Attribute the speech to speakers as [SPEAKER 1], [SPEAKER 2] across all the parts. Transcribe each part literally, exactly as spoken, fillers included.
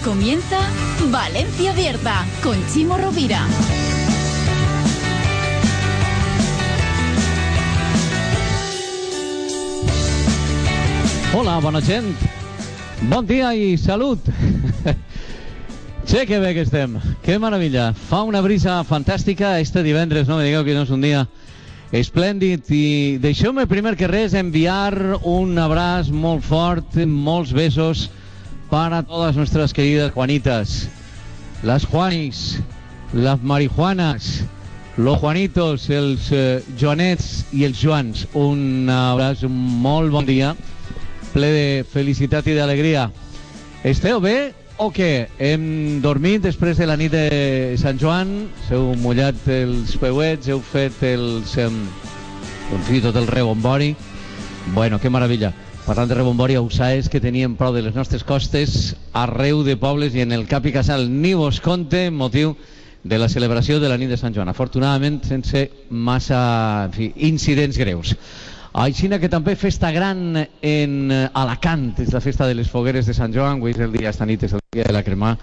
[SPEAKER 1] Comienza Valencia Abierta con Chimo Rovira.
[SPEAKER 2] Hola, bona gent. Bon dia i salut. Che, que bé que estem. Que meravella. Fa una brisa fantàstica este divendres, no me digueu que no és un dia esplèndid. I deixeu-me primer que res enviar un abraç molt fort, molts besos para todas nuestras queridas Juanitas, las Juanis, las Marijuanas, los Juanitos, els eh, Joanets i els Joans. Un abraç, un molt bon dia, ple de felicitat i d'alegria. Esteu bé o què? Hem dormit després de la nit de Sant Joan, s'heu mullat els peuets, heu fet els, eh, en fi, tot el rebombori. Bueno, que meravella. Parlant de rebombori, ho saps que teníem prou de les nostres costes arreu de pobles i en el cap i casal ni vos compte, motiu de la celebració de la nit de Sant Joan. Afortunadament, sense massa, en fi, incidents greus. Així que també festa gran en Alacant, és la festa de les fogueres de Sant Joan, avui és el dia, esta nit és el dia de la cremà.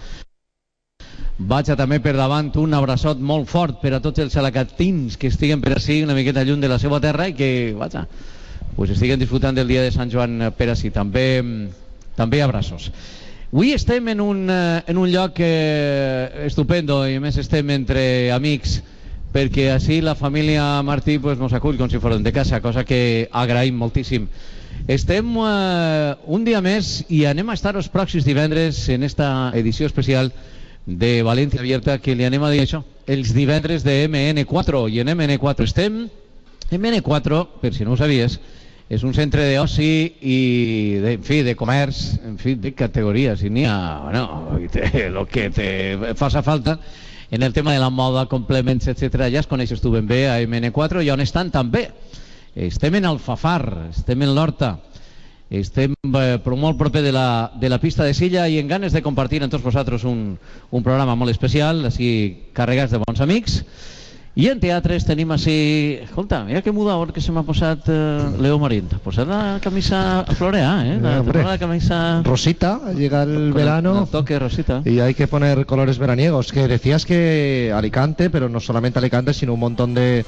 [SPEAKER 2] Vaig a també per davant un abraçot molt fort per a tots els alacantins que estiguen per ací una miqueta lluny de la seva terra i que, vaja, pues estiguen disfrutant del dia de Sant Joan per ací. També, també abraços. Avui estem en un, en un lloc eh, estupendo i a més estem entre amics, perquè així la família Martí pues, nos acull com si fossin de casa, cosa que agraïm moltíssim. Estem eh, un dia més i anem a estar els pròxims divendres en esta edició especial de Valencia Abierta, que li anem a dir això, els divendres de eme ene quatre, i en eme ene quatre estem. eme ene quatre, per si no ho sabies, és un centre d'oci i de, en fi, de comerç, en fi, de categories, i n'hi ha, bueno, el que te faça falta en el tema de la moda, complements, etcètera. Ja es coneixes tu ben bé a eme ene quatre, i on estan també. Estem en Alfafar, estem en l'Horta, estem eh, però molt proper de la, de la pista de Silla i en ganes de compartir amb tots vosaltres un, un programa molt especial, així carregats de bons amics. I en teatres tenim així... Escolta, mira que mudador que se m'ha posat eh, Leo Marín. T'ha posat la camisa a florear, ¿eh? La,
[SPEAKER 3] Hombre,
[SPEAKER 2] la camisa...
[SPEAKER 3] Rosita, llega el
[SPEAKER 2] con
[SPEAKER 3] verano.
[SPEAKER 2] El toque rosita.
[SPEAKER 3] Y hay que poner colores veraniegos. Que decías que Alicante, pero no solamente Alicante, sino un montón de...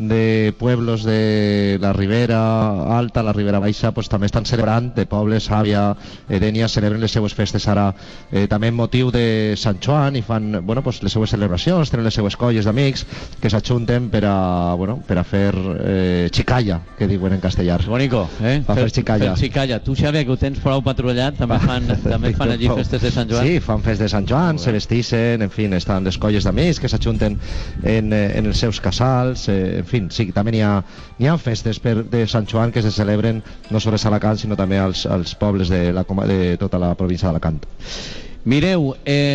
[SPEAKER 3] de pueblos de la Ribera Alta, la Ribera Baixa, pues també estan celebrant, de pobles, Àvia, Edenia, celebren les seues festes ara eh, també en motiu de Sant Joan i fan, bueno, pues les seues celebracions, tenen les seues colles d'amics que s'ajunten per a, bueno, per a fer eh, xicalla, que diuen en castellà.
[SPEAKER 2] Bonico, eh?
[SPEAKER 3] Per fer xicalla.
[SPEAKER 2] Fer xicalla. Tu, Xavier, que ho tens prou patrullat, també fan, també fan allí festes de Sant Joan?
[SPEAKER 3] Sí, fan festes de Sant Joan, se vestixen, en fi, estan les colles d'amics que s'ajunten en, en els seus casals, eh, en fi, sí, també n'hi ha, n'hi ha festes per, de Sant Joan que se celebren no només a Alacant, sinó també als, als pobles de, la, de tota la província d'Alacant.
[SPEAKER 2] Mireu,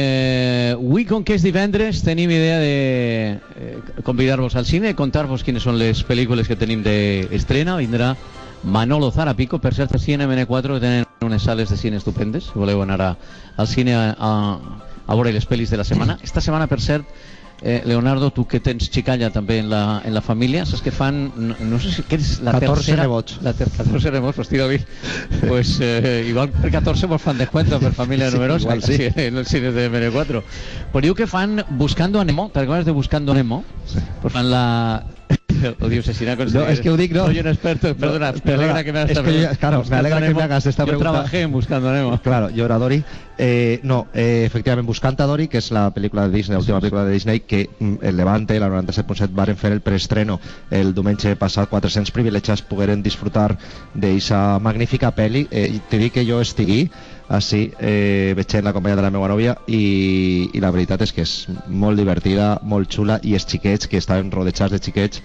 [SPEAKER 2] eh, avui com que és divendres tenim idea de eh, convidar-vos al cine, contar-vos quines són les pel·lícules que tenim d'estrena. Vindrà Manolo Zarapico, per cert, així en eme ene quatre tenen unes sales de cine estupendes, si voleu anar a, al cine a, a, a veure les pel·lis de la setmana. Esta setmana, per cert, Eh, Leonardo, tu que tens xicalla també en la, en la família, saps que fan, no, no sé si que és la
[SPEAKER 3] catorze
[SPEAKER 2] tercera...
[SPEAKER 3] nebots.
[SPEAKER 2] La ter catorze nebots, pues tira bé. Pues eh, igual per catorze vos fan descuento per família sí, numerosa, igual, sí. En els cines de eme ene quatre. Però diu que fan Buscando a Nemo, ¿te acuerdas de Buscando a Nemo? Sí. Pues fan la... O dius així, no,
[SPEAKER 3] no, es que ho dic, no.
[SPEAKER 2] Soy un experto, perdona, no, me alegra que me hagas esta pregunta.
[SPEAKER 3] Claro, me alegra que me hagas esta pregunta.
[SPEAKER 2] Yo trabajé en Buscando a Nemo.
[SPEAKER 3] Claro, yo era Dory. Eh, no, eh, efectivament, Buscant a Dory, que és la pel·lícula de Disney, l'última pel·lícula de Disney, que mm, el Levante, la noranta-set punt set, varen fer el preestreno el diumenge passat. Quatre-cents privilegiats pogueren disfrutar d'eixa magnífica pel·li. Eh, te dic que jo estigui així, eh, veig la companya de la meva nòvia i, i la veritat és que és molt divertida, molt xula, i els xiquets que estaven rodejats de xiquets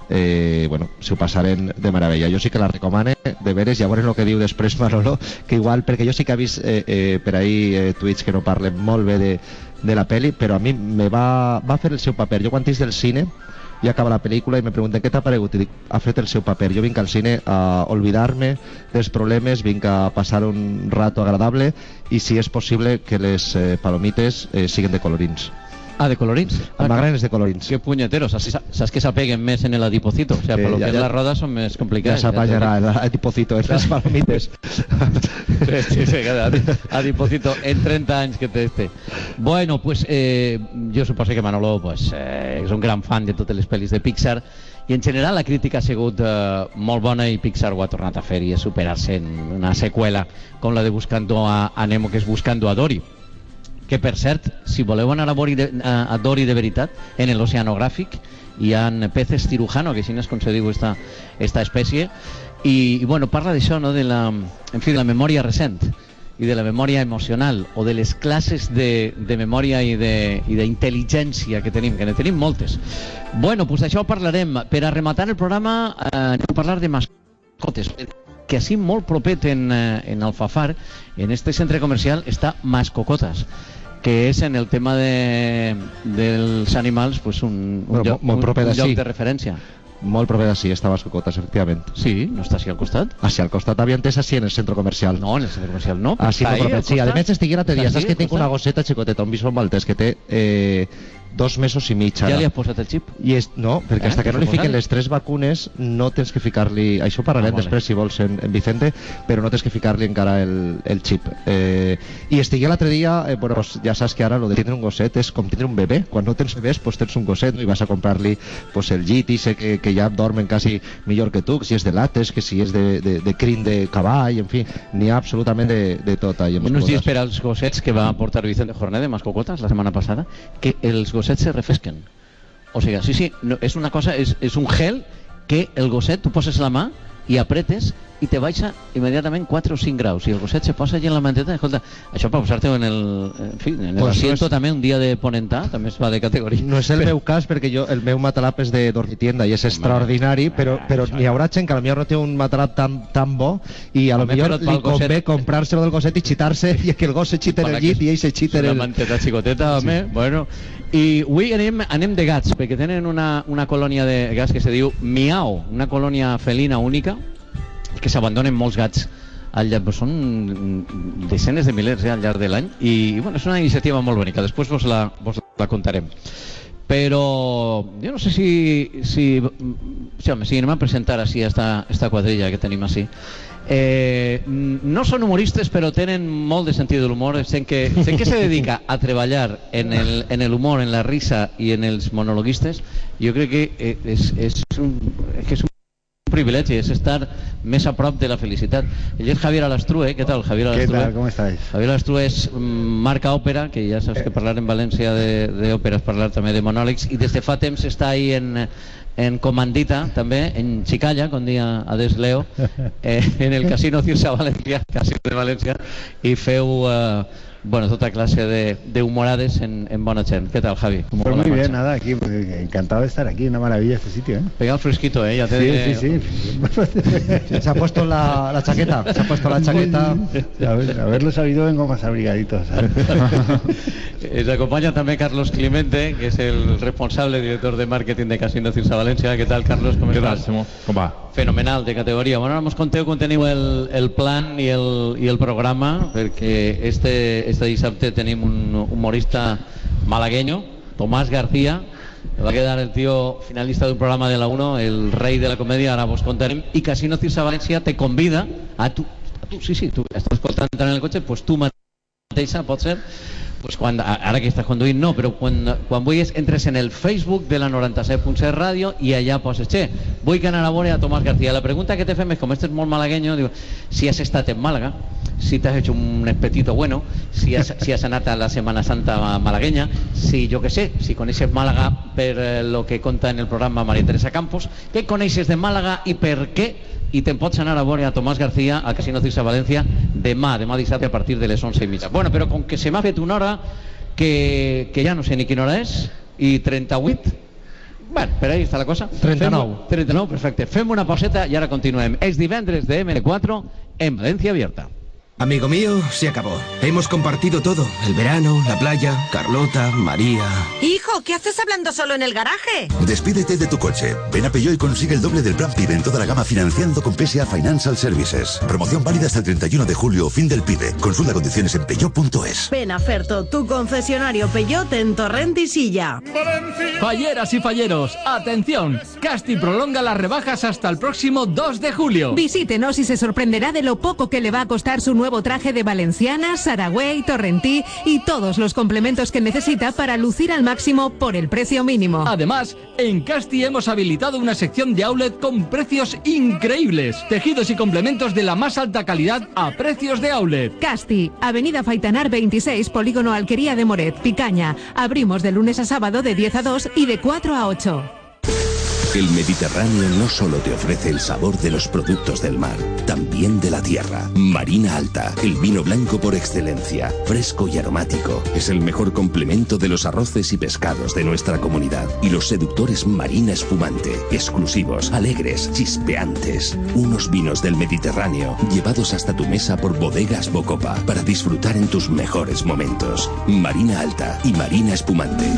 [SPEAKER 3] eh, bueno, s'ho passaren de meravella. Jo sí que la recomane de veres, ja veurem el que diu després Manolo, que igual, perquè jo sí que he vist eh, eh, per ahí eh, tuits que no parlen molt bé de, de la peli, però a mi me va, va fer el seu paper. Jo quan tinc del cine i acaba la pel·lícula i me pregunten què t'ha paregut, i dic, ha fet el seu paper. Jo vinc al cine a oblidar-me dels problemes, vinc a passar un rato agradable, i si és possible que les eh, palomites eh, siguin de colorins.
[SPEAKER 2] Ah, de colorins.
[SPEAKER 3] El magren és de colorins.
[SPEAKER 2] Que puñeteros. Saps, saps que s'apeguen més en el adipocito. O sea,
[SPEAKER 3] Sí,
[SPEAKER 2] per lo
[SPEAKER 3] ja-
[SPEAKER 2] que
[SPEAKER 3] ja-
[SPEAKER 2] les rodes són més complicades.
[SPEAKER 3] Ja s'apanyarà el adipocito en les palomites.
[SPEAKER 2] Sí, sí, sí, queda adipocito en trenta anys que té este. Bueno, pues eh, jo suposo que Manolo pues, eh, és un gran fan de totes les pel·lis de Pixar i en general la crítica ha sigut eh, molt bona i Pixar ho ha tornat a fer i a superar-se en una seqüela com la de Buscando a, a Nemo, que és Buscando a Dory, que per cert, si voleu anar a, Dory de, a, a Dory de veritat, en l'oceanogràfic hi ha peces cirujano, que així és com se diu esta, esta espècie, i, i bueno, parla d'això, no? De la, en fi, de la memòria recent i de la memòria emocional o de les classes de, de memòria i d'intel·ligència que tenim, que ne tenim moltes. Bueno, doncs d'això parlarem. Per a rematar el programa eh, anem a parlar de mascotes, que així molt propet en, eh, en Alfafar, en este centre comercial, està Mascocotas, que és en el tema de, dels animals pues un, un,
[SPEAKER 3] Bueno,
[SPEAKER 2] lloc,
[SPEAKER 3] molt
[SPEAKER 2] un,
[SPEAKER 3] proper
[SPEAKER 2] un
[SPEAKER 3] d'ací.
[SPEAKER 2] lloc de referència.
[SPEAKER 3] Molt proper d'ací, està Mascocotas, efectivament.
[SPEAKER 2] Sí, no està així al costat?
[SPEAKER 3] Així al costat, havia entès així en el centre comercial.
[SPEAKER 2] No, en el centre comercial no.
[SPEAKER 3] Ah, sí,
[SPEAKER 2] Està
[SPEAKER 3] molt
[SPEAKER 2] ahí,
[SPEAKER 3] proper.
[SPEAKER 2] al
[SPEAKER 3] Sí, a
[SPEAKER 2] costat.
[SPEAKER 3] més estigui l'altre dia,
[SPEAKER 2] Està
[SPEAKER 3] saps
[SPEAKER 2] aquí,
[SPEAKER 3] que tinc
[SPEAKER 2] al
[SPEAKER 3] una
[SPEAKER 2] costat.
[SPEAKER 3] gosseta xicoteta, un bisó maltès, que té eh, dos mesos i mig ara.
[SPEAKER 2] Ja li has posat el xip?
[SPEAKER 3] I és, no, perquè
[SPEAKER 2] Eh,
[SPEAKER 3] hasta que no li
[SPEAKER 2] posar-li.
[SPEAKER 3] fiquen les tres vacunes no tens que ficar-li, això parlarem
[SPEAKER 2] Ah, vale.
[SPEAKER 3] després si vols en, en Vicente, però no tens que ficar-li encara el, el xip. Eh, I estigui l'altre dia, eh, bueno, pues ja saps que ara lo de tindre un gosset és com tindre un bebè. Quan no tens bebès, pues tens un gosset, no? I vas a comprar-li pues, el llit i sé que, que ja dormen quasi millor que tu, que si és de lates, que si és de, de, de crin de cavall, en fi, n'hi ha absolutament de, de tot ahí.
[SPEAKER 2] Unos dies per als gossets que va portar Vicente Jornet de Mascocotas la setmana passada, que els gossets se refresquen. O sigui, sí, sí, no, és una cosa, és, és un gel que el gosset, tu poses la mà i apretes i te baixa immediatament quatre o cinc graus i el gosset se posa allí en la manteta. Escolta, això per posar-te en el, en fi, en el
[SPEAKER 3] Pues
[SPEAKER 2] asiento
[SPEAKER 3] no és-
[SPEAKER 2] també un dia de ponentà, també es va de categoria.
[SPEAKER 3] No és el meu cas perquè jo, el meu matalap és de dormitienda i és extraordinari, però, però n'hi haurà gent que potser no té un matalap tan, tan bo i a lo
[SPEAKER 2] Home,
[SPEAKER 3] millor
[SPEAKER 2] però et va
[SPEAKER 3] li
[SPEAKER 2] el gosset-
[SPEAKER 3] convé comprar-se-lo del gosset i xitar-se i que el gos se xita en el llit i ell se xita en
[SPEAKER 2] una
[SPEAKER 3] el...
[SPEAKER 2] manteta xicoteta, home, sí. Bueno. I avui anem, anem de gats, perquè tenen una, una colònia de gats que se diu Miau, una colònia felina única, que s'abandonen molts gats al llarg, doncs són desenes de milers eh, al llarg de l'any i, i bueno, és una iniciativa molt bonica, després vos la, vos la contarem. Però jo no sé si si, sí, home, si anem a presentar així esta, esta quadrilla que tenim així. Eh, no són humoristes però tenen molt de sentit de l'humor, gent que, gent que se dedica a treballar en el, en el humor, en la risa i en els monologuistes. Jo crec que eh, és, és, un, que és un privilegi, és estar més a prop de la felicitat. Ell és Javier Alastrue. Què tal, Javier
[SPEAKER 4] ¿Qué
[SPEAKER 2] Alastrue?
[SPEAKER 4] tal? ¿Cómo estáis?
[SPEAKER 2] Javier Alastrue és mm, marca òpera, que ja saps que parlar en València d'òpera és parlar també de monòlegs, i des de fa temps està ahí en, en comandita, també, en Xicalla, com dia Ades Leo, eh, en el Casino Cirsa València, Casino de València, i feu eh, bueno, tota clase de, de humorades en, en bona gent. ¿Qué tal, Javi? ¿Cómo
[SPEAKER 4] Pues
[SPEAKER 2] va la
[SPEAKER 4] muy
[SPEAKER 2] marcha?
[SPEAKER 4] bien, nada, aquí, pues, encantado de estar aquí, una maravilla este sitio, ¿eh?
[SPEAKER 2] Pega el fresquito, ¿eh? Ya te
[SPEAKER 4] Sí, sí, sí.
[SPEAKER 3] Se ha puesto la, la chaqueta, se ha puesto la chaqueta.
[SPEAKER 4] A ver, haberlo sabido vengo más abrigadito, ¿sabes?
[SPEAKER 2] Nos acompaña también Carlos Climente, que es el responsable director de marketing de Casino Cirsa Valencia. ¿Qué tal, Carlos? ¿Cómo
[SPEAKER 5] Què
[SPEAKER 2] estás?
[SPEAKER 5] tal, Simó? Com va?
[SPEAKER 2] Fenomenal, de categoria. Bueno, ara mos conteu com teniu el, el plan i el, i el programa, perquè este, este dissabte tenim un humorista malagueño, Tomás García. Va quedar el tío finalista de un programa de la uno, el rey de la comedia, ara vos contarem. I Casino Cirsa València te convida a tu, a tu sí, sí, tu estàs escoltant en el cotxe, pues tu mateixa, pot ser, pues quan, ara que estàs conduint no, però quan, quan vulguis entres en el Facebook de la noranta-set punt set Ràdio i allà poses, che, vull que anar a veure a Tomás García. La pregunta que te fem és, com este és molt malagueño, digo, si has estat en Málaga, si t'has hecho un espetito bueno, si has, si has anat a la Semana Santa malagueña, si, jo que sé, si coneixes Málaga per eh, lo que conta en el programa María Teresa Campos, què coneixes de Málaga i per què? I te'n pots anar a veure a Tomás García al Casino Cirsa València demà, demà dissabte a partir de les onze i mitja. Bueno, però com que se m'ha fet una hora que, que ja no sé ni quina hora és, i trenta-vuit, bueno, per ahí està la cosa.
[SPEAKER 3] trenta-nou.
[SPEAKER 2] Fem, trenta-nou, perfecte. Fem una pauseta i ara continuem. És divendres de eme ene quatre en València Abierta.
[SPEAKER 5] Amigo mío, se acabó. Hemos compartido todo. El verano, la playa, Carlota, María...
[SPEAKER 6] Hijo, ¿qué haces hablando solo en el garaje?
[SPEAKER 7] Despídete de tu coche. Ven a Peugeot y consigue el doble del plan PIB en toda la gama financiando con P S A Financial Services. Promoción válida hasta el treinta y uno de julio, fin del PIB. Consulta condiciones en peugeot punto es.
[SPEAKER 8] Ven a Ferto, tu concesionario Peugeot en Torrent y Silla.
[SPEAKER 9] Falleras y falleros, atención. Casti prolonga las rebajas hasta el próximo dos de julio.
[SPEAKER 10] Visítenos y se sorprenderá de lo poco que le va a costar su nuevo traje de valenciana, saragüey, torrentí y todos los complementos que necesita para lucir al máximo por el precio mínimo.
[SPEAKER 9] Además, en Casti hemos habilitado una sección de outlet con precios increíbles. Tejidos y complementos de la más alta calidad a precios de outlet.
[SPEAKER 10] Casti, Avenida Faitanar veintiséis, Polígono Alquería de Moret, Picaña. Abrimos de lunes a sábado de diez a dos y de cuatro a ocho.
[SPEAKER 11] El Mediterráneo no solo te ofrece el sabor de los productos del mar, también de la tierra. Marina Alta, el vino blanco por excelencia, fresco y aromático. Es el mejor complemento de los arroces y pescados de nuestra comunidad. Y los seductores Marina Espumante, exclusivos, alegres, chispeantes. Unos vinos del Mediterráneo, llevados hasta tu mesa por Bodegas Bocopa, para disfrutar en tus mejores momentos. Marina Alta y Marina Espumante.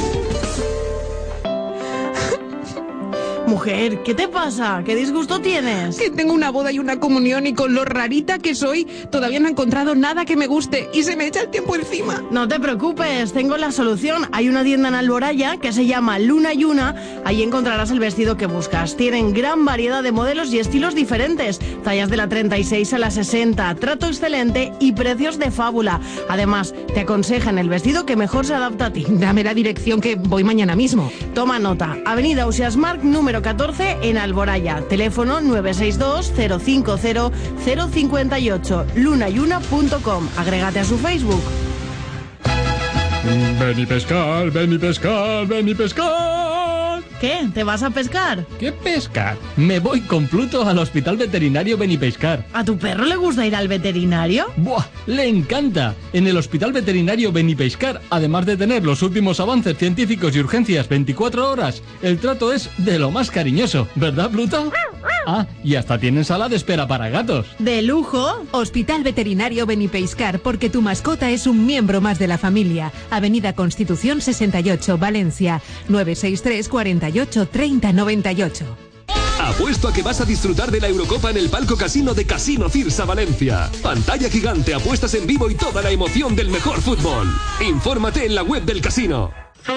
[SPEAKER 8] Mujer, ¿qué te pasa? ¿Qué disgusto tienes?
[SPEAKER 10] Que tengo una boda y una comunión y con lo rarita que soy, todavía no he encontrado nada que me guste y se me echa el tiempo encima.
[SPEAKER 8] No te preocupes, tengo la solución. Hay una tienda en Alboraya que se llama Luna y Una. Ahí encontrarás el vestido que buscas. Tienen gran variedad de modelos y estilos diferentes. Tallas de la treinta y seis a la sesenta, trato excelente y precios de fábula. Además, te aconsejan el vestido que mejor se adapta a ti.
[SPEAKER 10] Dame la dirección que voy mañana mismo.
[SPEAKER 8] Toma nota. Avenida Ausiàs Marc, número catorce en Alboraya. Teléfono nueve seis dos cero cinco cero cero cinco ocho. luna y una punto com. Agrégate a su Facebook.
[SPEAKER 9] Ven y pescar, ven y pescar, ven y pescar.
[SPEAKER 8] ¿Qué? ¿Te vas a pescar?
[SPEAKER 9] ¿Qué pescar? Me voy con Pluto al Hospital Veterinario Benipescar.
[SPEAKER 8] ¿A tu perro le gusta ir al veterinario?
[SPEAKER 9] ¡Buah! ¡Le encanta! En el Hospital Veterinario Benipescar, además de tener los últimos avances científicos y urgencias veinticuatro horas, el trato es de lo más cariñoso, ¿verdad, Pluto? Ah, y hasta tienen sala de espera para gatos.
[SPEAKER 8] ¡De lujo!
[SPEAKER 10] Hospital Veterinario Benipescar, porque tu mascota es un miembro más de la familia. Avenida Constitución sesenta y ocho, Valencia, nueve seis tres cuarenta y ocho treinta noventa y ocho.
[SPEAKER 12] Apuesto a que vas a disfrutar de la Eurocopa en el palco casino de Casino Cirsa Valencia. Pantalla gigante, apuestas en vivo y toda la emoción del mejor fútbol. Infórmate en la web del casino.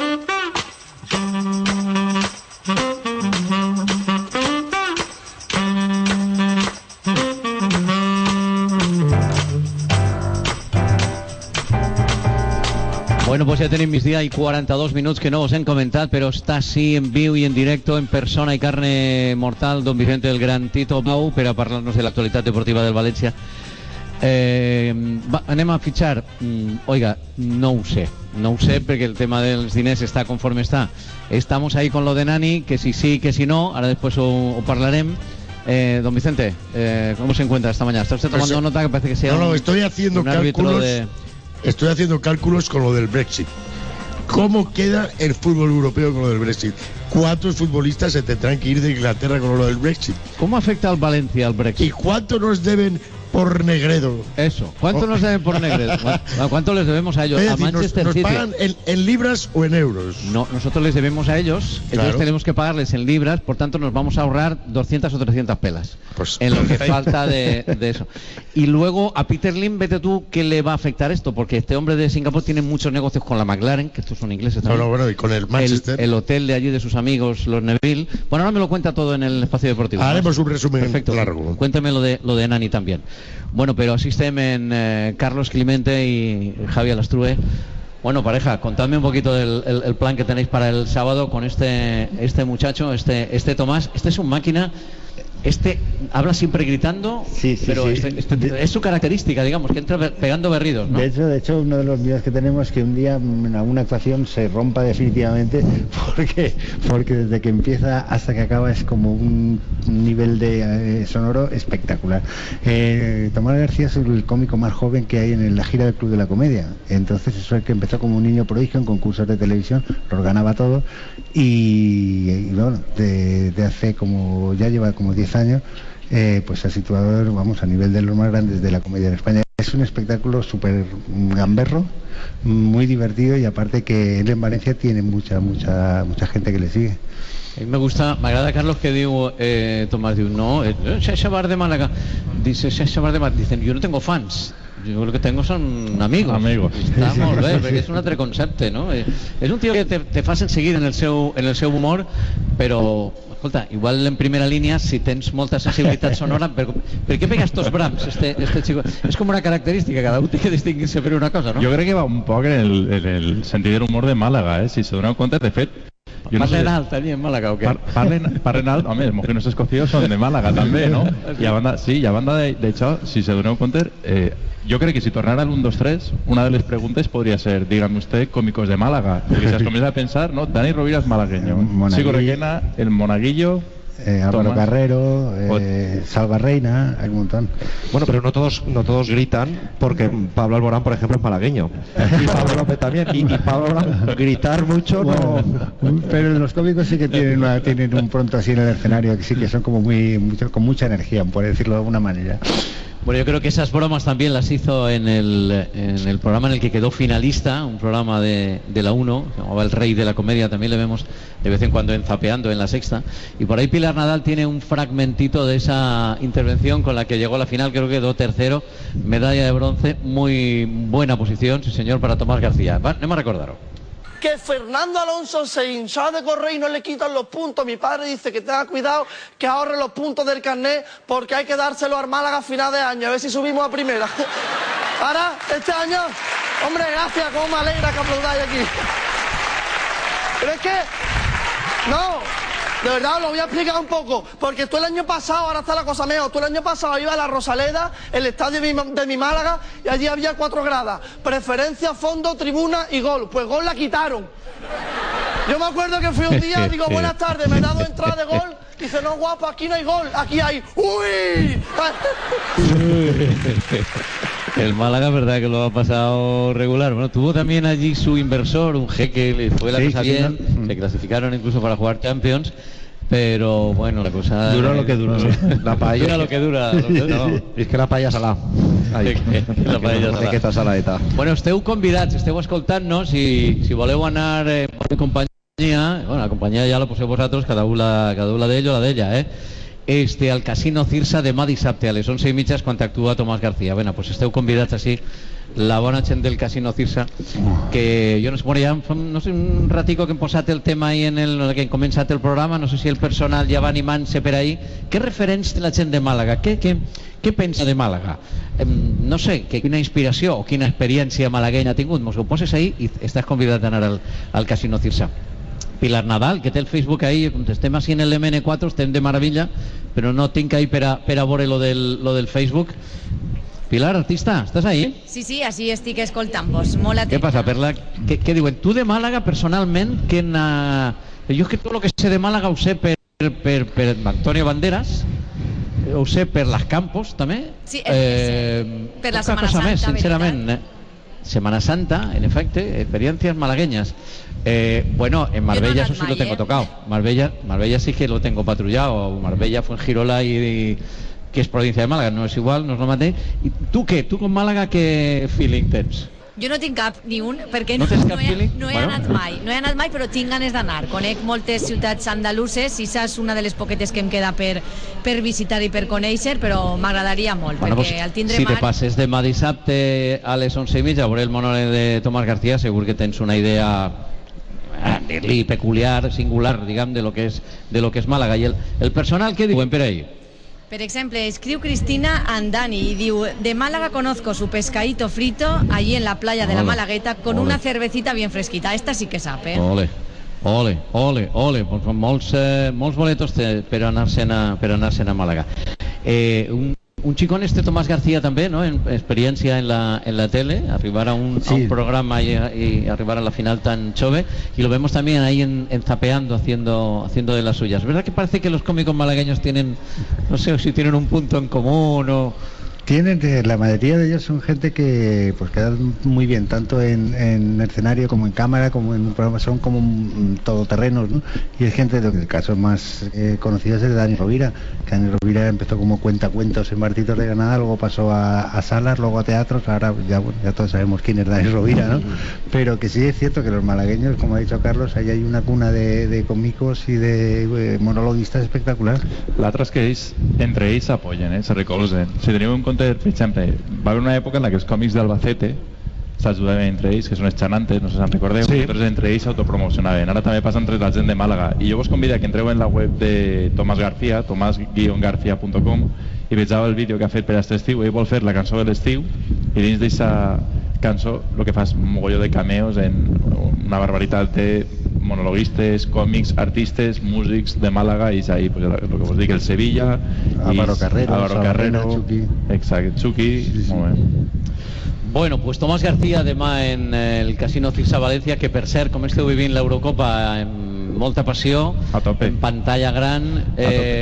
[SPEAKER 2] Bueno, pues ja tenim migdia i quaranta-dos minuts que no us hem comentat, però està sí en viu i en directo, en persona i carne mortal, don Vicente el Gran Tito Bau, per a parlar-nos de l'actualitat deportiva del València. Eh, va, anem a fitxar. Mm, oiga, no ho sé, no ho sé perquè el tema dels diners està conforme està. Estamos ahí con lo de Nani, que si sí, que si no, ahora después ho, ho parlarem. Eh, don Vicente, eh, ¿cómo se encuentra esta mañana? ¿Está usted tomando
[SPEAKER 13] pues,
[SPEAKER 2] nota que parece que sea
[SPEAKER 13] no, no,
[SPEAKER 2] un,
[SPEAKER 13] estoy haciendo
[SPEAKER 2] un árbitro
[SPEAKER 13] cálculos
[SPEAKER 2] de...
[SPEAKER 13] Estoy haciendo cálculos con lo del Brexit. ¿Cómo queda el fútbol europeo con lo del Brexit? ¿Cuántos futbolistas se tendrán que ir de Inglaterra con lo del Brexit?
[SPEAKER 2] ¿Cómo afecta al Valencia al Brexit?
[SPEAKER 13] ¿Y cuánto nos deben por Negredo?
[SPEAKER 2] Eso, ¿cuánto oh. nos deben por Negredo? ¿Cuánto les debemos a ellos?
[SPEAKER 13] Es
[SPEAKER 2] a
[SPEAKER 13] decir,
[SPEAKER 2] Manchester
[SPEAKER 13] nos, nos
[SPEAKER 2] City.
[SPEAKER 13] pagan en, en libras o en euros?
[SPEAKER 2] No, nosotros les debemos a ellos,
[SPEAKER 13] claro.
[SPEAKER 2] Ellos tenemos que pagarles en libras, por tanto nos vamos a ahorrar doscientas o trescientas pelas
[SPEAKER 13] pues,
[SPEAKER 2] en lo que falta de, de eso. Y luego a Peter Lim, vete tú, ¿qué le va a afectar esto? Porque este hombre de Singapur tiene muchos negocios con la McLaren, que estos son ingleses también.
[SPEAKER 13] No, no, bueno, y con el Manchester.
[SPEAKER 2] El, el hotel de allí de sus amigos, los Neville. Bueno, ahora me lo cuenta todo en el espacio deportivo.
[SPEAKER 13] Haremos un resumen
[SPEAKER 2] perfecto.
[SPEAKER 13] Largo.
[SPEAKER 2] Cuéntame lo de, lo de Nani también. Bueno, pero asisten en eh, Carlos Climente y Javier Lastrue. Bueno, pareja, contadme un poquito del el, el plan que tenéis para el sábado con este este muchacho, este este Tomás. Este es un máquina. Este habla siempre gritando,
[SPEAKER 4] sí, sí,
[SPEAKER 2] pero
[SPEAKER 4] sí.
[SPEAKER 2] Este, este, de, es su característica, digamos, que entra pegando berridos, ¿no?
[SPEAKER 4] De hecho, de hecho, uno de los miedos que tenemos es que un día en alguna actuación se rompa definitivamente, porque porque desde que empieza hasta que acaba es como un nivel de eh, sonoro espectacular. Eh, Tomás García es el cómico más joven que hay en la gira del Club de la Comedia. Entonces eso es que empezó como un niño prodigio en concursos de televisión, lo ganaba todo y, y bueno, de, de hace como, ya lleva como diez años, eh, pues se ha situado, vamos, a nivel de los más grandes de la comedia en España. es un espectáculo súper gamberro, muy divertido, y aparte que él en Valencia tiene mucha, mucha, mucha gente que le sigue.
[SPEAKER 2] A mí me gusta, m'agrada, Carlos, que diu, eh, Tomás diu, no, eh, Xaxa Bar de Málaga, dice Xaxa Bar de Málaga, dicen, yo no tengo fans, yo lo que tengo son amigos.
[SPEAKER 14] Amigos.
[SPEAKER 2] Està molt bé, perquè és un altre concepte, no? Eh, és un tio que te, te fa seguir en el seu, en el seu humor, però, escolta, igual en primera línia, si tens molta sensibilitat sonora, per, per què pega estos brams, este, este chico? És com una característica, cada un té que distingir-se per una cosa, no?
[SPEAKER 14] Jo crec que va un poc en el, en el sentit de l'humor de Màlaga, eh? Si se doneu compte, de fet,
[SPEAKER 2] Jo no parlen sé, alt allí en Màlaga o què?
[SPEAKER 14] Par, parlen, parlen alt, home, els mojinos escocidos són de Màlaga també, no? I a banda, sí, i a banda d'això, si se doneu compte, eh, jo crec que si tornara al un, dos, tres, una de les preguntes podria ser, dígame usted, cómicos de Málaga, perquè si es comienza a pensar, no? Dani Rovira es malagueño, Sigo Requena, el Monaguillo,
[SPEAKER 4] Eh, Álvaro Tomás Carrero, eh, Salva Reina, hay un montón.
[SPEAKER 3] Bueno, pero no todos no todos gritan, porque Pablo Alborán, por ejemplo, es malagueño. Y Pablo López también. Y, y Pablo Alborán, gritar mucho, bueno,
[SPEAKER 4] no. Pero los cómicos sí que tienen, una, tienen un pronto así en el escenario, que sí que son como muy, mucho, con mucha energía, por decirlo de alguna manera.
[SPEAKER 2] Bueno, yo creo que esas bromas también las hizo en el, en el programa en el que quedó finalista, un programa de, de la uno, se llamaba El Rey de la Comedia, también le vemos de vez en cuando en Zapeando en la Sexta, y por ahí Pilar Nadal tiene un fragmentito de esa intervención con la que llegó a la final, creo que quedó tercero, medalla de bronce, muy buena posición, sí señor, para Tomás García. Va, no me recordaron.
[SPEAKER 15] Que Fernando Alonso se hinchó de correr y no le quitan los puntos. Mi padre dice que tenga cuidado, que ahorre los puntos del carnet, porque hay que dárselo al Málaga a final de año, a ver si subimos a primera. Ahora, este año, hombre, gracias, cómo me alegra que aplaudáis aquí. Pero es que, no, de verdad os lo voy a explicar un poco, porque tú el año pasado, ahora está la cosa mejor, tú el año pasado iba a la Rosaleda, el estadio de mi, de mi Málaga, y allí había cuatro gradas, preferencia, fondo, tribuna y gol. Pues gol la quitaron. Yo me acuerdo que fui un día, digo, buenas tardes, me he dado entrada de gol, dice, no guapo, aquí no hay gol, aquí hay, ¡uy!
[SPEAKER 2] El Málaga, verdad que lo ha pasado regular. Bueno, tuvo también allí su inversor, un jeque, le fue la sí, cosa sí, bien, ¿no? Se clasificaron incluso para jugar Champions, pero bueno, la cosa...
[SPEAKER 3] Dura lo que dura. Sí. La paella...
[SPEAKER 2] Dura lo que dura. Lo que dura.
[SPEAKER 3] No, és que la paella salà. Ai,
[SPEAKER 2] la paella salà.
[SPEAKER 3] Aquesta saladeta.
[SPEAKER 2] Bueno, esteu convidats, esteu escoltant-nos, i si voleu anar eh, en companyia, bueno, la companyia ja la poseu vosaltres, cada un la, cada un la d'ell o la d'ella, eh? Este, al Casino Cirsa demà dissabte a les onze i mitja quan actua Tomàs García. Bueno, pues esteu convidats així, la bona gent del Casino Cirsa, que jo no sé, bueno, ja fa, no sé, un ratico que hem posat el tema ahí en el, en el que hem començat el programa, no sé si el personal ja va animant-se per ahí. Què referents té la gent de Màlaga? Què, què, què pensa de Màlaga? Eh, no sé, que, quina inspiració o quina experiència malaguenya ha tingut. Mos ho poses ahí i estàs convidat a anar al, al Casino Cirsa. Pilar Nadal, que té el Facebook ahí, estem així en el eme ene quatre, estem de maravilla, però no tinc ahí per a, per a veure lo del, lo del Facebook. Pilar, artista, estàs ahí?
[SPEAKER 16] Sí, sí, així estic escoltant-vos, molt atenta.
[SPEAKER 2] Què passa, Perla? Què, què diuen? Tu de Màlaga, personalment, que na... jo és que tot el que sé de Màlaga ho sé per, per, per Antonio Banderas, ho sé per Las Campos, també.
[SPEAKER 16] Sí, eh, per la Setmana Santa,
[SPEAKER 2] més, sincerament. Eh? Semana Santa, en efecte, experiencias malagueñas. Eh, bueno, en Marbella no eso sí lo tengo eh. tocado. Marbella, Marbella sí que lo tengo patrullado. Marbella, Fuengirola y, y que es provincia de Málaga, no es igual, no es lo mateix. ¿Y tú qué? ¿Tú con Málaga qué feeling tens?
[SPEAKER 16] Jo no tinc cap ni un, perquè
[SPEAKER 2] no,
[SPEAKER 16] no,
[SPEAKER 2] no,
[SPEAKER 16] he,
[SPEAKER 2] feeling?
[SPEAKER 16] no he
[SPEAKER 2] bueno.
[SPEAKER 16] anat mai, no he anat mai, però tinc ganes d'anar. Conec moltes ciutats andaluses i és una de les poquetes que em queda per, per visitar i per conèixer, però m'agradaria molt, bueno, perquè pues, al tindre
[SPEAKER 2] si
[SPEAKER 16] mar...
[SPEAKER 2] te passes demà dissabte a les onze i mitja a veure el monòleg de Tomàs García, segur que tens una idea dir-li peculiar, singular, diguem, de lo que és, de lo que és Màlaga. I el, el personal, què diuen per ahí?
[SPEAKER 16] Per exemple, escriu Cristina Andani y diu, de Málaga conozco su pescadito frito allí en la playa de la Malagueta con ole. Una cervecita bien fresquita. Esta sí que sap, eh?
[SPEAKER 2] Ole, ole, ole, ole. Pues molts, eh, molts boletos per anar-se'n a, per anar-se'n a Màlaga. Eh, un, un xicón este Tomàs García també, ¿no? En experiencia en la, en la tele, arribar a un, sí. a un programa y, y arribar a la final tan chove, y lo vemos también ahí en, en Zapeando haciendo, haciendo de las suyas. ¿Verdad que parece que los cómicos malagueños tienen, no sé si tienen un punto en común o...
[SPEAKER 4] Que Tienen, eh, la mayoría de ellos son gente que pues quedan muy bien, tanto en, en escenario como en cámara, como en un programa, son como un, todoterrenos, ¿no? Y es gente, el caso más eh, conocido es el de Dani Rovira, que Dani Rovira empezó como cuentacuentos en Martitos de Granada, luego pasó a, a salas, luego a teatros, ahora ya, bueno, ya todos sabemos quién es Dani Rovira, ¿no? Pero que sí es cierto que los malagueños, como ha dicho Carlos, ahí hay una cuna de, de cómicos y de eh, monologuistas espectacular.
[SPEAKER 14] L'altre és que ells, entre ells s'apoyen, eh? Se recolzen. Si teniu en compte, per exemple, va haver una època en la que els còmics d'Albacete s'ajudaven entre ells, que són els xanantes, no sé si en recordeu, sí. Entonces entre ells s'autopromocionaven. Ara també passa entre la gent de Màlaga. I jo vos convido a que entreu en la web de Tomàs García, tomàs guion garcía punt com, i vegeu el vídeo que ha fet per aquest estiu. Ell vol fer la cançó de l'estiu, i dins d'aquesta cançó el que fa és un mogolló de cameos en una barbaritat de monologuistes, còmics, artistes, músics de Màlaga, i és ahí pues, el que vos dic, el Sevilla,
[SPEAKER 4] Álvaro Carrero,
[SPEAKER 14] Álvaro Carrero,
[SPEAKER 4] Chucky.
[SPEAKER 14] Exacte, Chucky, sí, sí. Molt bé.
[SPEAKER 2] Bueno, pues Tomàs García demà en el Casino Cirsa València, que per cert, com esteu vivint l'Eurocopa amb molta passió,
[SPEAKER 14] a tope,
[SPEAKER 2] en pantalla gran,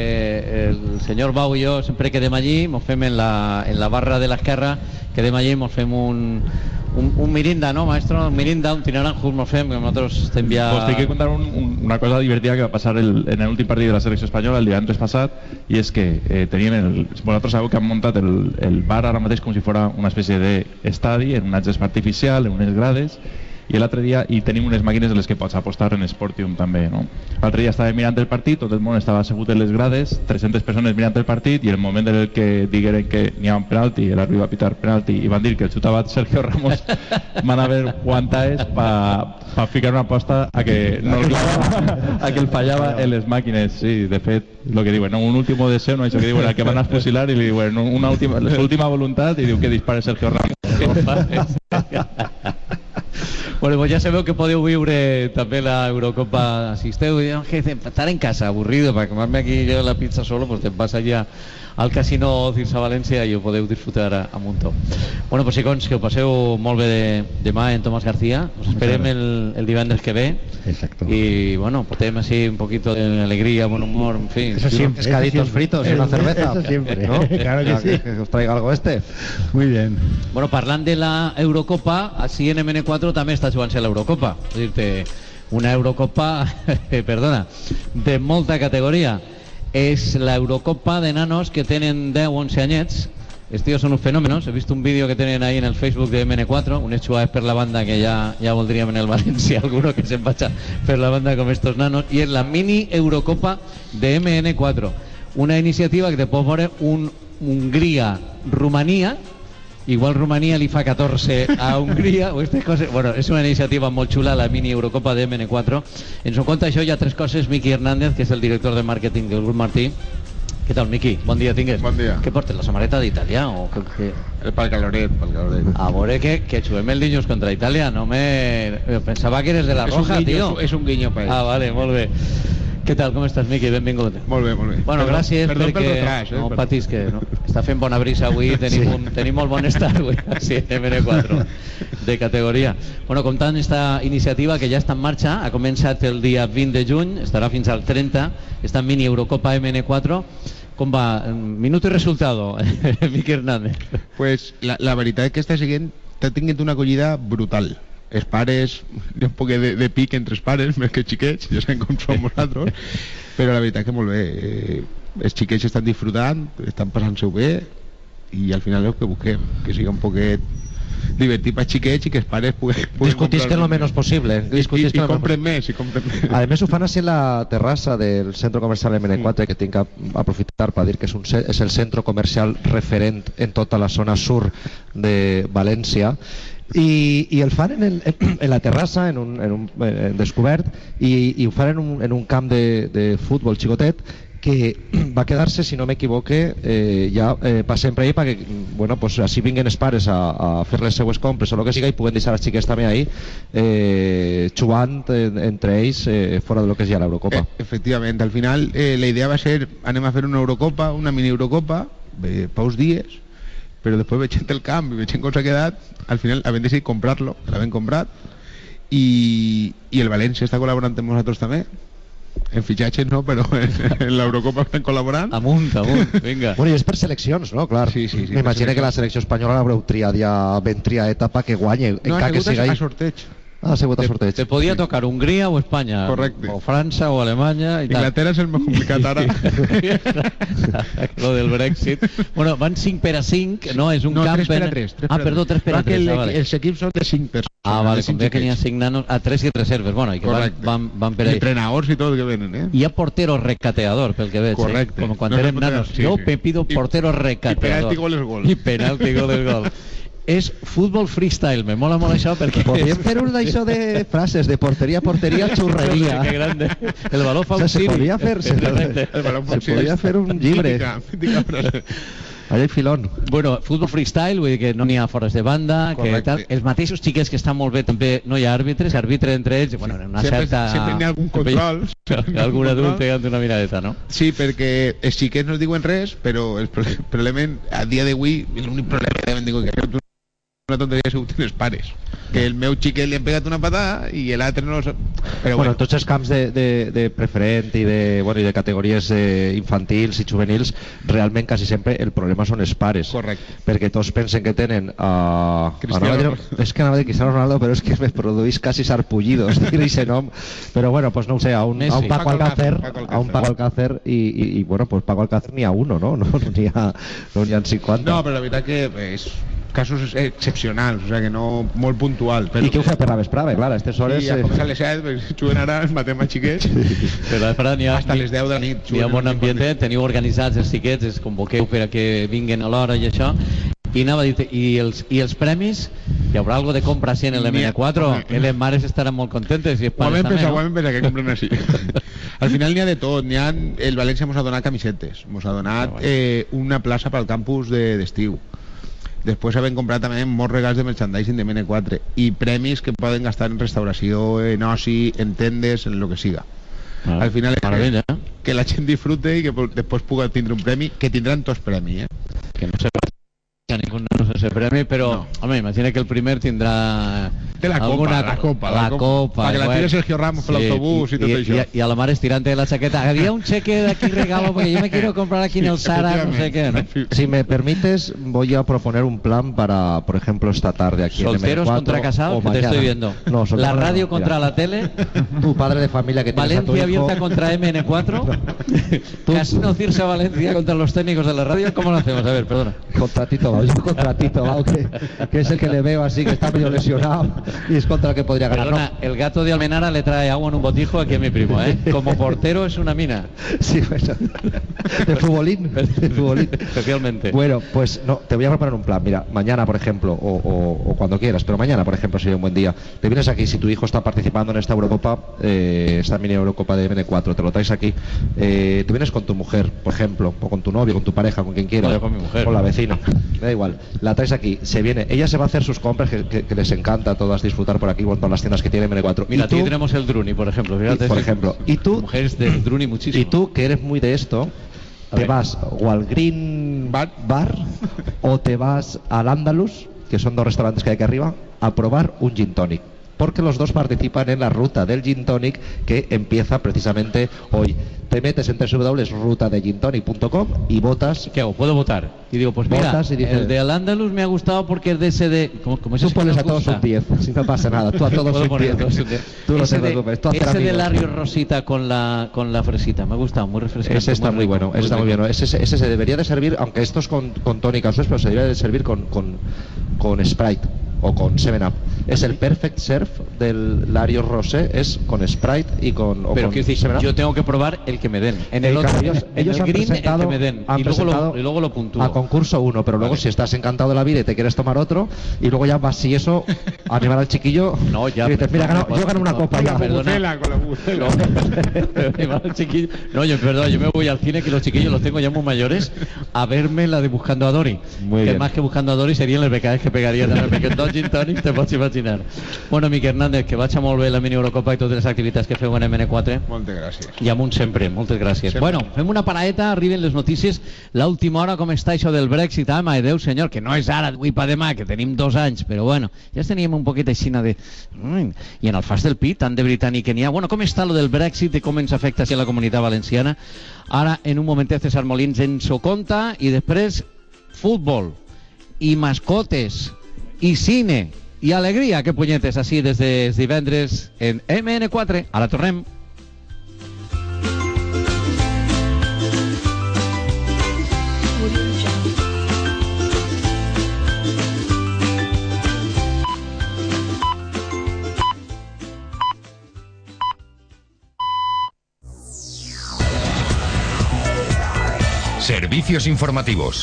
[SPEAKER 2] eh, el senyor Bau i jo sempre quedem allí, mos fem en la, en la barra de l'esquerra, quedem allí, mos fem un, un, un mirinda, ¿no, maestro? Un mirinda, un tinaranjos, mos fem, que nosaltres estem ja...
[SPEAKER 14] Pues tinc que contar un, un, una cosa divertida que va passar el, en l'últim partit de la selecció espanyola el divendres passat, i és que eh, teníem el, vosaltres sabeu que han muntat el, el bar ara mateix com si fos una espècie d'estadi, en una gespa artificial, en unes grades, i l'altre dia i tenim unes màquines en les que pots apostar en Sportium també, no? L'altre dia estava mirant el partit, tot el món estava assegut en les grades, tres-centes persones mirant el partit, i el moment en el que digueren que n'hi ha un penalti, l'àrbitre va pitar penalti i van dir que el xutava Sergio Ramos, van haver guantaes pa, pa ficar una aposta a que no el clavava, a que el fallava en les màquines. Sí, de fet, el que diuen, no, un último deseo, no, això que diuen, el que van a fusilar, i li diuen una última, la última voluntat, i diu que dispare Sergio Ramos.
[SPEAKER 2] Bueno, pues ya sabeu que podeu viure també la Eurocopa si esteu, estar en casa aburrido para comerme aquí yo la pizza solo, pues te vas allá al Casino Cirsa València i ho podeu disfrutar a, a muntó. Bueno, pues chicos, que ho passeu molt bé de, demà en Tomàs García, us esperem el, el divendres que ve.
[SPEAKER 4] Exacto.
[SPEAKER 2] Y bueno, podem así un poquito de alegría, buen humor, en fin.
[SPEAKER 3] Eso siempre, pescaditos fritos y una cerveza.
[SPEAKER 4] Eso siempre,
[SPEAKER 3] ¿no?
[SPEAKER 4] Claro que sí.
[SPEAKER 3] Que os traiga algo este.
[SPEAKER 4] Muy bien.
[SPEAKER 2] Bueno, parlant de la Eurocopa, així en M N quatre també està jugant-se l'Eurocopa. És a dir, una Eurocopa, perdona, de molta categoria. És la Eurocopa de nanos que tenen deu o onze anyets. Els tios són uns fenòmenos. He vist un vídeo que tenen ahí en el Facebook de M N quatre, unes jugades per la banda que ja, ja voldríem en el València, alguno que se'n vaig per la banda com estos nanos, i és la mini Eurocopa de M N quatre, una iniciativa que te pot veure un Hongria-Romania. Igual Rumanía li fa catorze a Hongria o estas cosas. Bueno, és una iniciativa molt xula, la mini Eurocopa de M N quatre. Ens ho conta això, hi ha tres coses. Miki Hernández, que és el director de màrqueting del Grup Martí. Què tal, Miki? Bon dia, tingues.
[SPEAKER 17] Bon dia.
[SPEAKER 2] Què portes, la samarreta d'Itàlia? O que, que...
[SPEAKER 17] El pel caloret, pel caloret.
[SPEAKER 2] A veure que, que juguem el Niños contra Itàlia. No me... Pensava que eres de la
[SPEAKER 17] és
[SPEAKER 2] Roja,
[SPEAKER 17] guiño,
[SPEAKER 2] tío.
[SPEAKER 17] És un guiño per ells.
[SPEAKER 2] Ah, vale, molt bé. Què tal, com estàs, Miqui? Benvingut.
[SPEAKER 17] Molt bé, molt bé.
[SPEAKER 2] Bueno,
[SPEAKER 17] perdó,
[SPEAKER 2] gràcies
[SPEAKER 17] perdó
[SPEAKER 2] perquè...
[SPEAKER 17] pel retraix, eh?
[SPEAKER 2] No
[SPEAKER 17] Perdó.
[SPEAKER 2] patis, que no. Està fent bona brisa avui, tenim, sí. un, tenim molt bon estat avui, sí, M N quatre, de categoria. Bueno, comptant esta iniciativa que ja està en marxa, ha començat el dia vint de juny, estarà fins al trenta, esta mini Eurocopa M N quatre. Com va? Minuto i resultado, Miqui Hernández.
[SPEAKER 17] Pues la, la veritat és que està seguint, t'ha tingut una acollida brutal. Els pares, hi ha un poc de, de pic entre els pares, més que xiquets, ja sabem com som nosaltres, però la veritat que molt bé. Eh, els xiquets estan disfrutant, estan passant-se-ho bé, i al final és el que busquem, que siga un poquet divertit per xiquets i que els pares puguen, puguen
[SPEAKER 3] discutisquen lo menos posible,
[SPEAKER 17] i, i, i compren més, i compren més.
[SPEAKER 3] Además ho fan així en la terrassa del centro comercial M N quatre, que tinc que aprofitar per dir que és, un, és el centre comercial referent en tota la zona sur de València. I, i el fan en, el, en la terrassa, en un, en un en descobert, i, i ho fan en un, en un camp de, de futbol xicotet que va quedar-se, si no m'equivoque, eh, ja eh, per sempre ahí, perquè bueno, pues, així vinguen els pares a, a fer les seues compres o el que siga, i puguen deixar els xiquets també ahí eh, jugant en, entre ells eh, fora de lo que és ja l'Eurocopa.
[SPEAKER 17] Eh, efectivament, al final eh, la idea va ser anem a fer una Eurocopa, una mini Eurocopa eh, pa uns dies, però després veient el camp i veient com s'ha quedat, al final havent decidit comprar-lo, l'havent comprat, i, i el València està col·laborant amb nosaltres també, En fichajes no, però en, en l'Eurocopa estan col·laborant.
[SPEAKER 2] Amunt, amunt, vinga.
[SPEAKER 3] Bueno, i és per seleccions, no? Clar.
[SPEAKER 17] Sí, sí, sí,
[SPEAKER 3] m'imagino que la selecció espanyola l'haureu triat ja ben triat etapa que guanye.
[SPEAKER 17] No, ha sigut a, a sorteig.
[SPEAKER 3] Ah, ha sigut a sorteig.
[SPEAKER 2] Te podía tocar Hungría o España.
[SPEAKER 17] Correcte.
[SPEAKER 2] O França o Alemanya. I
[SPEAKER 17] Inglaterra és el més complicat ara.
[SPEAKER 2] Lo del Brexit. Bueno, van cinc per a cinc, no? És un
[SPEAKER 17] no,
[SPEAKER 2] camp...
[SPEAKER 17] tres per a tres.
[SPEAKER 2] Ah, perdó, tres per a tres.
[SPEAKER 17] El,
[SPEAKER 2] ah, vale.
[SPEAKER 17] Els equips són de cinc persones.
[SPEAKER 2] Ah, vale, com veia que n'hi ha cinc nanos. Ah, tres i reserves. Bueno, i que van, van, van per ahí.
[SPEAKER 17] Entrenadors i tot que venen, eh?
[SPEAKER 2] Hi ha portero recateador, pel que veig.
[SPEAKER 17] Correcte.
[SPEAKER 2] Eh? Com quan
[SPEAKER 17] No
[SPEAKER 2] érem
[SPEAKER 17] portero,
[SPEAKER 2] nanos.
[SPEAKER 17] sí,
[SPEAKER 2] Jo
[SPEAKER 17] sí.
[SPEAKER 2] me pido portero recateador.
[SPEAKER 17] I penalti gol és gol.
[SPEAKER 2] I penalti gol és gol. És futbol freestyle, me mola molt això perquè...
[SPEAKER 3] Podríem fer un d'això de frases, de porteria a porteria, xurreria.
[SPEAKER 2] Que grande. El baló fa
[SPEAKER 3] O sea,
[SPEAKER 2] un
[SPEAKER 3] se
[SPEAKER 2] ciri.
[SPEAKER 3] podria fer, se,
[SPEAKER 17] El balón
[SPEAKER 3] se podria fer un llibre.
[SPEAKER 17] Mítica, mítica frase.
[SPEAKER 3] Allà hi filón.
[SPEAKER 2] Bueno, futbol freestyle, vull dir que no n'hi ha fores de banda, que
[SPEAKER 17] Correcte.
[SPEAKER 2] tal. Els mateixos xiquets que estan molt bé, també no hi ha àrbitres, arbitra entre ells, bueno, en una
[SPEAKER 17] Sempre-
[SPEAKER 2] certa...
[SPEAKER 17] sempre n'hi ha algun control. Sempre n'hi ha
[SPEAKER 2] Algun
[SPEAKER 17] algun
[SPEAKER 2] adult
[SPEAKER 17] control.
[SPEAKER 2] pegant una miradeta, no?
[SPEAKER 17] Sí, perquè els xiquets no es diuen res, però el pro- problema a dia d'avui, l'únic problema que digo que és una tonteria ha sigut els pares. Que el meu xiquet li han pegat una patada i l'altre no... Però
[SPEAKER 3] Bueno,
[SPEAKER 17] bueno,
[SPEAKER 3] en tots els camps de, de, de preferent i de, bueno, i de categories eh, infantils i juvenils, realment quasi sempre el problema són els pares.
[SPEAKER 17] Correcte.
[SPEAKER 3] Perquè tots pensen que tenen... Uh,
[SPEAKER 17] Cristiano.
[SPEAKER 3] és que anava a dir Cristiano Ronaldo, però és que me produís quasi sarpullidos dir aquest nom. Però bueno, pues no ho sé, a un, a un Paco Alcácer, a un Paco Alcácer i, i, i bueno, pues Paco Alcácer n'hi ha uno, no? No n'hi ha, no n'hi ha cinquanta.
[SPEAKER 17] no, però la veritat que és casos excepcionals, o sea que no molt puntual. Però
[SPEAKER 3] I què ho fa per la vesprada? Clar, a aquestes hores...
[SPEAKER 17] Sí, a
[SPEAKER 3] eh,
[SPEAKER 17] començar a les set, pues, juguen ara, ens matem a xiquets.
[SPEAKER 2] Però a Fran, n'hi ha,
[SPEAKER 17] Hasta les deu de la nit.
[SPEAKER 2] Hi ha
[SPEAKER 17] juguen
[SPEAKER 2] bon
[SPEAKER 17] en
[SPEAKER 2] ambient,
[SPEAKER 17] uniforme.
[SPEAKER 2] teniu organitzats els xiquets, els convoqueu per a que vinguen a l'hora i això. I anava a dir, i els, i els premis, hi haurà algo de compra així en el eme ene quatre, que les mares estaran molt contentes i els
[SPEAKER 17] Ho vam
[SPEAKER 2] pares també,
[SPEAKER 17] pensar, ho
[SPEAKER 2] no?
[SPEAKER 17] vam pensar que compren així. Al final n'hi ha de tot, n'hi ha, el València mos ha donat camisetes, mos ha donat eh, una plaça pel campus de- d'estiu. Després havem comprat també molts regals de merchandising de eme ene quatre i premis que poden gastar en restauració, en oci, en tendes, en lo que siga.
[SPEAKER 2] Ah,
[SPEAKER 17] Al final és
[SPEAKER 2] maravilla.
[SPEAKER 17] que, que la gent disfrute i que po- després puga tindre un premi, que tindran tots premi, eh?
[SPEAKER 2] Que no sé a ningú no sé ese premi, però no. Home, imagina que el primer tindrà
[SPEAKER 17] Té la copa,
[SPEAKER 2] alguna,
[SPEAKER 17] la copa,
[SPEAKER 2] la,
[SPEAKER 17] la
[SPEAKER 2] copa,
[SPEAKER 17] copa. Pa que la
[SPEAKER 2] bueno.
[SPEAKER 17] tire Sergio Ramos per l'autobús i tot això.
[SPEAKER 2] I, i a la mare estirante de la chaqueta, había un cheque de aquí regalo porque yo me quiero comprar aquí en el Zara, no sé qué, ¿no?
[SPEAKER 3] Si me permites, voy a proponer un plan para, por ejemplo, esta tarde aquí
[SPEAKER 2] Solteros
[SPEAKER 3] en eme ene cuatro
[SPEAKER 2] contra casados,
[SPEAKER 3] o
[SPEAKER 2] que te
[SPEAKER 3] mañana.
[SPEAKER 2] estoy viendo.
[SPEAKER 3] No,
[SPEAKER 2] La
[SPEAKER 3] solteros no,
[SPEAKER 2] radio
[SPEAKER 3] mira.
[SPEAKER 2] contra la tele,
[SPEAKER 3] Tu padre de familia que tienes a tu
[SPEAKER 2] Valencia
[SPEAKER 3] hijo.
[SPEAKER 2] abierta contra eme ene cuatro, Casino Cirsa Valencia contra los técnicos de la radio, ¿cómo lo hacemos? A ver, perdona.
[SPEAKER 3] Contra Tito Bau, yo contra Tito Bau, que, que es el que le veo así, que está medio lesionado y es contra el que podría ganar.
[SPEAKER 2] Perdona, el gato de Almenara le trae agua en un botijo aquí a mi primo, ¿eh? Como portero es una mina.
[SPEAKER 3] Sí, bueno, de futbolín, de futbolín.
[SPEAKER 2] Especialmente.
[SPEAKER 3] Bueno, pues no, te voy a proponer un plan. Mira, mañana, por ejemplo, o, o, o cuando quieras, pero mañana, por ejemplo, sería un buen día. Te vienes aquí, si tu hijo está participando en esta Eurocopa, eh, esta mini Eurocopa de eme ene cuatro, te lo traes aquí. Eh, tú vienes con tu mujer, por ejemplo, o con tu novio, con tu pareja, con quien quieras.
[SPEAKER 2] No, yo con mi mujer.
[SPEAKER 3] Con la vecina. Me da igual. La traes aquí, se viene. Ella se va a hacer sus compras, que, que, que les encanta a todas disfrutar por aquí, por todas las tiendas que tiene eme ene cuatro.
[SPEAKER 2] Mira,
[SPEAKER 3] Y tú-
[SPEAKER 2] aquí tenemos el Druni, por ejemplo. Fíjate,
[SPEAKER 3] y, por
[SPEAKER 2] sí.
[SPEAKER 3] ejemplo, y tú,
[SPEAKER 2] Mujeres del Druni muchísimo.
[SPEAKER 3] y tú que eres muy de esto,
[SPEAKER 2] A
[SPEAKER 3] te
[SPEAKER 2] ver.
[SPEAKER 3] vas o al Green Bar, Bar o te vas al Andalus, que son dos restaurantes que hay aquí arriba, a probar un gin tonic. Porque los dos participan en la ruta del gin tonic que empieza precisamente hoy. Te metes en doble u doble u doble u punto ruta de gin tonic punto com y votas.
[SPEAKER 2] ¿Qué hago? ¿Puedo votar? Y digo, pues mira,
[SPEAKER 3] Votas y dices-
[SPEAKER 2] el de Al-Ándalus me ha gustado porque es de ese de... ¿Cómo, cómo es
[SPEAKER 3] Tú
[SPEAKER 2] ese que
[SPEAKER 3] pones
[SPEAKER 2] nos
[SPEAKER 3] a todos
[SPEAKER 2] gusta?
[SPEAKER 3] un diez, si no pasa nada. Tú a todos
[SPEAKER 2] Puedo
[SPEAKER 3] un
[SPEAKER 2] poner
[SPEAKER 3] diez.
[SPEAKER 2] a todos un diez.
[SPEAKER 3] Tú no
[SPEAKER 2] ese
[SPEAKER 3] te
[SPEAKER 2] de,
[SPEAKER 3] preocupes. Tú hacer
[SPEAKER 2] ese de
[SPEAKER 3] amigos.
[SPEAKER 2] Lario Rosita con la, con la fresita, me ha gustado, muy refrescante.
[SPEAKER 3] Ese está muy
[SPEAKER 2] rico,
[SPEAKER 3] bueno, ese está muy
[SPEAKER 2] rico.
[SPEAKER 3] bien. Ese, ese se debería de servir, aunque esto es con, con tónica, pero se debería de servir con, con, con Sprite o con seven up. Es el perfect serve del Lario Rosé, es con Sprite y con, o
[SPEAKER 2] Pero
[SPEAKER 3] con
[SPEAKER 2] quiero decir,
[SPEAKER 3] seven up.
[SPEAKER 2] yo tengo que probar el que me den. En el
[SPEAKER 3] Eh,
[SPEAKER 2] otro,
[SPEAKER 3] claro, ellos,
[SPEAKER 2] en
[SPEAKER 3] ellos
[SPEAKER 2] el
[SPEAKER 3] han
[SPEAKER 2] green, el
[SPEAKER 3] presentado,
[SPEAKER 2] que me den.
[SPEAKER 3] han
[SPEAKER 2] Y luego,
[SPEAKER 3] presentado
[SPEAKER 2] lo, y luego lo puntúo.
[SPEAKER 3] a concurso uno, pero luego
[SPEAKER 2] Vale.
[SPEAKER 3] si estás encantado de la vida y te quieres tomar otro, y luego ya vas, si eso, a animar al chiquillo,
[SPEAKER 2] No, ya.
[SPEAKER 3] y dices, mira,
[SPEAKER 2] no,
[SPEAKER 3] gano-
[SPEAKER 2] no,
[SPEAKER 3] yo gano una
[SPEAKER 2] no,
[SPEAKER 3] copa
[SPEAKER 2] no,
[SPEAKER 3] ya.
[SPEAKER 2] perdona.
[SPEAKER 17] Con la bucela.
[SPEAKER 2] No, chiquillo. No, yo, perdón, yo me voy al cine, que los chiquillos los tengo ya muy mayores, a verme la de Buscando a Dory.
[SPEAKER 3] Muy
[SPEAKER 2] que
[SPEAKER 3] bien.
[SPEAKER 2] más que Buscando a Dory serían las becadas que pegaría también. Porque del gin tònic, te pots imaginar. Bueno, Miqui Hernández, que vaig a molt bé la mini Eurocopa i totes les activitats que feu en M N quatre.
[SPEAKER 17] Moltes gràcies.
[SPEAKER 2] I amunt sempre, moltes gràcies.
[SPEAKER 17] Sempre.
[SPEAKER 2] Bueno, fem una paraeta, arriben les notícies. L'última hora, com està això del Brexit? Ah, mai Déu, senyor, que no és ara, d'avui pa demà, que tenim dos anys, però bueno, ja teníem un poquet així de... I en el fas del pit, tant de britànic que n'hi ha. Bueno, com està lo del Brexit i com ens afecta a la comunitat valenciana? Ara, en un momentet, César Molins ens ho conta, i després, futbol, i mascotes, i cine, i alegria, que punyetes, així des de divendres en M N quatre. Ara tornem.
[SPEAKER 18] Servicios informativos.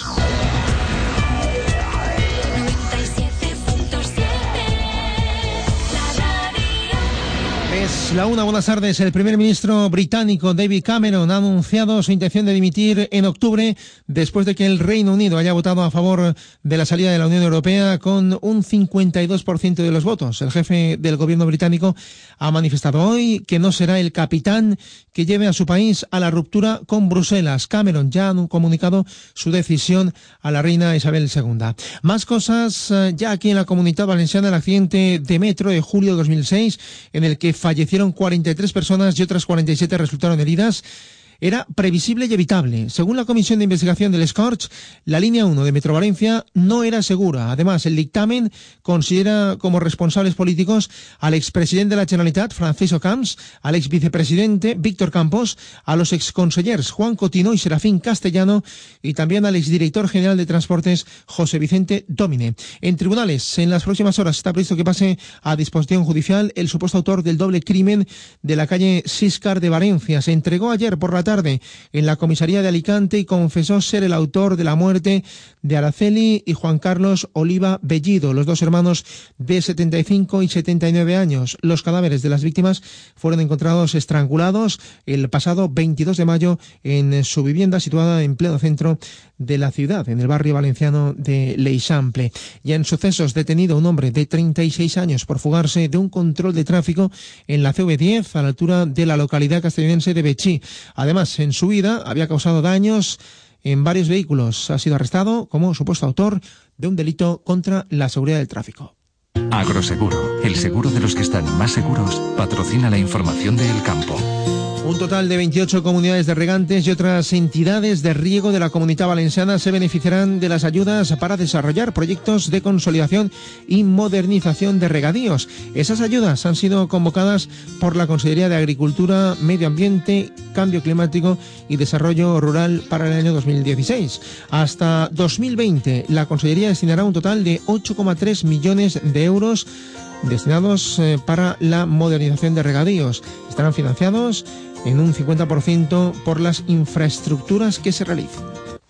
[SPEAKER 19] Es la una, buenas tardes. El primer ministro británico David Cameron ha anunciado su intención de dimitir en octubre después de que el Reino Unido haya votado a favor de la salida de la Unión Europea con un cincuenta y dos por ciento de los votos. El jefe del gobierno británico ha manifestado hoy que no será el capitán que lleve a su país a la ruptura con Bruselas. Cameron ya ha comunicado su decisión a la reina Isabel segunda. Más cosas ya aquí en la Comunidad Valenciana. El accidente de metro de julio de dos mil seis en el que fallecieron cuarenta y tres personas y otras cuarenta y siete resultaron heridas era previsible y evitable. Según la Comisión de Investigación del Scorch, la línea uno de Metro Valencia no era segura. Además, el dictamen considera como responsables políticos al expresidente de la Generalitat, Francisco Camps, al exvicepresidente Víctor Campos, a los exconsellers Juan Cotino y Serafín Castellano y también al exdirector general de Transportes, José Vicente Domine. En tribunales, en las próximas horas está previsto que pase a disposición judicial el supuesto autor del doble crimen de la calle Siscar de Valencia. Se entregó ayer por la tarde en la comisaría de Alicante y confesó ser el autor de la muerte de Araceli y Juan Carlos Oliva Bellido, los dos hermanos de setenta y cinco y setenta y nueve años. Los cadáveres de las víctimas fueron encontrados estrangulados el pasado veintidós de mayo en su vivienda situada en pleno centro de la ciudad, en el barrio valenciano de l'Eixample. Y en sucesos, detenido un hombre de treinta y seis años por fugarse de un control de tráfico en la C V diez a la altura de la localidad castellonense de Betxí. Además, en su vida había causado daños en varios vehículos. Ha sido arrestado como supuesto autor de un delito contra la seguridad del tráfico.
[SPEAKER 20] Agroseguro, el seguro de los que están más seguros, patrocina la información de El Campo.
[SPEAKER 19] Un total de veintiocho comunidades de regantes y otras entidades de riego de la Comunidad Valenciana se beneficiarán de las ayudas para desarrollar proyectos de consolidación y modernización de regadíos. Esas ayudas han sido convocadas por la Consellería de Agricultura, Medio Ambiente, Cambio Climático y Desarrollo Rural para el año dos mil dieciséis. Hasta dos mil veinte, la Consellería destinará un total de ocho coma tres millones de euros destinados eh, para la modernización de regadíos. Estarán financiados en un cincuenta por ciento por las infraestructuras que se realicen.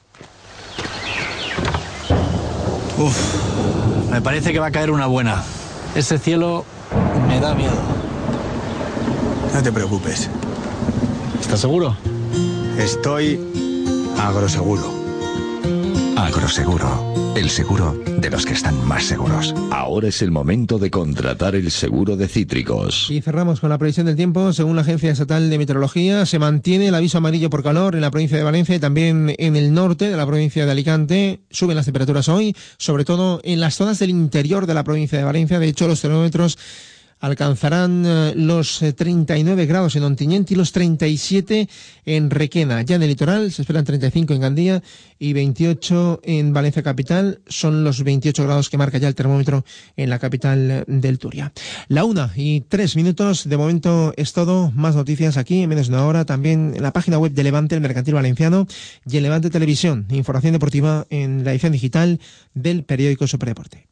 [SPEAKER 21] Uf, me parece que va a caer una buena. Ese cielo me da miedo.
[SPEAKER 22] No te preocupes.
[SPEAKER 21] ¿Estás seguro?
[SPEAKER 22] Estoy agroseguro.
[SPEAKER 20] Agroseguro, el seguro de los que están más seguros.
[SPEAKER 11] Ahora es el momento de contratar el seguro de cítricos.
[SPEAKER 19] Y cerramos con la previsión del tiempo. Según la Agencia Estatal de Meteorología, se mantiene el aviso amarillo por calor en la provincia de Valencia y también en el norte de la provincia de Alicante. Suben las temperaturas hoy, sobre todo en las zonas del interior de la provincia de Valencia. De hecho, los termómetros alcanzarán eh, los eh, treinta y nueve grados en Ontinyent y los treinta y siete en Requena. Ya en el litoral se esperan treinta y cinco en Gandía y veintiocho en Valencia capital. Son los veintiocho grados que marca ya el termómetro en la capital del Turia. La una y tres minutos. De momento es todo. Más noticias aquí en menos de una hora. También en la página web de Levante, el Mercantil Valenciano, y en Levante Televisión. Información deportiva en la edición digital del periódico Superdeporte.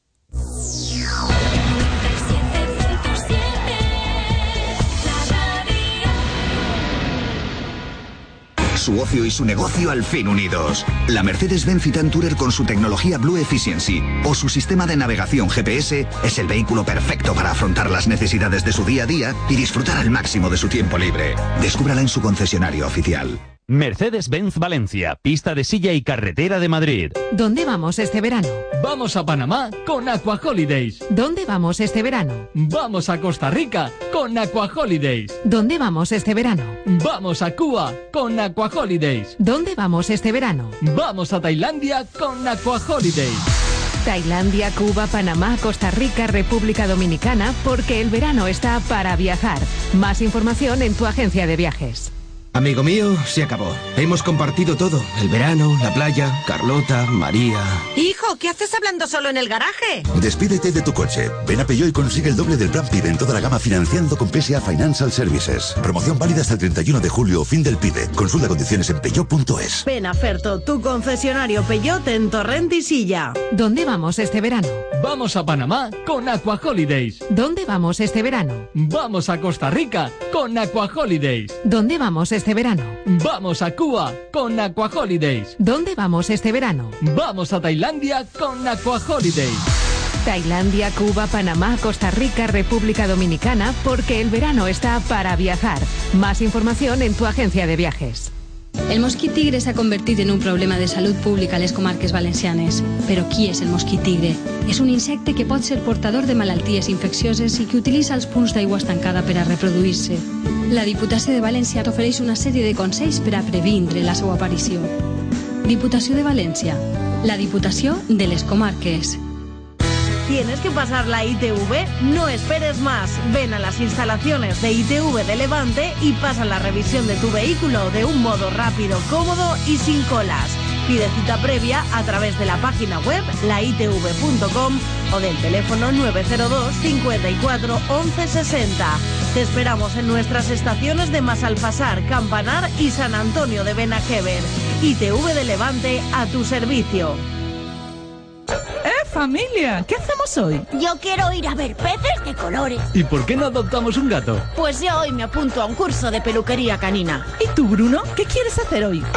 [SPEAKER 23] Su ocio y su negocio al fin unidos. La Mercedes-Benz Citan Tourer con su tecnología Blue Efficiency o su sistema de navegación G P S es el vehículo perfecto para afrontar las necesidades de su día a día y disfrutar al máximo de su tiempo libre. Descúbrala en su concesionario oficial.
[SPEAKER 1] Mercedes-Benz Valencia, pista de silla y carretera de Madrid.
[SPEAKER 10] ¿Dónde vamos este verano?
[SPEAKER 9] Vamos a Panamá con Aqua Holidays.
[SPEAKER 10] ¿Dónde vamos este verano?
[SPEAKER 9] Vamos a Costa Rica con Aqua Holidays.
[SPEAKER 10] ¿Dónde vamos este verano?
[SPEAKER 9] Vamos a Cuba con Aqua Holidays.
[SPEAKER 10] ¿Dónde vamos este verano?
[SPEAKER 9] Vamos a Tailandia con Aqua Holidays.
[SPEAKER 10] Tailandia, Cuba, Panamá, Costa Rica, República Dominicana, porque el verano está para viajar. Más información en tu agencia de viajes.
[SPEAKER 5] Amigo mío, se acabó. Hemos compartido todo. El verano, la playa, Carlota, María...
[SPEAKER 6] Hijo, ¿qué haces hablando solo en el garaje?
[SPEAKER 7] Despídete de tu coche. Ven a Peugeot y consigue el doble del plan PIB en toda la gama financiando con P S A Financial Services. Promoción válida hasta el treinta y uno de julio, fin del PIB. Consulta condiciones en peugeot punto es.
[SPEAKER 8] Ven a Ferto, tu concesionario Peugeot en Torrent y Silla.
[SPEAKER 10] ¿Dónde vamos este verano?
[SPEAKER 9] Vamos a Panamá con Aqua Holidays.
[SPEAKER 10] ¿Dónde vamos este verano?
[SPEAKER 9] Vamos a Costa Rica con Aqua Holidays.
[SPEAKER 10] ¿Dónde vamos este verano?
[SPEAKER 9] Vamos a Cuba con Aqua Holidays.
[SPEAKER 10] ¿Dónde vamos este verano?
[SPEAKER 9] Vamos a Tailandia con Aqua Holidays.
[SPEAKER 10] Tailandia, Cuba, Panamá, Costa Rica, República Dominicana, porque el verano está para viajar. Más información en tu agencia de viajes.
[SPEAKER 18] El mosquit tigre s'ha convertit en un problema de salut pública a les comarques valencianes. Però qui és el mosquit tigre? És un insecte que pot ser portador de malalties infeccioses i que utilitza els punts d'aigua estancada per a reproduir-se. La Diputació de València t'ofereix una sèrie de consells per a previndre la seva aparició. Diputació de València, la Diputació de les comarques.
[SPEAKER 8] ¿Tienes que pasar la I T V? No esperes más. Ven a las instalaciones de I T V de Levante y pasa la revisión de tu vehículo de un modo rápido, cómodo y sin colas. Pide cita previa a través de la página web la i t v punto com o del teléfono nueve cero dos, cincuenta y cuatro, once sesenta. Te esperamos en nuestras estaciones de Masalfasar, Campanar y San Antonio de Benajever. I T V de Levante a tu servicio.
[SPEAKER 24] ¡Eh, familia! ¿Qué hacemos hoy?
[SPEAKER 25] Yo quiero ir a ver peces de colores.
[SPEAKER 9] ¿Y por qué no adoptamos un gato?
[SPEAKER 25] Pues yo hoy me apunto a un curso de peluquería canina.
[SPEAKER 24] ¿Y tú, Bruno? ¿Qué quieres hacer hoy?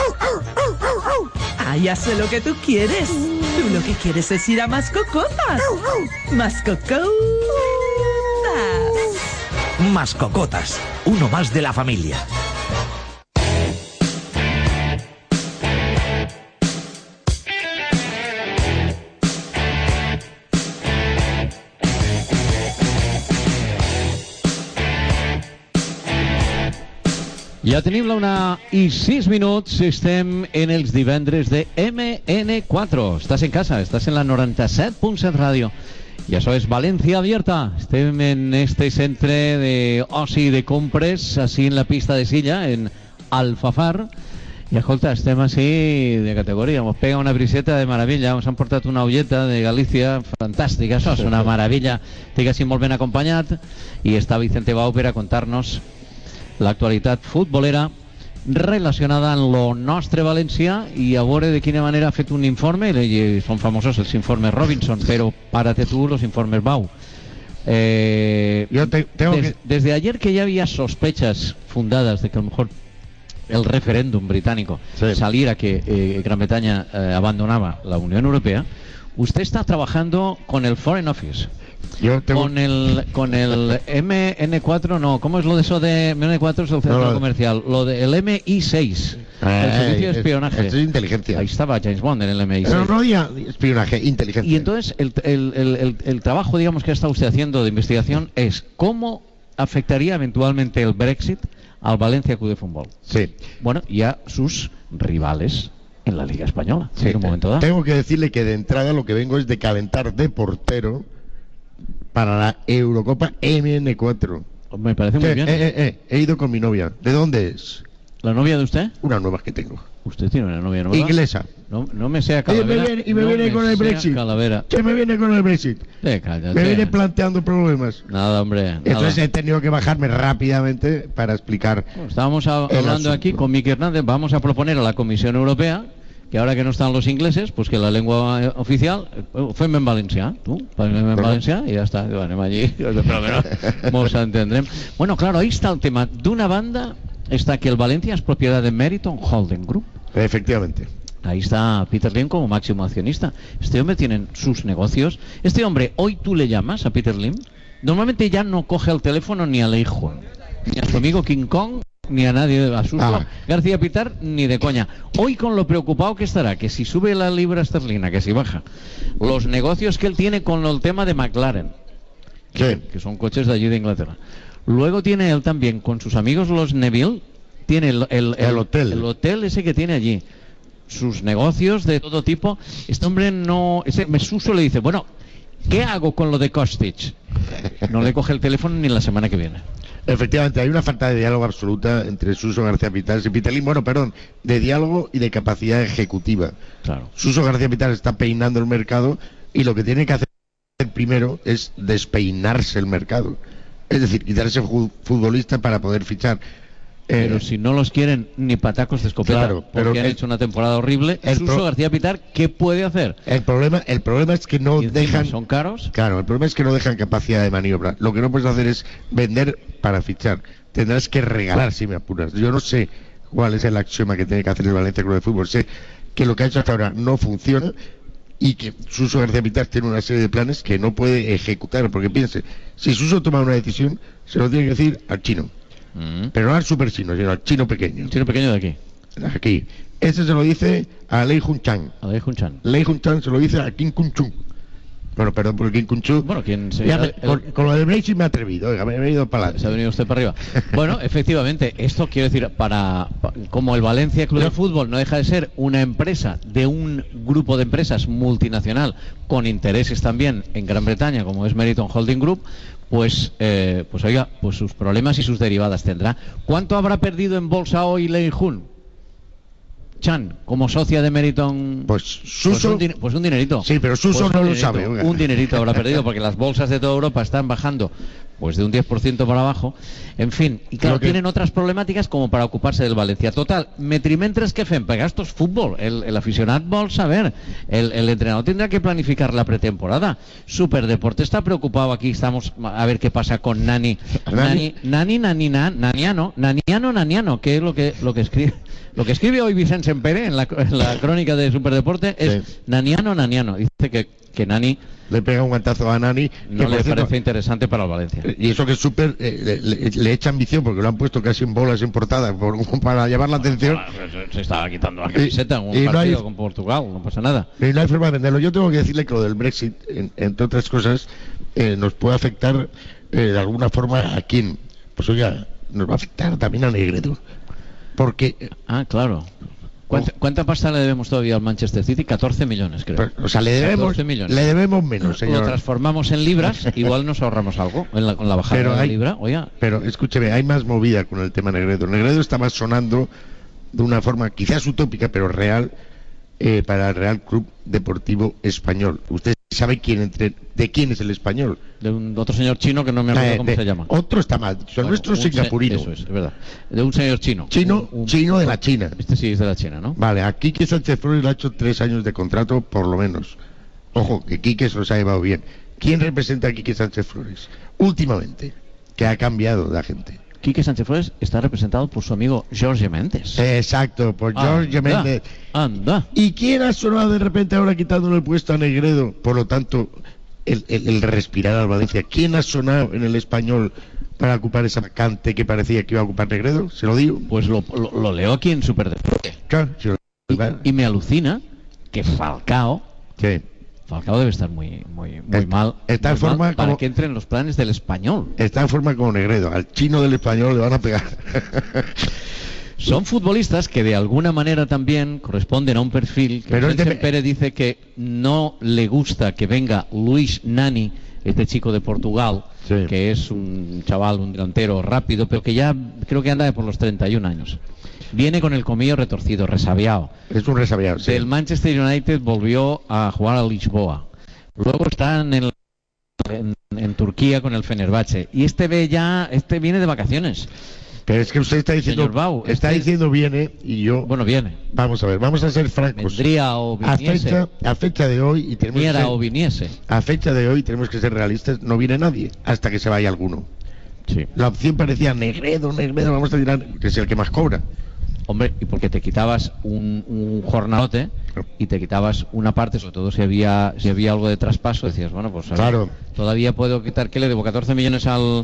[SPEAKER 24] Ah, ya sé lo que tú quieres. Tú lo que quieres es ir a Mascocotas. Mascocotas.
[SPEAKER 26] Mascocotas, uno más de la familia.
[SPEAKER 2] Ja tenim la una i sis minuts, estem en els divendres de eme ene quatre. Estàs en casa, estàs en la noranta-set punt set ràdio. I això és València Abierta. Estem en este centre d'oci i de compres, així en la pista de Silla, en Alfafar. I escolta, estem així de categoria, ens pega una briseta de meravella, ens han portat una olleta de Galícia fantàstica, això és una meravella. Estic així molt ben acompanyat i està Vicente Bau per a contar-nos l'actualitat futbolera relacionada amb lo nostre València i a veure de quina manera ha fet un informe. Són famosos els informes Robinson, però párate tú los informes Bau. Eh, Yo te, tengo des, que... Desde ayer que ya había sospechas fundadas de que a lo mejor el referéndum británico sí. saliera que eh, Gran Bretaña eh, abandonaba la Unión Europea, usted está trabajando con el Foreign Office. Yo tengo... con el con el eme ene cuatro, no, ¿cómo es lo de eso de eme ene cuatro? Es el centro no, no. comercial, lo del eme i seis, eh, el servicio de espionaje.
[SPEAKER 3] Esto es inteligencia.
[SPEAKER 2] Ahí estaba James Bond en el eme i seis.
[SPEAKER 3] Pero no había espionaje, inteligencia.
[SPEAKER 2] Y entonces el, el, el, el, el trabajo, digamos, que está usted haciendo de investigación es cómo afectaría eventualmente el Brexit al Valencia Club de Fútbol.
[SPEAKER 3] Sí.
[SPEAKER 2] Bueno, y a sus rivales en la Liga Española.
[SPEAKER 3] Sí.
[SPEAKER 2] En un momento dado.
[SPEAKER 3] Tengo que decirle que de entrada lo que vengo es de calentar de portero para la Eurocopa eme ene cuatro.
[SPEAKER 2] Me parece muy
[SPEAKER 3] eh,
[SPEAKER 2] bien.
[SPEAKER 3] Eh, eh, eh, he ido con mi novia. ¿De dónde es?
[SPEAKER 2] ¿La novia de usted?
[SPEAKER 3] Una nueva que tengo.
[SPEAKER 2] ¿Usted tiene una novia nueva?
[SPEAKER 3] Inglesa.
[SPEAKER 2] No, no me sea Calavera.
[SPEAKER 3] Y me viene, y me
[SPEAKER 2] no
[SPEAKER 3] viene
[SPEAKER 2] me
[SPEAKER 3] con el Brexit.
[SPEAKER 2] Calavera.
[SPEAKER 3] ¿Qué me viene con el Brexit?
[SPEAKER 2] Sí, cállate.
[SPEAKER 3] Me viene planteando problemas.
[SPEAKER 2] Nada, hombre. Nada.
[SPEAKER 3] Entonces he tenido que bajarme rápidamente para explicar.
[SPEAKER 2] Bueno, estábamos a, hablando asunto. aquí con Miki Hernández. Vamos a proponer a la Comisión Europea que ahora que no están los ingleses, pues que la lengua oficial fue en Valencia, tú, en Valencia y ya está, bueno, allí, pero nos entendremos. Bueno, claro, ahí está el tema. De una banda está que el Valencia es propiedad de Meriton Holding Group.
[SPEAKER 3] Efectivamente.
[SPEAKER 2] Ahí está Peter Lim como máximo accionista. Este hombre tiene sus negocios. Este hombre, hoy tú le llamas a Peter Lim, normalmente ya no coge el teléfono ni al hijo, ni a su amigo King Kong, ni a nadie, a Suso
[SPEAKER 4] Ah.
[SPEAKER 2] García Pitar, ni de coña. Hoy con lo preocupado que estará, que si sube la libra esterlina, que si baja, los negocios que él tiene con el tema de McLaren, que, que son coches de allí de Inglaterra. Luego tiene él también con sus amigos los Neville, tiene el, el, el,
[SPEAKER 4] El hotel.
[SPEAKER 2] el hotel ese que tiene allí, sus negocios de todo tipo. Este hombre no, ese Suso le dice, bueno, ¿qué hago con lo de Kostic? No le coge el teléfono ni la semana que viene.
[SPEAKER 4] Efectivamente, hay una falta de diálogo absoluta entre Suso García Pitar y Pitalín, bueno, perdón, de diálogo y de capacidad ejecutiva.
[SPEAKER 2] Claro.
[SPEAKER 4] Suso García Pitar está peinando el mercado y lo que tiene que hacer primero es despeinarse el mercado. Es decir, quitarse ju- futbolista para poder fichar. Eh,
[SPEAKER 2] Pero si no los quieren ni patacos de escopeta,
[SPEAKER 4] Claro, pero
[SPEAKER 2] porque han
[SPEAKER 4] el-
[SPEAKER 2] hecho una temporada horrible,
[SPEAKER 4] el
[SPEAKER 2] Suso
[SPEAKER 4] pro-
[SPEAKER 2] García Pitar, ¿qué puede hacer?
[SPEAKER 4] El problema, el problema es que no
[SPEAKER 2] Y encima
[SPEAKER 4] dejan.
[SPEAKER 2] son caros.
[SPEAKER 4] Claro, el problema es que no dejan capacidad de maniobra. Lo que no puedes hacer es vender para fichar. Tendrás que regalar si me apuras. Yo no sé cuál es el axioma que tiene que hacer el Valencia Club de Fútbol. Sé que lo que ha hecho hasta ahora no funciona y que Suso García Pitar tiene una serie de planes que no puede ejecutar. Porque piense, si Suso toma una decisión, se lo tiene que decir al chino.
[SPEAKER 2] Mm.
[SPEAKER 4] Pero no al super chino, sino al chino pequeño.
[SPEAKER 2] Chino pequeño de aquí.
[SPEAKER 4] Aquí. Ese se lo dice a Lei Jun-chan.
[SPEAKER 2] A Lei Jun-chan.
[SPEAKER 4] Lei Jun-chan se lo dice a Kim Kun-chung. Bueno, perdón por el Kim Kun-chung.
[SPEAKER 2] Bueno, quien se...
[SPEAKER 4] Ya me-
[SPEAKER 2] el-
[SPEAKER 4] con, con lo del Brexit me he atrevido, oiga, me he venido para
[SPEAKER 2] Se ha
[SPEAKER 4] adelante.
[SPEAKER 2] venido usted para arriba. Bueno, efectivamente, esto quiero decir, para, pa- como el Valencia Club de Fútbol no deja de ser una empresa de un grupo de empresas multinacional con intereses también en Gran Bretaña, como es Meriton Holding Group, pues, eh, pues oiga, pues sus problemas y sus derivadas tendrá. ¿Cuánto habrá perdido en bolsa hoy Lei Jun? Chan, como socia de Meriton.
[SPEAKER 4] Pues Suso.
[SPEAKER 2] Pues un, din- pues un dinerito.
[SPEAKER 4] Sí, pero Suso
[SPEAKER 2] Pues un
[SPEAKER 4] no lo
[SPEAKER 2] dinerito,
[SPEAKER 4] sabe, oiga.
[SPEAKER 2] Un dinerito habrá perdido porque las bolsas de toda Europa están bajando pues de un diez por ciento para abajo. En fin, y claro,
[SPEAKER 4] Lo que-
[SPEAKER 2] tienen otras problemáticas como para ocuparse del Valencia. Total, metrimentres que fem, perquè esto es fútbol. El, el aficionat vol saber. El, el entrenador tendrá que planificar la pretemporada. Superdeporte está preocupado aquí. Estamos a ver qué pasa con Nani. Nani, Nani, Nani, Nani, Naniano, Naniano, Naniano, que es lo que, lo que escribe. Lo que escribe hoy Vicente Sempere en la, en la crónica de Superdeporte es
[SPEAKER 4] Sí.
[SPEAKER 2] Naniano, Naniano. Dice que, que Nani
[SPEAKER 4] Le pega un guantazo a Nani.
[SPEAKER 2] no
[SPEAKER 4] que,
[SPEAKER 2] le
[SPEAKER 4] por cierto,
[SPEAKER 2] parece interesante para el Valencia.
[SPEAKER 4] Y eso que es súper, eh, le, le- le echa ambición porque lo han puesto casi en bolas en portada por- para llamar la atención.
[SPEAKER 2] Se estaba quitando la camiseta en un
[SPEAKER 4] y no
[SPEAKER 2] partido
[SPEAKER 4] hay-
[SPEAKER 2] con Portugal, no pasa nada.
[SPEAKER 4] Y no hay forma de venderlo. Yo tengo que decirle que lo del Brexit, en- entre otras cosas, eh, nos puede afectar eh, de alguna forma a quién. Pues oiga, nos va a afectar también a Negredo. Porque, eh,
[SPEAKER 2] Ah, claro. ¿Cuánta, cuánta pasta le debemos todavía al Manchester City? catorce millones, creo.
[SPEAKER 4] Pero, o sea, le debemos,
[SPEAKER 2] catorce millones.
[SPEAKER 4] le debemos menos,
[SPEAKER 2] Lo
[SPEAKER 4] señor.
[SPEAKER 2] transformamos en libras, igual nos ahorramos algo en la, con la bajada
[SPEAKER 4] Pero
[SPEAKER 2] de la
[SPEAKER 4] hay-
[SPEAKER 2] libra. Oiga,
[SPEAKER 4] Pero escúcheme, hay más movida con el tema Negredo. Negredo está más sonando de una forma quizás utópica, pero real, eh, para el Real Club Deportivo Español. Usted sabe quién entre, de quién es el español.
[SPEAKER 2] de un otro señor chino que no me acuerdo
[SPEAKER 4] Eh,
[SPEAKER 2] cómo
[SPEAKER 4] de-
[SPEAKER 2] se llama.
[SPEAKER 4] Otro está mal, son
[SPEAKER 2] Bueno,
[SPEAKER 4] nuestro
[SPEAKER 2] un se-
[SPEAKER 4] singapurino.
[SPEAKER 2] Eso es, es verdad. De un señor chino.
[SPEAKER 4] Chino,
[SPEAKER 2] Un- un-
[SPEAKER 4] chino de la China.
[SPEAKER 2] Este sí es de la China, ¿no?
[SPEAKER 4] Vale, a Quique Sánchez Flores le ha hecho tres años de contrato, por lo menos. Ojo, que Quique se los ha llevado bien. ¿Quién representa a Quique Sánchez Flores? Últimamente, que ha cambiado la gente.
[SPEAKER 2] Quique Sánchez Flores está representado por su amigo Jorge Méndez.
[SPEAKER 4] Exacto, por Jorge
[SPEAKER 2] Anda,
[SPEAKER 4] Méndez.
[SPEAKER 2] Anda.
[SPEAKER 4] ¿Y quién ha sonado de repente ahora quitándole el puesto a Negredo? Por lo tanto, el, el- el respirar al Valencia. ¿Quién ha sonado en el español para ocupar esa vacante que parecía que iba a ocupar Negredo? ¿Se lo digo?
[SPEAKER 2] Pues lo, lo- lo leo aquí en Superdeporte.
[SPEAKER 4] Claro, se lo-
[SPEAKER 2] Y, y me alucina que Falcao,
[SPEAKER 4] Sí.
[SPEAKER 2] Falcao debe estar muy muy muy
[SPEAKER 4] Está-
[SPEAKER 2] mal,
[SPEAKER 4] está en
[SPEAKER 2] muy mal
[SPEAKER 4] forma
[SPEAKER 2] para
[SPEAKER 4] como-
[SPEAKER 2] que entre en los planes del español.
[SPEAKER 4] Está en forma como Negredo. Al chino del español le van a pegar.
[SPEAKER 2] Son futbolistas que de alguna manera también corresponden a un perfil que
[SPEAKER 4] Pero es de-
[SPEAKER 2] Vicente Pérez dice que no le gusta que venga Luis Nani, este chico de Portugal,
[SPEAKER 4] Sí.
[SPEAKER 2] que es un chaval, un delantero rápido, pero que ya creo que anda por los treinta y un años. Viene con el comillo retorcido, resabiado.
[SPEAKER 4] Es un resabiado, sí.
[SPEAKER 2] Del Manchester United volvió a jugar a Lisboa. Luego está en, el- en, en Turquía con el Fenerbahce. Y este ve ya, este viene de vacaciones.
[SPEAKER 4] Pero es que usted está diciendo,
[SPEAKER 2] Señor Bau,
[SPEAKER 4] está
[SPEAKER 2] este-
[SPEAKER 4] diciendo viene y yo...
[SPEAKER 2] Bueno, viene.
[SPEAKER 4] Vamos a ver, vamos a ser francos.
[SPEAKER 2] Vendría o
[SPEAKER 4] A
[SPEAKER 2] viniese.
[SPEAKER 4] fecha, a fecha de hoy y tenemos que
[SPEAKER 2] Viniera
[SPEAKER 4] ser-
[SPEAKER 2] o viniese.
[SPEAKER 4] a fecha de hoy tenemos que ser realistas, no viene nadie hasta que se vaya alguno.
[SPEAKER 2] Sí.
[SPEAKER 4] La opción parecía Negredo, Negredo, vamos a tirar, que es el que más cobra.
[SPEAKER 2] Hombre, y porque te quitabas un, un jornadote y te quitabas una parte, sobre todo si había si había algo de traspaso, decías, bueno, pues a ver,
[SPEAKER 4] Claro.
[SPEAKER 2] todavía puedo quitar, ¿qué le debo? catorce millones al,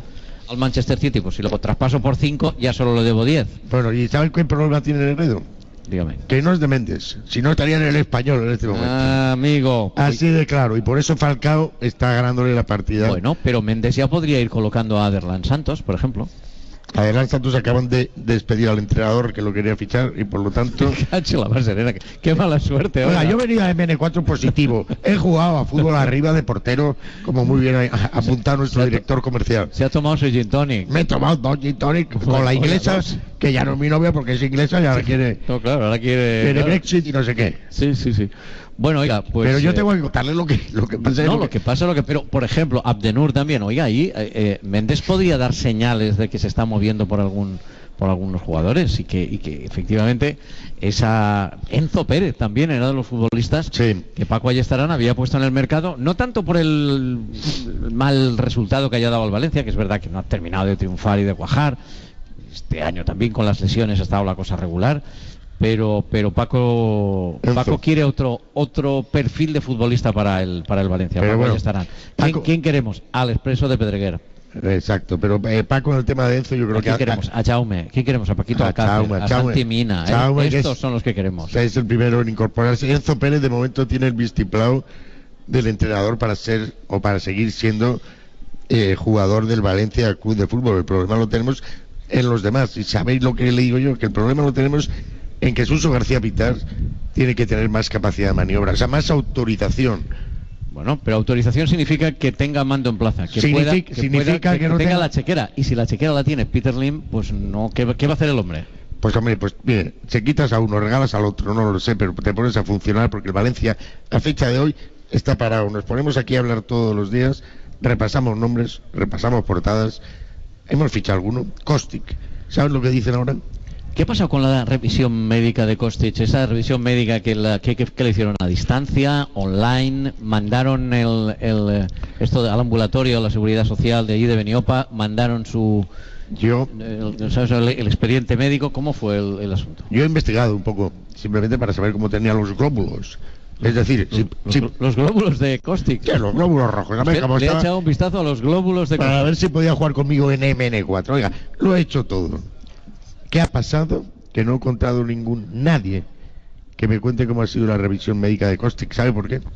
[SPEAKER 2] al Manchester City, pues si lo traspaso por cinco, ya solo le debo diez.
[SPEAKER 4] Bueno, ¿y saben qué problema tiene Negredo?
[SPEAKER 2] Dígame.
[SPEAKER 4] Que no es de Méndez, si no estaría en el Español en este momento.
[SPEAKER 2] Ah, amigo.
[SPEAKER 4] Así de claro, y por eso Falcao está ganándole la partida.
[SPEAKER 2] Bueno, pero Méndez ya podría ir colocando a Aderlan Santos, por ejemplo.
[SPEAKER 4] Adelante Santos acaban de despedir al entrenador que lo quería fichar y por lo tanto...
[SPEAKER 2] Cacho la más serena, qué mala suerte.
[SPEAKER 4] Oiga, yo venía de M N cuatro positivo, he jugado a fútbol arriba de portero, como muy bien ha apuntado nuestro director comercial.
[SPEAKER 2] Se ha tomado su gin tonic.
[SPEAKER 4] Me he tomado dos gin tonic con la inglesa, que ya no es mi novia porque es inglesa y ahora quiere...
[SPEAKER 2] No, claro, ahora quiere...
[SPEAKER 4] Quiere
[SPEAKER 2] claro.
[SPEAKER 4] Brexit y no sé qué.
[SPEAKER 2] Sí, sí, sí. Bueno, oiga, pues...
[SPEAKER 4] Pero yo
[SPEAKER 2] eh,
[SPEAKER 4] tengo que contarle lo que, lo que pasa.
[SPEAKER 2] No,
[SPEAKER 4] lo
[SPEAKER 2] lo que pasa, lo que... Pero, por ejemplo, Abdenur también, oiga, ahí eh, eh, Méndez podría dar señales de que se está moviendo por algún por algunos jugadores y que, y que efectivamente esa... Enzo Pérez también era de los futbolistas
[SPEAKER 4] sí.
[SPEAKER 2] que Paco Ayestarán había puesto en el mercado, no tanto por el, el mal resultado que haya dado al Valencia, que es verdad que no ha terminado de triunfar y de cuajar, este año también con las lesiones ha estado la cosa regular, pero pero Paco
[SPEAKER 4] Enzo.
[SPEAKER 2] Paco quiere otro otro perfil de futbolista para el para el Valencia.
[SPEAKER 4] Pero
[SPEAKER 2] Paco
[SPEAKER 4] bueno,
[SPEAKER 2] Ayestarán. ¿Quién,
[SPEAKER 4] Paco...
[SPEAKER 2] ¿Quién queremos? Al Expreso de Pedreguer.
[SPEAKER 4] Exacto, pero eh, Paco en el tema de Enzo yo creo
[SPEAKER 2] ¿A quién
[SPEAKER 4] que...
[SPEAKER 2] queremos? A Jaume. ¿Quién queremos? A Paquito
[SPEAKER 4] a
[SPEAKER 2] Alcácer,
[SPEAKER 4] Jaume,
[SPEAKER 2] a
[SPEAKER 4] Jaume,
[SPEAKER 2] Santi Mina.
[SPEAKER 4] Jaume,
[SPEAKER 2] eh,
[SPEAKER 4] que
[SPEAKER 2] Estos
[SPEAKER 4] es,
[SPEAKER 2] son los que queremos.
[SPEAKER 4] Es el primero en incorporarse. Enzo Pérez de momento tiene el vistiplau del entrenador para ser o para seguir siendo eh, jugador del Valencia Club de Fútbol. El problema lo tenemos en los demás. Y sabéis lo que le digo yo, que el problema lo tenemos en que Suso García Pitar tiene que tener más capacidad de maniobra, o sea, más autorización.
[SPEAKER 2] Bueno, pero autorización significa que tenga mando en plaza, que
[SPEAKER 4] significa
[SPEAKER 2] pueda, que,
[SPEAKER 4] significa
[SPEAKER 2] pueda, que,
[SPEAKER 4] que no
[SPEAKER 2] tenga,
[SPEAKER 4] tenga
[SPEAKER 2] la chequera. Y si la chequera la tiene Peter Lim, pues no, ¿qué, qué va a hacer el hombre?
[SPEAKER 4] Pues hombre, pues mire, se quitas a uno, regalas al otro, no lo sé, pero te pones a funcionar porque el Valencia, a fecha de hoy, está parado. Nos ponemos aquí a hablar todos los días, repasamos nombres, repasamos portadas, hemos fichado alguno, Kostic, ¿sabes lo que dicen ahora?
[SPEAKER 2] ¿Qué ha pasado con la revisión médica de Kostic? Esa revisión médica que, la, que, que, que le hicieron a distancia, online, mandaron el, el esto de, al ambulatorio, la seguridad social de allí de Beniopa, mandaron su...
[SPEAKER 4] Yo...
[SPEAKER 2] El, ¿sabes? el, el expediente médico, ¿cómo fue el, el asunto?
[SPEAKER 4] Yo he investigado un poco, simplemente para saber cómo tenía los glóbulos. Es decir,
[SPEAKER 2] los,
[SPEAKER 4] si,
[SPEAKER 2] los,
[SPEAKER 4] si,
[SPEAKER 2] los glóbulos de Kostic.
[SPEAKER 4] ¿Qué? Los glóbulos rojos. A ver, cómo
[SPEAKER 2] le
[SPEAKER 4] estaba,
[SPEAKER 2] he echado un vistazo a los glóbulos de Kostic.
[SPEAKER 4] Para ver si podía jugar conmigo en M N cuatro. Oiga, lo he hecho todo. ¿Qué ha pasado? Que no he encontrado ningún nadie que me cuente cómo ha sido la revisión médica de Kostic. ¿Sabe por qué?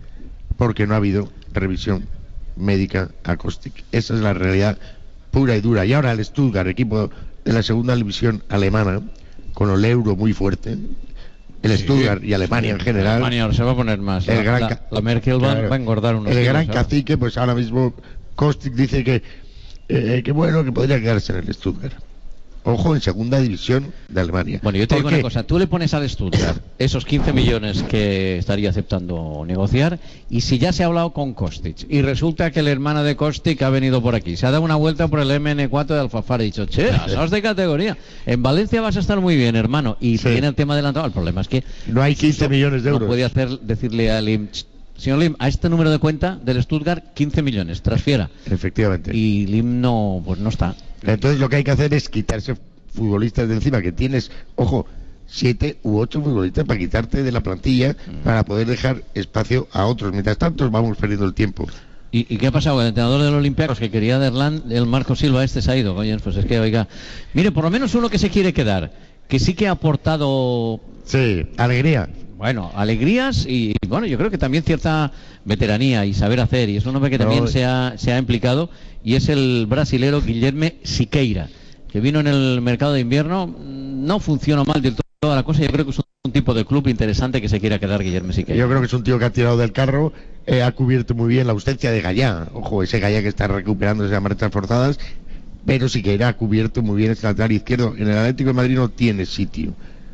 [SPEAKER 4] Porque no ha habido revisión médica a Kostic. Esa es la realidad pura y dura. Y ahora el Stuttgart, equipo de la segunda división alemana, con el euro muy fuerte, el sí, Stuttgart y Alemania en general.
[SPEAKER 2] Alemania ahora se va a poner más.
[SPEAKER 4] El
[SPEAKER 2] la,
[SPEAKER 4] gran
[SPEAKER 2] la, la Merkel va,
[SPEAKER 4] claro,
[SPEAKER 2] va a engordar unos
[SPEAKER 4] El
[SPEAKER 2] kilos,
[SPEAKER 4] gran
[SPEAKER 2] ¿sabes?
[SPEAKER 4] cacique, pues ahora mismo Kostic dice que eh, que bueno, que podría quedarse en el Stuttgart. Ojo, en segunda división de Alemania.
[SPEAKER 2] Bueno, yo te digo
[SPEAKER 4] qué?
[SPEAKER 2] una cosa, tú le pones al Stuttgart esos quince millones que estaría aceptando negociar, y si ya se ha hablado con Kostic y resulta que el hermano de Kostic ha venido por aquí, se ha dado una vuelta por el M N cuatro de Alfafar y ha dicho, che, sos de categoría, en Valencia vas a estar muy bien, hermano, y
[SPEAKER 4] Sí.
[SPEAKER 2] viene el tema adelantado. El problema es que
[SPEAKER 4] no hay quince millones de euros.
[SPEAKER 2] No puede hacer, decirle a Lim, señor Lim, a este número de cuenta del Stuttgart quince millones, transfiera.
[SPEAKER 4] Efectivamente.
[SPEAKER 2] Y Lim no, pues no está.
[SPEAKER 4] Entonces lo que hay que hacer es quitarse futbolistas de encima, que tienes, ojo, siete u ocho futbolistas para quitarte de la plantilla, mm. para poder dejar espacio a otros. Mientras tanto vamos perdiendo el tiempo.
[SPEAKER 2] ¿Y, ¿Y qué ha pasado? El entrenador del Olympiacos que quería de Erland, el Marco Silva este se ha ido. Oye, pues es que, oiga, mire, por lo menos uno que se quiere quedar, que sí que ha aportado...
[SPEAKER 4] Sí, alegría.
[SPEAKER 2] Bueno, alegrías y, y bueno, yo creo que también cierta veteranía y saber hacer, y es un hombre que también no, se, ha, se ha implicado, y es el brasilero Guilherme Siqueira, que vino en el mercado de invierno, no funciona mal del todo toda la cosa. Yo creo que es un tipo de club interesante que se quiera quedar Guillermo Siqueira.
[SPEAKER 4] Yo creo que es un tío que ha tirado del carro, eh, ha cubierto muy bien la ausencia de Gallá, ojo, ese Gallá que está recuperándose a marchas forzadas, pero Siqueira ha cubierto muy bien ese lateral izquierdo. En el Atlético de Madrid no tiene sitio,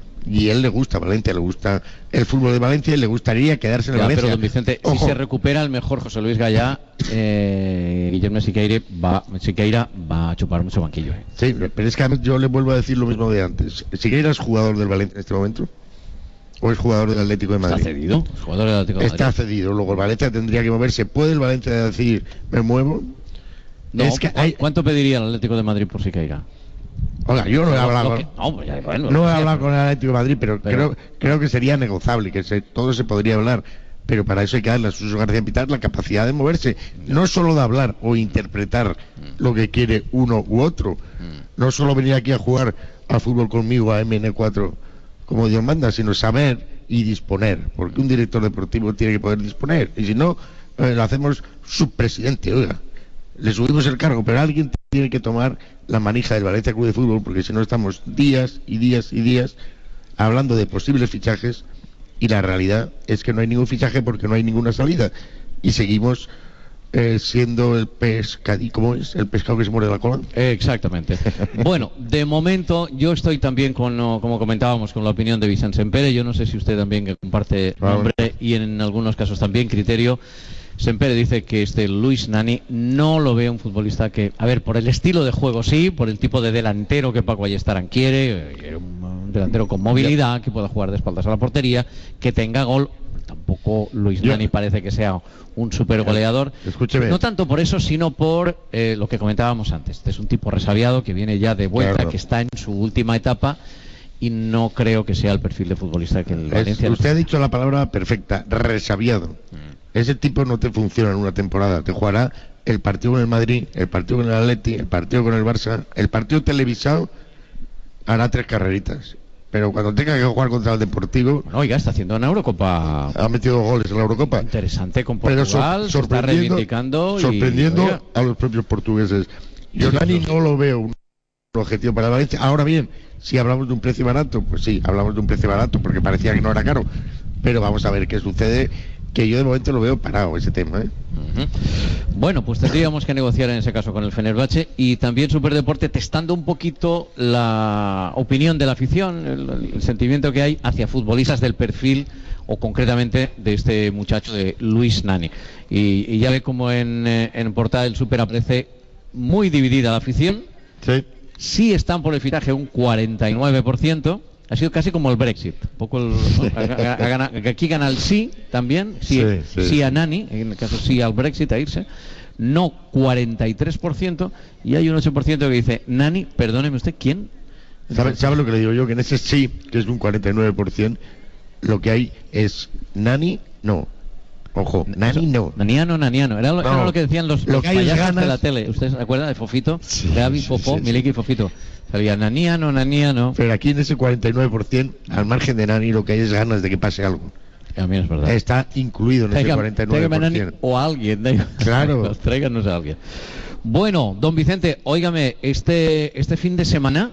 [SPEAKER 4] y él le gusta Valencia, le gusta el fútbol de Valencia y le gustaría quedarse en el
[SPEAKER 2] ya,
[SPEAKER 4] Valencia.
[SPEAKER 2] Pero don Vicente, ojo, si se recupera el mejor José Luis Gallá, eh, Guillermo Siqueira va, Siqueira va a chupar mucho banquillo. Eh.
[SPEAKER 4] Sí, pero es que yo le vuelvo a decir lo mismo de antes. ¿Siqueira es jugador del Valencia en este momento? ¿O es jugador del Atlético de Madrid?
[SPEAKER 2] Está cedido, es jugador del Atlético de Madrid.
[SPEAKER 4] Está cedido, luego el Valencia tendría que moverse. ¿Puede el Valencia decir, me muevo?
[SPEAKER 2] No,
[SPEAKER 4] es que hay...
[SPEAKER 2] ¿Cuánto pediría el Atlético de Madrid por Siqueira?
[SPEAKER 4] Oiga, yo no he hablado,
[SPEAKER 2] no, que, no, pues ya, bueno,
[SPEAKER 4] no he
[SPEAKER 2] ya,
[SPEAKER 4] hablado con el Atlético de Madrid, pero, pero... Creo, creo que sería negociable, que se, todo se podría hablar. pero para eso hay que darle a Suso García Pitar la capacidad de moverse, no solo de hablar o interpretar lo que quiere uno u otro, no solo venir aquí a jugar al fútbol conmigo a M N cuatro como Dios manda, sino saber y disponer, porque un director deportivo tiene que poder disponer, y si no, eh, lo hacemos subpresidente, oiga, le subimos el cargo, pero alguien tiene que tomar la manija del Valencia Club de Fútbol, porque si no estamos días y días y días hablando de posibles fichajes, y la realidad es que no hay ningún fichaje porque no hay ninguna salida, y seguimos eh, siendo el pescadí, ¿cómo es? El pescado que se muere de la cola.
[SPEAKER 2] Exactamente. Bueno, de momento yo estoy también con, como comentábamos, con la opinión de Vicente Sempere. Yo no sé si usted también que comparte nombre y en algunos casos también criterio. Sempere dice que este Luis Nani no lo ve un futbolista que, a ver, por el estilo de juego sí, por el tipo de delantero que Paco Ayestarán quiere, un delantero con movilidad, que pueda jugar de espaldas a la portería, que tenga gol. Tampoco Luis Yo. Nani parece que sea un super goleador.
[SPEAKER 4] Escúcheme.
[SPEAKER 2] No tanto por eso, sino por eh, lo que comentábamos antes. Este es un tipo resabiado que viene ya de vuelta, claro, que está en su última etapa, y no creo que sea el perfil de futbolista que el
[SPEAKER 4] es,
[SPEAKER 2] Valencia...
[SPEAKER 4] Usted ha dicho la palabra perfecta, resabiado. Mm. Ese tipo no te funciona en una temporada. Te jugará el partido con el Madrid, el partido con el Atleti, el partido con el Barça, el partido televisado, hará tres carreritas. Pero cuando tenga que jugar contra el Deportivo...
[SPEAKER 2] Bueno, oiga, está haciendo una Eurocopa...
[SPEAKER 4] Ha metido goles en la Eurocopa.
[SPEAKER 2] Interesante con Portugal,
[SPEAKER 4] pero sor sorprendiendo,
[SPEAKER 2] se está reivindicando...
[SPEAKER 4] Sorprendiendo
[SPEAKER 2] y,
[SPEAKER 4] a los propios portugueses. Yo Nani no lo veo un objetivo para Valencia. Ahora bien, si hablamos de un precio barato, pues sí, hablamos de un precio barato porque parecía que no era caro. Pero vamos a ver qué sucede, que yo de momento lo veo parado ese tema, ¿eh?
[SPEAKER 2] Uh-huh. Bueno, pues tendríamos que negociar en ese caso con el Fenerbahce, y también Superdeporte testando un poquito la opinión de la afición, el, el sentimiento que hay hacia futbolistas del perfil o concretamente de este muchacho de Luis Nani. Y, y ya ve como en, eh, en portada del Super aparece muy dividida la afición.
[SPEAKER 4] Sí.
[SPEAKER 2] Sí están por el fichaje un cuarenta y nueve por ciento. Ha sido casi como el Brexit. Un poco el, ¿no? a, a, a, aquí gana el sí también, sí, sí, sí. sí a Nani, en el caso sí al Brexit, a irse. No cuarenta y tres por ciento, y hay un ocho por ciento que dice Nani, perdóneme usted, ¿quién?
[SPEAKER 4] ¿Sabe, ¿Sabe lo que le digo yo? Que en ese sí, que es un cuarenta y nueve por ciento, lo que hay es Nani, no. Ojo, Nani no.
[SPEAKER 2] Naniano, Naniano. Era lo, no. era lo que decían los,
[SPEAKER 4] lo
[SPEAKER 2] los
[SPEAKER 4] que
[SPEAKER 2] payasos
[SPEAKER 4] ganas...
[SPEAKER 2] de la tele. ¿Usted se acuerda de Fofito?
[SPEAKER 4] Sí,
[SPEAKER 2] de Avi,
[SPEAKER 4] sí,
[SPEAKER 2] Fofó,
[SPEAKER 4] sí, sí.
[SPEAKER 2] Miliki y Fofito. Salía Naniano, Naniano.
[SPEAKER 4] Pero aquí en ese cuarenta y nueve por ciento, al margen de Nani, lo que hay es ganas de que pase algo.
[SPEAKER 2] También es verdad.
[SPEAKER 4] Está incluido en Traiga, ese cuarenta y nueve por ciento.
[SPEAKER 2] Nani o a alguien. De...
[SPEAKER 4] Claro.
[SPEAKER 2] Tráiganos a alguien. Bueno, don Vicente, óigame, este, este fin de semana,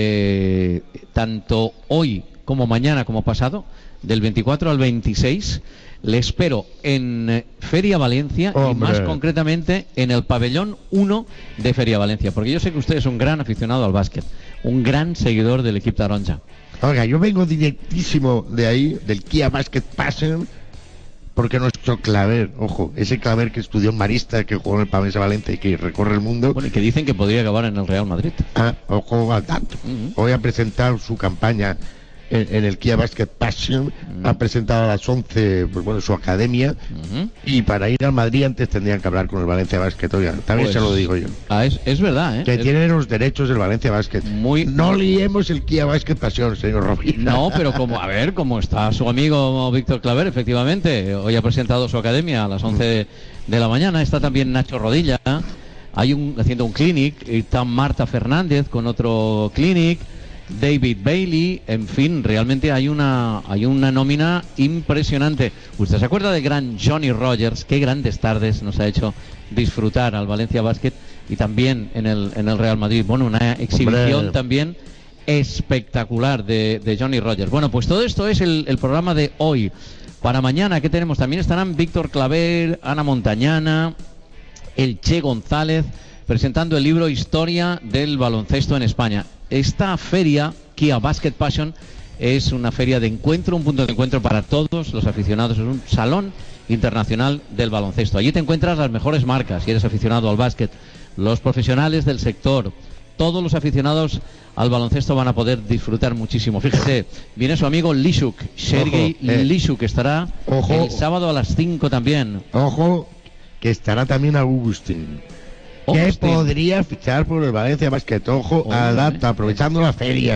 [SPEAKER 2] eh, tanto hoy como mañana como pasado, del veinticuatro al veintiséis, le espero en Feria Valencia, Hombre. y más concretamente en el pabellón uno de Feria Valencia, porque yo sé que usted es un gran aficionado al básquet, un gran seguidor del equipo taronja.
[SPEAKER 4] Oiga, yo vengo directísimo de ahí, del Kia Basket Passion, porque nuestro Claver, ojo, ese Claver que estudió en Marista, que jugó en el Pavesa Valencia y que recorre el mundo.
[SPEAKER 2] Bueno, y que dicen que podría acabar en el Real Madrid.
[SPEAKER 4] Ah, ojo al dato. Uh-huh. Hoy ha presentado su campaña En, en el Kia Basket Passion, uh-huh. ha presentado a las once, pues bueno, su academia, uh-huh. y para ir al Madrid antes tendrían que hablar con el Valencia Basket. Oiga, también pues, se lo digo yo.
[SPEAKER 2] Ah, es, es verdad, ¿eh?
[SPEAKER 4] Que
[SPEAKER 2] es...
[SPEAKER 4] tienen los derechos del Valencia Basket.
[SPEAKER 2] Muy...
[SPEAKER 4] No liemos el Kia Basket Passion, señor Rovira.
[SPEAKER 2] No, pero como, a ver, como está su amigo Víctor Claver, efectivamente, hoy ha presentado su academia a las once de, de la mañana, está también Nacho Rodilla, hay un, haciendo un clinic, y está Marta Fernández con otro clinic, David Bailey, en fin, realmente hay una hay una nómina impresionante. ¿Usted se acuerda del gran Johnny Rogers? Qué grandes tardes nos ha hecho disfrutar al Valencia Basket y también en el en el Real Madrid. Bueno, una exhibición Hombre. también espectacular de, de Johnny Rogers. Bueno, pues todo esto es el, el programa de hoy. Para mañana, ¿qué tenemos? También estarán Víctor Claver, Ana Montañana, el Che González, presentando el libro Historia del baloncesto en España. Esta feria, Kia Basket Passion, es una feria de encuentro, un punto de encuentro para todos los aficionados. Es un salón internacional del baloncesto. Allí te encuentras las mejores marcas, si eres aficionado al básquet, los profesionales del sector. Todos los aficionados al baloncesto van a poder disfrutar muchísimo. Fíjese, viene su amigo Lishuk, Sergei eh. Lishuk, estará Ojo. el sábado a las cinco también.
[SPEAKER 4] Ojo, que estará también Agustín. Que podría fichar por el Valencia Basket. Ojo, a data, aprovechando la feria,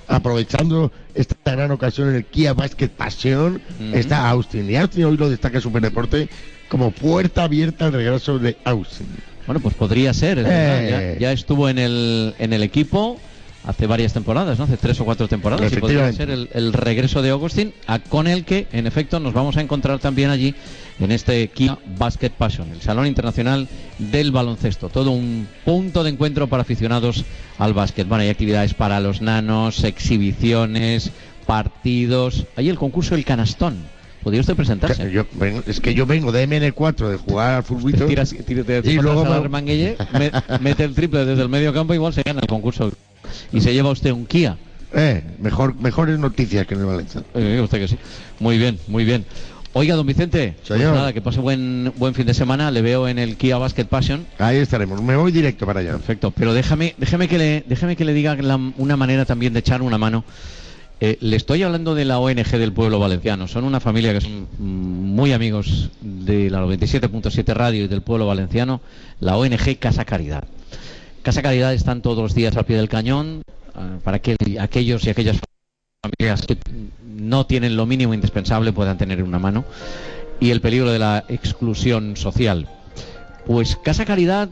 [SPEAKER 4] aprovechando esta gran ocasión en el Kia Basket Passion, uh-huh. está Austin. Y Austin hoy lo destaca Superdeporte como puerta abierta al regreso de Austin.
[SPEAKER 2] Bueno, pues podría ser, eh. ya, ya estuvo en el, en el equipo hace varias temporadas, ¿no? Hace tres o cuatro temporadas, y podría ser el, el regreso de Austin, a, con el que, en efecto, nos vamos a encontrar también allí en este Kia Basket Passion, el Salón Internacional del Baloncesto. Todo un punto de encuentro para aficionados al básquet. Bueno, hay actividades para los nanos, exhibiciones, partidos. Hay el concurso del canastón. ¿Podría usted presentarse?
[SPEAKER 4] Yo vengo, es que yo vengo de eme ene cuatro, de jugar al futbolito.
[SPEAKER 2] Tiras, tiras, tiras, y luego a la Manguelle, me, mete el triple desde el medio campo, igual se gana el concurso. Y se lleva usted un Kia.
[SPEAKER 4] Eh, mejor, mejores noticias que en el Valencia.
[SPEAKER 2] Eh, usted que sí. Muy bien, muy bien. Oiga, don Vicente, pues nada, que pase buen buen fin de semana. Le veo en el Kia Basket Passion.
[SPEAKER 4] Ahí estaremos. Me voy directo para allá.
[SPEAKER 2] Perfecto. Pero déjame, déjame que le, déjame que le diga la, una manera también de echar una mano. Eh, le estoy hablando de la O N G del pueblo valenciano. Son una familia que son muy amigos de la noventa y siete punto siete Radio y del pueblo valenciano. La O N G Casa Caridad. Casa Caridad están todos los días al pie del cañón uh, para que aquellos y aquellas familias que no tienen lo mínimo indispensable puedan tener una mano, y el peligro de la exclusión social. Pues Casa Caridad,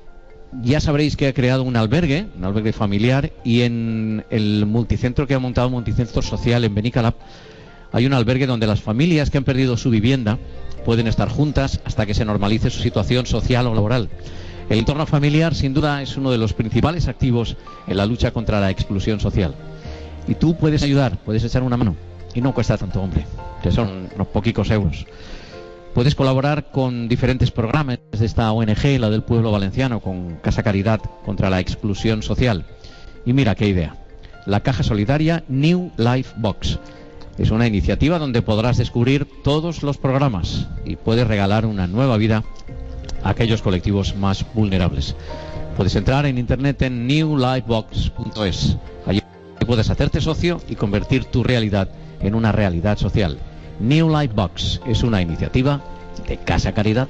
[SPEAKER 2] ya sabréis que ha creado un albergue, un albergue familiar, y en el multicentro que ha montado, multicentro social en Benicalap, hay un albergue donde las familias que han perdido su vivienda pueden estar juntas hasta que se normalice su situación social o laboral. El entorno familiar, sin duda, es uno de los principales activos en la lucha contra la exclusión social. Y tú puedes ayudar, puedes echar una mano. Y no cuesta tanto, hombre, que son unos poquicos euros. Puedes colaborar con diferentes programas de esta O N G, la del pueblo valenciano, con Casa Caridad contra la exclusión social. Y mira qué idea. La caja solidaria New Life Box. Es una iniciativa donde podrás descubrir todos los programas y puedes regalar una nueva vida a aquellos colectivos más vulnerables. Puedes entrar en internet en new life box punto es. Allí puedes hacerte socio y convertir tu realidad en una realidad social. New Life Box es una iniciativa de Casa Caridad.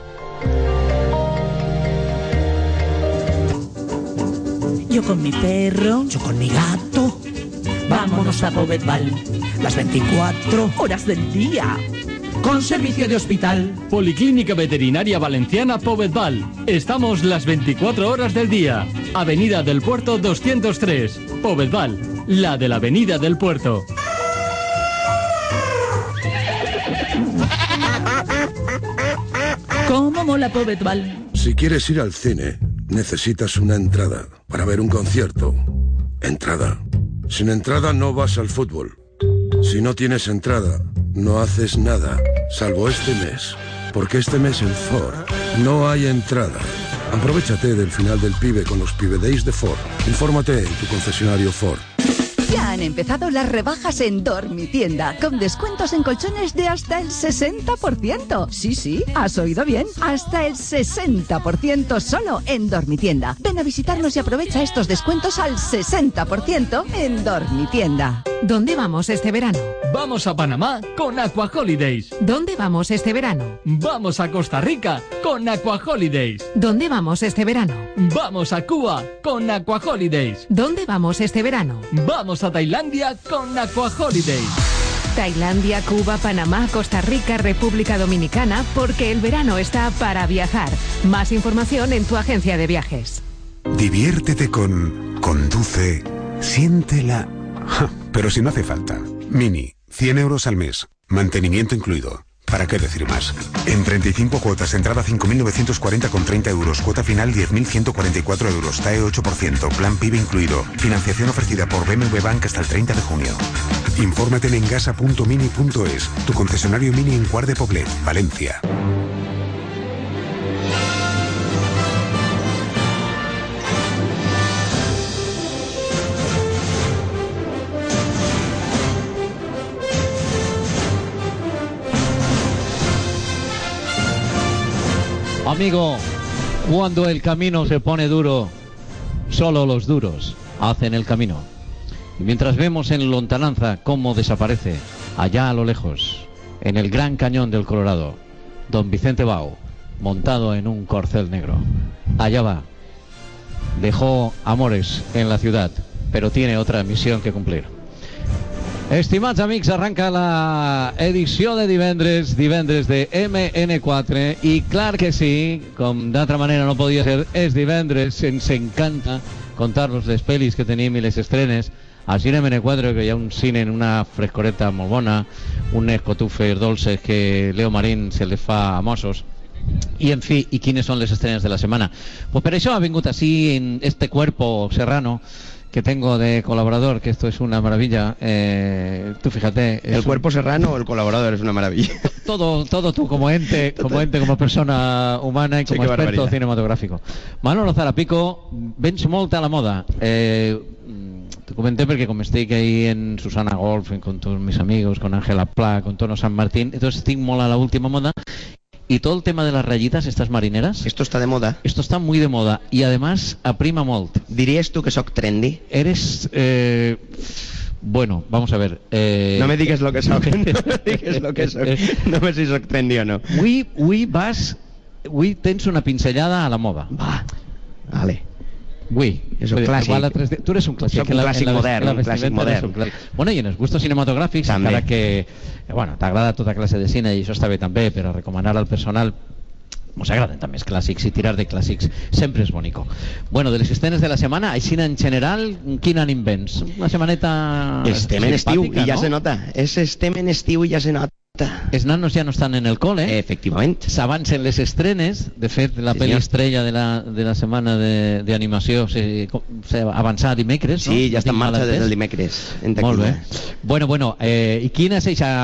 [SPEAKER 24] Yo con mi perro, yo con mi gato, vámonos a Povedval, las veinticuatro horas del día, con servicio de hospital.
[SPEAKER 9] Policlínica Veterinaria Valenciana Povedval. Estamos las veinticuatro horas del día. Avenida del Puerto doscientos tres, Povedval, la de la Avenida del Puerto.
[SPEAKER 24] ¿Cómo mola Povedval?
[SPEAKER 12] Si quieres ir al cine, necesitas una entrada. Para ver un concierto, entrada. Sin entrada no vas al fútbol. Si no tienes entrada, no haces nada, salvo este mes. Porque este mes en Ford no hay entrada. Aprovechate del final del Pibe con los Pibe Days de Ford. Infórmate en tu concesionario Ford.
[SPEAKER 13] Ya han empezado las rebajas en Dormitienda, con descuentos en colchones de hasta el sesenta por ciento. Sí, sí, has oído bien, hasta el sesenta por ciento solo en Dormitienda. Ven a visitarnos y aprovecha estos descuentos al sesenta por ciento en Dormitienda.
[SPEAKER 10] ¿Dónde vamos este verano?
[SPEAKER 9] Vamos a Panamá con Aqua Holidays.
[SPEAKER 10] ¿Dónde vamos este verano?
[SPEAKER 9] Vamos a Costa Rica con Aqua Holidays.
[SPEAKER 10] ¿Dónde vamos este verano?
[SPEAKER 9] Vamos a Cuba con Aqua Holidays.
[SPEAKER 10] ¿Dónde vamos este verano?
[SPEAKER 9] Vamos a Tailandia con Aqua Holidays.
[SPEAKER 10] Tailandia, Cuba, Panamá, Costa Rica, República Dominicana, porque el verano está para viajar. Más información en tu agencia de viajes.
[SPEAKER 14] Diviértete con Conduce, siéntela. Ja, pero si no hace falta. Mini, cien euros al mes, mantenimiento incluido. ¿Para qué decir más? En treinta y cinco cuotas, entrada cinco mil novecientos cuarenta con treinta euros, cuota final diez mil ciento cuarenta y cuatro euros, T A E ocho por ciento, plan Pibe incluido. Financiación ofrecida por B M W Bank hasta el treinta de junio. Infórmate en engasa punto mini punto es, tu concesionario Mini en Cuart de Poblet, Valencia.
[SPEAKER 2] Amigo, cuando el camino se pone duro, solo los duros hacen el camino. Y mientras vemos en lontananza cómo desaparece, allá a lo lejos, en el Gran Cañón del Colorado, don Vicente Bau, montado en un corcel negro. Allá va. Dejó amores en la ciudad, pero tiene otra misión que cumplir. Estimats amics, arranca la edició de divendres, divendres de eme ene quatre, i clar que sí, com d'altra manera no podia ser, és divendres, ens encanta contar-los les pel·lis que tenim i les estrenes al cine eme ene quatre, que hi ha un cine en una frescoreta molt bona, unes cotufes dolces que Leo Marín se les fa a Mossos. Y en fin, ¿y quiénes son las estrenas de la semana? Pues por eso ha venido así en este cuerpo serrano que tengo de colaborador, que esto es una maravilla. Eh, tú fíjate.
[SPEAKER 15] ¿El cuerpo un... serrano o el colaborador es una maravilla?
[SPEAKER 2] Todo, todo tú como ente, como ente, como persona humana y como sí, experto cinematográfico. Manolo Zarapico, vens molt a la moda. Eh, te comenté porque como estoy ahí en Susana Golf, con todos mis amigos, con Ángela Pla, con Tono San Martín, entonces estoy mola la última moda. Y todo el tema de las rayitas, estas marineras.
[SPEAKER 15] Esto está de moda.
[SPEAKER 2] Esto está muy de moda. Y además aprima molt.
[SPEAKER 15] ¿Dirías tú que soc trendy?
[SPEAKER 2] Eres... Eh, bueno, vamos a ver. Eh,
[SPEAKER 15] no me digas lo que soc. No me digas lo que soc. No me si soc trendy o no.
[SPEAKER 2] Avui, avui vas... Avui tens una pinzellada a la moda.
[SPEAKER 15] Va. Vale.
[SPEAKER 2] Avui.
[SPEAKER 15] És un clàssic.
[SPEAKER 2] tres D. Tu eres un clàssic.
[SPEAKER 15] Soc un clàssic la, modern. La, la un clàssic modern.
[SPEAKER 2] Un clàssic. Bueno, i en els gustos cinematogràfics,
[SPEAKER 15] també.
[SPEAKER 2] Encara que... Bueno, t'agrada tota classe de cine i això està bé també, però recomanar al personal ens agraden també els clàssics i tirar de clàssics sempre és bonico. Bueno, de les escenes de la setmana, així en general, quin ànim vens? Una setmaneta
[SPEAKER 15] estem en estiu i ja ¿no? se nota. És estem en estiu i ja se nota.
[SPEAKER 2] Els nanos ja no estan en el col·le.
[SPEAKER 15] Efectivament.
[SPEAKER 2] S'avancen les estrenes. De fet, la sí, pel·li estrella de la, de la setmana d'animació s'ha avançat dimecres,
[SPEAKER 15] no? Sí, ja està en marxa des del dimecres.
[SPEAKER 2] Molt bé. Bueno, bueno, eh, i quina és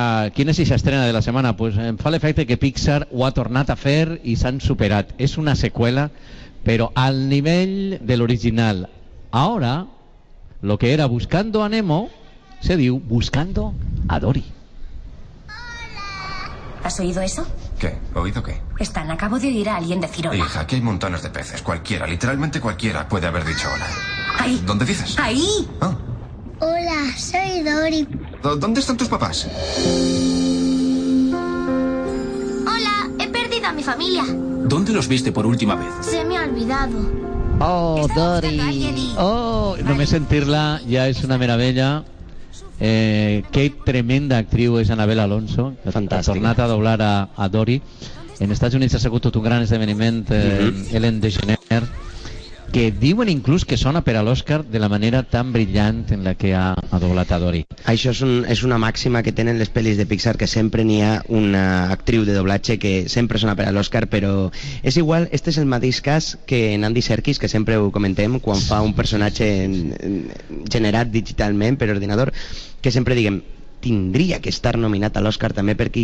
[SPEAKER 2] eixa estrena de la setmana? Pues em fa l'efecte que Pixar ho ha tornat a fer i s'han superat. És una seqüela, però al nivell de l'original. Ahora, lo que era Buscando a Nemo, se diu Buscando a Dory.
[SPEAKER 16] ¿Has oído eso?
[SPEAKER 17] ¿Qué? ¿Oído qué?
[SPEAKER 16] Stan, acabo de oír a alguien decir hola.
[SPEAKER 17] Hija, aquí hay montones de peces. Cualquiera, literalmente cualquiera puede haber dicho hola.
[SPEAKER 16] Ahí.
[SPEAKER 17] ¿Dónde dices?
[SPEAKER 16] Ahí.
[SPEAKER 17] Ah.
[SPEAKER 16] Hola, soy Dory.
[SPEAKER 17] ¿Dónde están tus papás?
[SPEAKER 16] Hola, he perdido a mi familia.
[SPEAKER 17] ¿Dónde los viste por última vez?
[SPEAKER 16] Se me ha olvidado.
[SPEAKER 2] Oh, Dory. Oh, només sentir-la ja és una meravella. Eh, que tremenda actriu és Annabelle Alonso, que ha tornat a doblar a, a Dory. En Estats Units ha sigut tot un gran esdeveniment. eh, mm-hmm. Ellen DeGeneres, que diuen inclús que sona per a l'Oscar de la manera tan brillant en la que ha, ha doblat a Dory.
[SPEAKER 15] Això és, un, és una màxima que tenen les pel·lis de Pixar, que sempre n'hi ha una actriu de doblatge que sempre sona per a l'Oscar, però és igual, este és el mateix cas que en Andy Serkis, que sempre ho comentem quan fa un personatge generat digitalment per ordinador, que sempre diguem tindria que estar nominat a l'Oscar també, perquè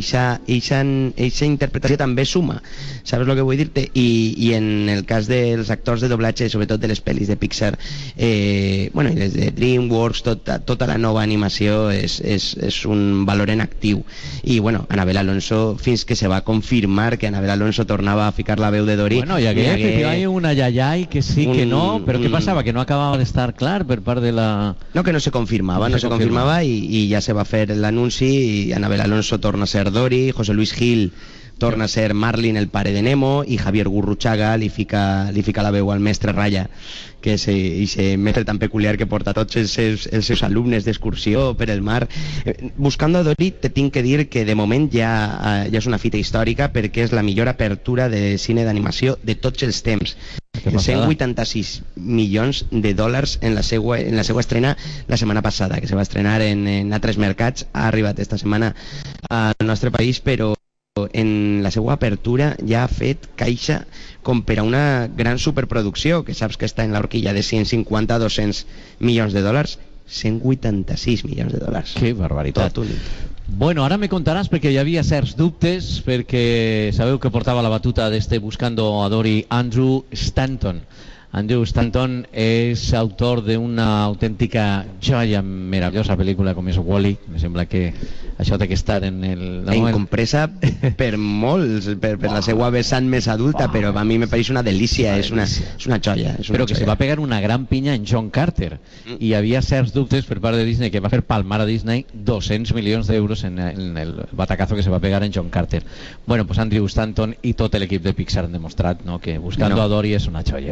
[SPEAKER 15] eixa interpretació també suma, saps el que vull dir-te? I, i en el cas dels actors de doblatge, sobretot de les pel·lis de Pixar, eh, bueno, i les de DreamWorks, tota, tota la nova animació és, és, és un valor en actiu. I bueno, Annabelle Alonso, fins que se va confirmar que Annabelle Alonso tornava a ficar la veu de Dory.
[SPEAKER 2] Bueno, hi hagué, hi hagué una yayai que sí, un, que no, però un, què passava? Que no acabava d'estar clar per part de la...
[SPEAKER 15] No, que no se confirmava, no, no se, se confirmava, i, i ja se va fer l'anunci i Annabelle Alonso torna a ser Dory, José Luis Gil torna a ser Marlin, el pare de Nemo, i Javier Gurruchaga li fica, li fica la veu al mestre Raya, que és aquest mestre tan peculiar que porta tots els seus, els seus alumnes d'excursió per el mar. Buscando a Dory, te tinc que dir que de moment ja, ja és una fita històrica, perquè és la millor apertura de cine d'animació de tots els temps. cent vuitanta-sis milions de dòlars en la seva, en la seva estrena la setmana passada, que se va estrenar en, en altres mercats. Ha arribat esta setmana al nostre país, però en la seva apertura ja ha fet caixa com per a una gran superproducció, que saps que està en l'horquilla de cent cinquanta a dos-cents milions de dòlars. cent vuitanta-sis milions de dòlars.
[SPEAKER 2] Que barbaritat. Bueno, ara me contaràs, perquè hi havia certs dubtes, perquè sabeu que portava la batuta d'este Buscando a Dory Andrew Stanton. Andrew Stanton és autor d'una autèntica joia meravellosa pel·lícula com és Wall-E. Me sembla que això té que estar en el...
[SPEAKER 15] No, incompresa per molts, per, per oh. la seva vessant més adulta, oh. però a mi me pareix una delícia, és una, és una joia. És una
[SPEAKER 2] però que
[SPEAKER 15] joia.
[SPEAKER 2] se va pegar una gran pinya en John Carter, mm. i hi havia certs dubtes per part de Disney, que va fer palmar a Disney dos-cents milions d'euros en, en el batacazo que se va pegar en John Carter. Bueno, pues Andrew Stanton i tot l'equip de Pixar han demostrat, no, que Buscando no. a Dory és una joia.
[SPEAKER 15] Que te tinc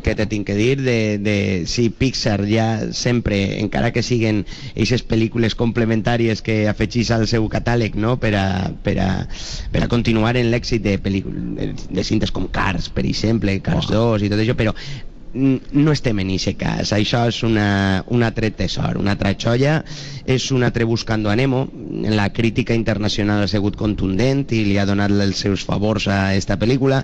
[SPEAKER 15] que dir de, de si Pixar ja sempre, encara que siguen aquestes pel·lícules complementàries que afegís al seu catàleg, no? per, a, per, a, per a continuar en l'èxit de, de cintes com Cars, per exemple, Cars oh. dos i tot això, però no estem en aquest cas. Això és una, un altre tesor, una altra xoia, és un altre Buscando a Nemo. La crítica internacional ha sigut contundent i li ha donat els seus favors a esta pel·lícula,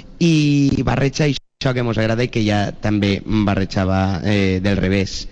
[SPEAKER 15] i barreja això que ens agrada i que ja també barrejava eh, del revés,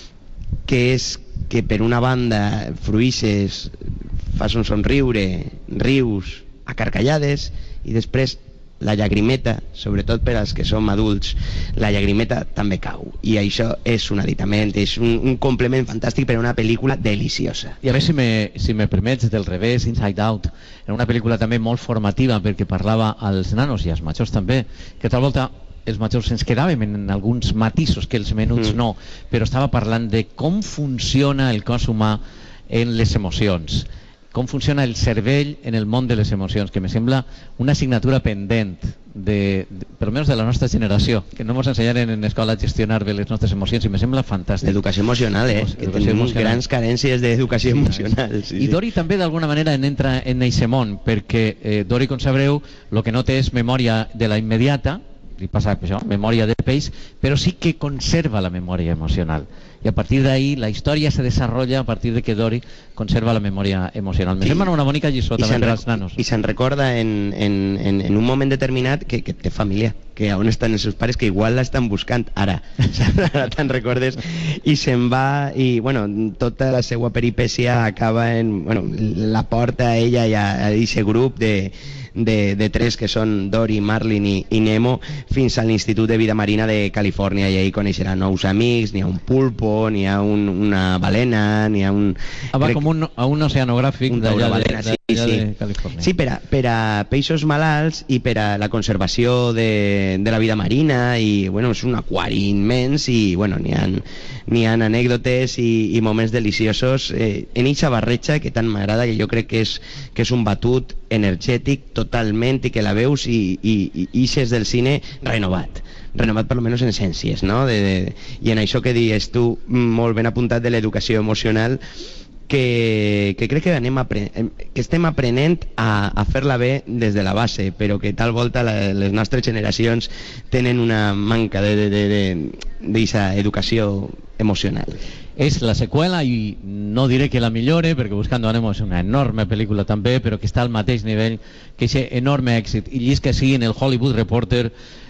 [SPEAKER 15] que és que per una banda fruïsses, fas un somriure, rius a carcallades, i després la llagrimeta, sobretot per als que som adults, la llagrimeta també cau, i això és un aditament, és un, un complement fantàstic per a una pel·lícula deliciosa.
[SPEAKER 2] I a veure si me, si me permets, del revés, Inside Out, era una pel·lícula també molt formativa perquè parlava als nanos i als majors també, que tal volta els majors ens quedàvem en alguns matisos que els menuts mm. no, però estava parlant de com funciona el cos humà en les emocions, com funciona el cervell en el món de les emocions, que me sembla una assignatura pendent, de, de, per almenys de la nostra generació, que no ens ensenyaren en l'escola a gestionar bé les nostres emocions, i me sembla fantàstic.
[SPEAKER 15] L'educació emocional, eh? Que tenim grans carències d'educació emocional. Sí,
[SPEAKER 2] I Dory sí. també d'alguna manera en entra en aquest món, perquè eh, Dory, com sabreu, el que no té és memòria de la immediata, li passa això, memòria de peix, però sí que conserva la memòria emocional. Y a partir de ahí la historia se desarrolla a partir de que Dory conserva la memoria emocional. Me sembla una bonica lliçó també per als nanos.
[SPEAKER 15] I se'n recorda en, en, en, en un moment determinat que, que té família, que on estan els seus pares, que igual l'estan buscant ara, ara te'n recordes, i se'n va, i bueno, tota la seva peripècia acaba en, bueno, la porta a ella i a aquest grup de De, de tres que són Dory, Marlin i, i Nemo, fins a l'Institut de Vida Marina de Califòrnia, i ahí coneixerà nous amics, n'hi ha un pulpo, n'hi ha un, una balena, n'hi ha un...
[SPEAKER 2] Ah, va crec, com un, a un oceanogràfic d'allà de, de,
[SPEAKER 15] sí, sí.
[SPEAKER 2] de Califòrnia.
[SPEAKER 15] Sí, per a, per a peixos malalts i per a la conservació de, de la vida marina, i bueno, és un aquari immens, i bueno, n'hi ha, n'hi ha anècdotes i, i moments deliciosos eh, en eixa barreja que tant m'agrada, que jo crec que és, que és un batut energètic totalment, i que la veus i, i, i ixes del cine renovat renovat per almenys en essències, no? De, de, i en això que dius tu, molt ben apuntat, de l'educació emocional, que, que crec que, anem apre que estem aprenent a, a fer-la bé des de la base, però que tal volta la, les nostres generacions tenen una manca d'aquesta educació emocional.
[SPEAKER 2] És la seqüela, i no diré que la millore, perquè Buscando a Nemo és una enorme pel·lícula també, però que està al mateix nivell que aquest enorme èxit. I és que sí, en el Hollywood Reporter,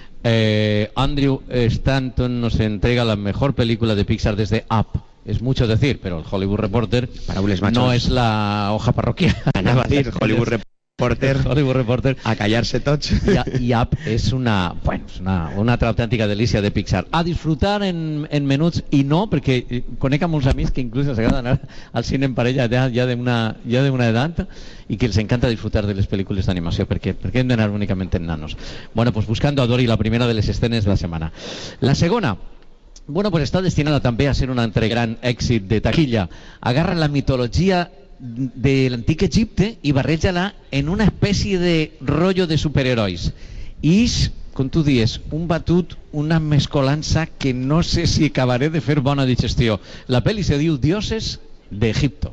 [SPEAKER 2] eh, Andrew Stanton nos entrega la mejor película de Pixar desde Up. Es mucho decir, pero el Hollywood Reporter no es la hoja parroquial.
[SPEAKER 15] Anava a dir, Hollywood Reporter Reporter,
[SPEAKER 2] Hollywood Reporter,
[SPEAKER 15] a callar-se tots.
[SPEAKER 2] I, i Up és una, bueno, és una, una altra autèntica delícia de Pixar. A disfrutar en, en menuts, i no, perquè conec a molts amics que inclús els agrada anar al cine en parella ja, ja d'una ja d'una edat, i que els encanta disfrutar de les pel·lícules d'animació, perquè, perquè hem d'anar únicament en nanos. Bueno, pues Buscando a Dory, la primera de les escenes de la setmana. La segona, bueno, pues està destinada també a ser un altre gran èxit de taquilla. Agarra la mitologia de l'antic Egipte i barreja-la en una espècie de rotllo de superherois. I és, com tu dius, un batut, una mescolança que no sé si acabaré de fer bona digestió. La pel·li se diu Dioses de Egipto.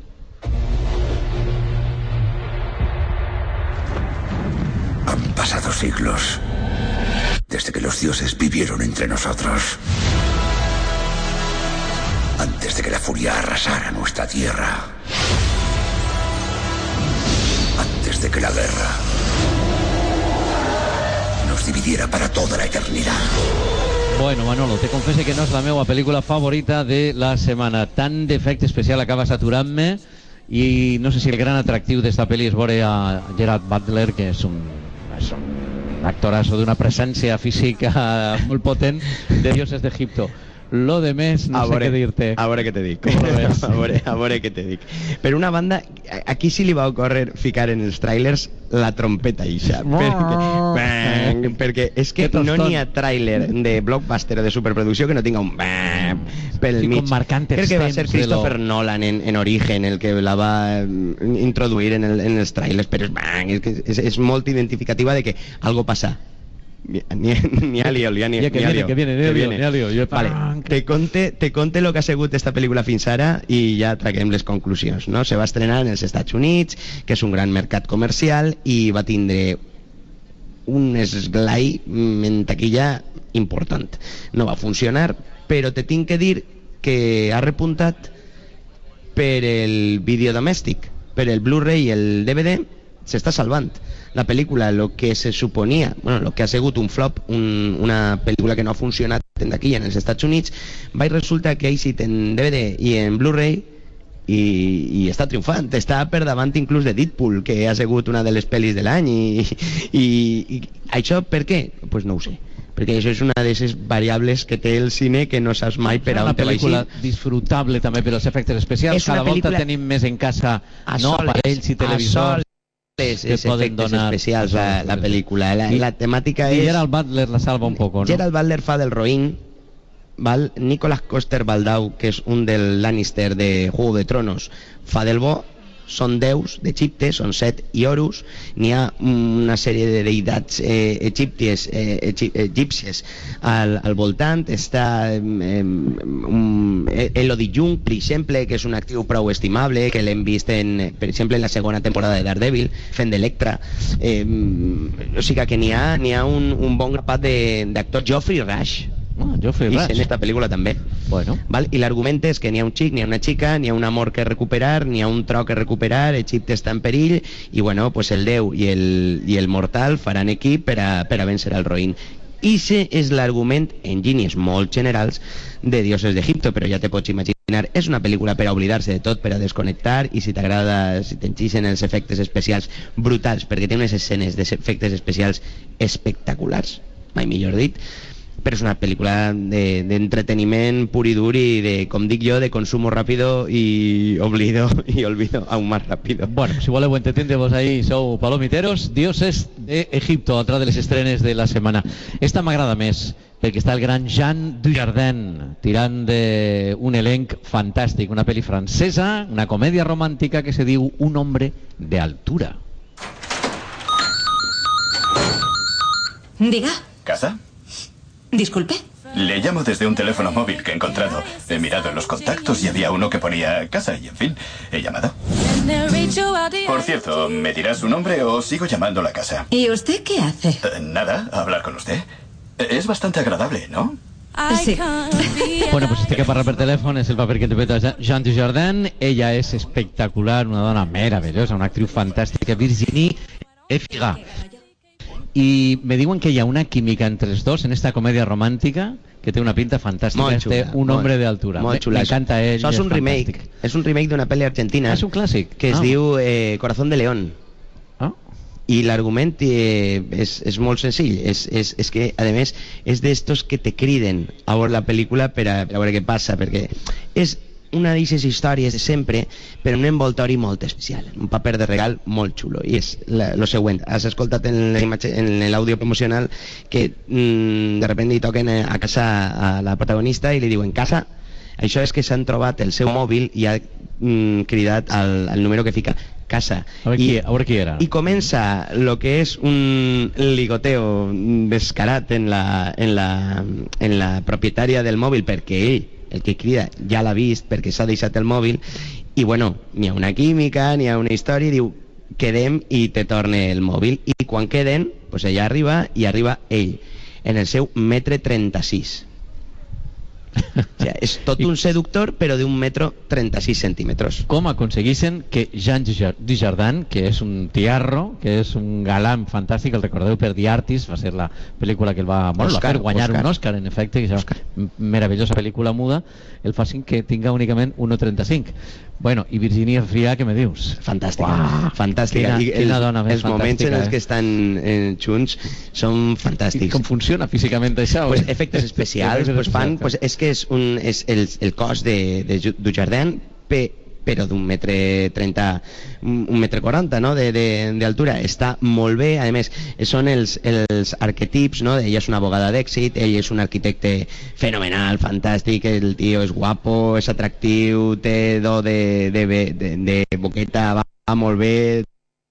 [SPEAKER 11] Han pasado siglos desde que los dioses vivieron entre nosotros. Antes de que la furia arrasara nuestra tierra. Antes de que la guerra nos dividiera para toda la eternidad.
[SPEAKER 2] Bueno, Manolo, te confesse que no és la meva pel·lícula favorita de la setmana. Tant d'efecte especial acaba saturant-me, i no sé si el gran atractiu d'esta pel·li és veure a Gerard Butler, que és un, és un actorazo d'una presència física molt potent, de Dioses d'Egipto. Lo de més, no sé què dir-te.
[SPEAKER 15] A veure què te dic. A veure, a veure què te dic. Per una banda, aquí sí li va ocórrer ficar en els tràilers la trompeta ixa. Perquè, bang, perquè és que no n'hi ha tràiler de blockbuster o de superproducció que no tinga un bang pel
[SPEAKER 2] sí,
[SPEAKER 15] mig. Crec que va ser Christopher
[SPEAKER 2] lo...
[SPEAKER 15] Nolan en, en Origen el que la va introduir en, el, en els tràilers, però és bang, és, és, és molt identificativa de que algo passa. Ni, ni, ni Aliol, ja ni,
[SPEAKER 2] ja que
[SPEAKER 15] ni
[SPEAKER 2] viene,
[SPEAKER 15] Alio,
[SPEAKER 2] que viene,
[SPEAKER 15] que
[SPEAKER 2] Alio,
[SPEAKER 15] viene.
[SPEAKER 2] ni Alio, jo...
[SPEAKER 15] Vale, te conte, te conte lo que ha sigut esta pel·lícula fins ara i ja traguem les conclusions, no? Se va estrenar en els Estats Units, que és un gran mercat comercial, i va tindre un esglai en taquilla important. No va funcionar, però te tinc que dir que ha repuntat per el vídeo domèstic, per el Blu-ray i el D V D, s'està salvant. La pel·lícula, lo que se suponia, bueno, lo que ha sigut un flop, un, una pel·lícula que no ha funcionat en taquilla en els Estats Units, va i resulta que ha eixit en D V D i en Blu-ray i, i està triomfant, està per davant inclús de Deadpool, que ha sigut una de les pel·lis de l'any, i, i, i això per què? Doncs pues no ho sé, perquè això és una d'aquestes variables que té el cine que no saps mai per a on te va eixir.
[SPEAKER 2] És una pel·lícula disfrutable també per als efectes especials, cada volta tenim més en casa no, aparells i televisors
[SPEAKER 15] és efectes donar... especials la, la pel·lícula, la, I, la temàtica
[SPEAKER 2] i
[SPEAKER 15] és...
[SPEAKER 2] Gerald Butler la salva un poco, ¿no?
[SPEAKER 15] Gerald Butler fa del Rohirrim, val? Nicholas Coster-Waldau, que és un del Lannister de Juego de Tronos, fa del bo. Són déus d'Egipte, són Set i Horus, n'hi ha una sèrie de deïtats eh, egípties, eh, egípcies al, al voltant. Està eh, un, Elodie Yung, per exemple, que és un actiu prou estimable, que l'hem vist en, per exemple, en la segona temporada de Daredevil, fent d'Electra. Eh, o sigui que n'hi ha, n'hi ha un, un bon grapat d'actors. Geoffrey Rush,
[SPEAKER 2] Ah, Geoffrey Rush.
[SPEAKER 15] en esta pel·lícula també.
[SPEAKER 2] Bueno.
[SPEAKER 15] Val? I l'argument és que n'hi ha un xic, n'hi ha una xica, n'hi ha un amor que recuperar, n'hi ha un tro que recuperar, Egipte està en perill, i bueno, pues el déu i el, i el mortal faran equip per a, per a vèncer al Rohirrim. Ixe és l'argument en línies molt generals de Dioses d'Egipto, però ja te pots imaginar, és una pel·lícula per a oblidar-se de tot, per a desconnectar, i si t'agrada, si t'enxixen els efectes especials brutals, perquè té unes escenes d'efectes especials espectaculars, mai millor dit, però és una pel·lícula d'entreteniment de, pur i dur i de, com dic jo, de consumo rápido y oblido y olvido aún más rápido.
[SPEAKER 2] Bueno, si voleu entendre-vos ahí, sou palomiteros. Dioses d'Egipto, altra de les estrenes de la setmana. Esta m'agrada més, perquè està el gran Jean Dujardin, tirant d'un elenc fantàstic, una pel·li francesa, una comèdia romàntica que se diu Un hombre de altura.
[SPEAKER 1] Diga.
[SPEAKER 17] ¿Casa?
[SPEAKER 1] Disculpe.
[SPEAKER 17] Le llamo desde un teléfono móvil que he encontrado. He mirado en los contactos y había uno que ponía casa y, en fin, he llamado. Por cierto, ¿me dirá su nombre o sigo llamando a la casa?
[SPEAKER 1] ¿Y usted qué hace?
[SPEAKER 17] Eh, nada, hablar con usted. Eh, Es bastante agradable, ¿no?
[SPEAKER 1] Sí.
[SPEAKER 2] Bueno, pues este que parla per telèfon és el paper que interpreta Jean Dujardin. Ella és espectacular, una dona meravellosa, una actriu fantàstica, Virginie Efira. I me diuen que hi ha una química entre els dos en esta comèdia romàntica que té una pinta fantàstica.
[SPEAKER 15] Molt xula,
[SPEAKER 2] este Un hombre de altura.
[SPEAKER 15] Molt xula.
[SPEAKER 2] M'encanta ell.
[SPEAKER 15] Això és un remake, és un remake d'una pel·li argentina.
[SPEAKER 2] És un clàssic.
[SPEAKER 15] Que es
[SPEAKER 2] Ah.
[SPEAKER 15] diu eh, Corazón de León.
[SPEAKER 2] Ah.
[SPEAKER 15] I l'argument eh, és, és molt senzill. És, és, és que, a més, és d'estos que te criden a veure la pel·lícula per a, per a veure què passa, perquè és una d'aquestes històries de sempre, però un envoltori molt especial, un paper de regal molt xulo, i és la, lo següent. Has escoltat en l'àudio promocional que mm, de repente hi toquen a casa a la protagonista i li diuen casa. Això és que s'han trobat el seu mòbil i ha mm, cridat al, al número que fica casa.
[SPEAKER 2] A veure,
[SPEAKER 15] I,
[SPEAKER 2] qui, a veure qui era.
[SPEAKER 15] I comença lo que és un ligoteo descarat en la, en la, en la propietària del mòbil, perquè ell, el que crida, ja l'ha vist perquè s'ha deixat el mòbil, i bueno, n'hi ha una química, n'hi ha una història, i diu, quedem i te torne el mòbil, i quan queden, pues ella arriba, i arriba ell, en el seu metre trenta-sis. O sea, és tot un seductor, però d'un metro trenta-sis centímetres.
[SPEAKER 2] Com aconseguissin que Jean Dujardin, que és un tiarro, que és un galant fantàstic, el recordeu per The Artist, va ser la pel·lícula que el va, bueno,
[SPEAKER 15] Oscar,
[SPEAKER 2] va fer guanyar
[SPEAKER 15] Oscar.
[SPEAKER 2] un Oscar, en efecte, que és una meravellosa pel·lícula muda, el facin que tinga únicament un metro trenta-cinc. Bueno, i Virginia Efira, què me dius?
[SPEAKER 15] Fantàstica,
[SPEAKER 2] Uah,
[SPEAKER 15] fantàstica.
[SPEAKER 2] Quina,
[SPEAKER 15] I
[SPEAKER 2] quina
[SPEAKER 15] els,
[SPEAKER 2] dona més
[SPEAKER 15] els moments en els
[SPEAKER 2] fantàstica,
[SPEAKER 15] que estan eh, junts són fantàstics.
[SPEAKER 2] I com funciona físicament això?
[SPEAKER 15] Pues efectes especials, pues fan, pues és que és, un, és el, el cos de, de Dujardin, pe, però d'un metre trenta, un metre quaranta, no?, d'altura. Està molt bé, a més, són els, els arquetips, no?, ella és una abogada d'èxit, ell és un arquitecte fenomenal, fantàstic, el tio és guapo, és atractiu, té do de, de, de, de boqueta, va, va molt bé,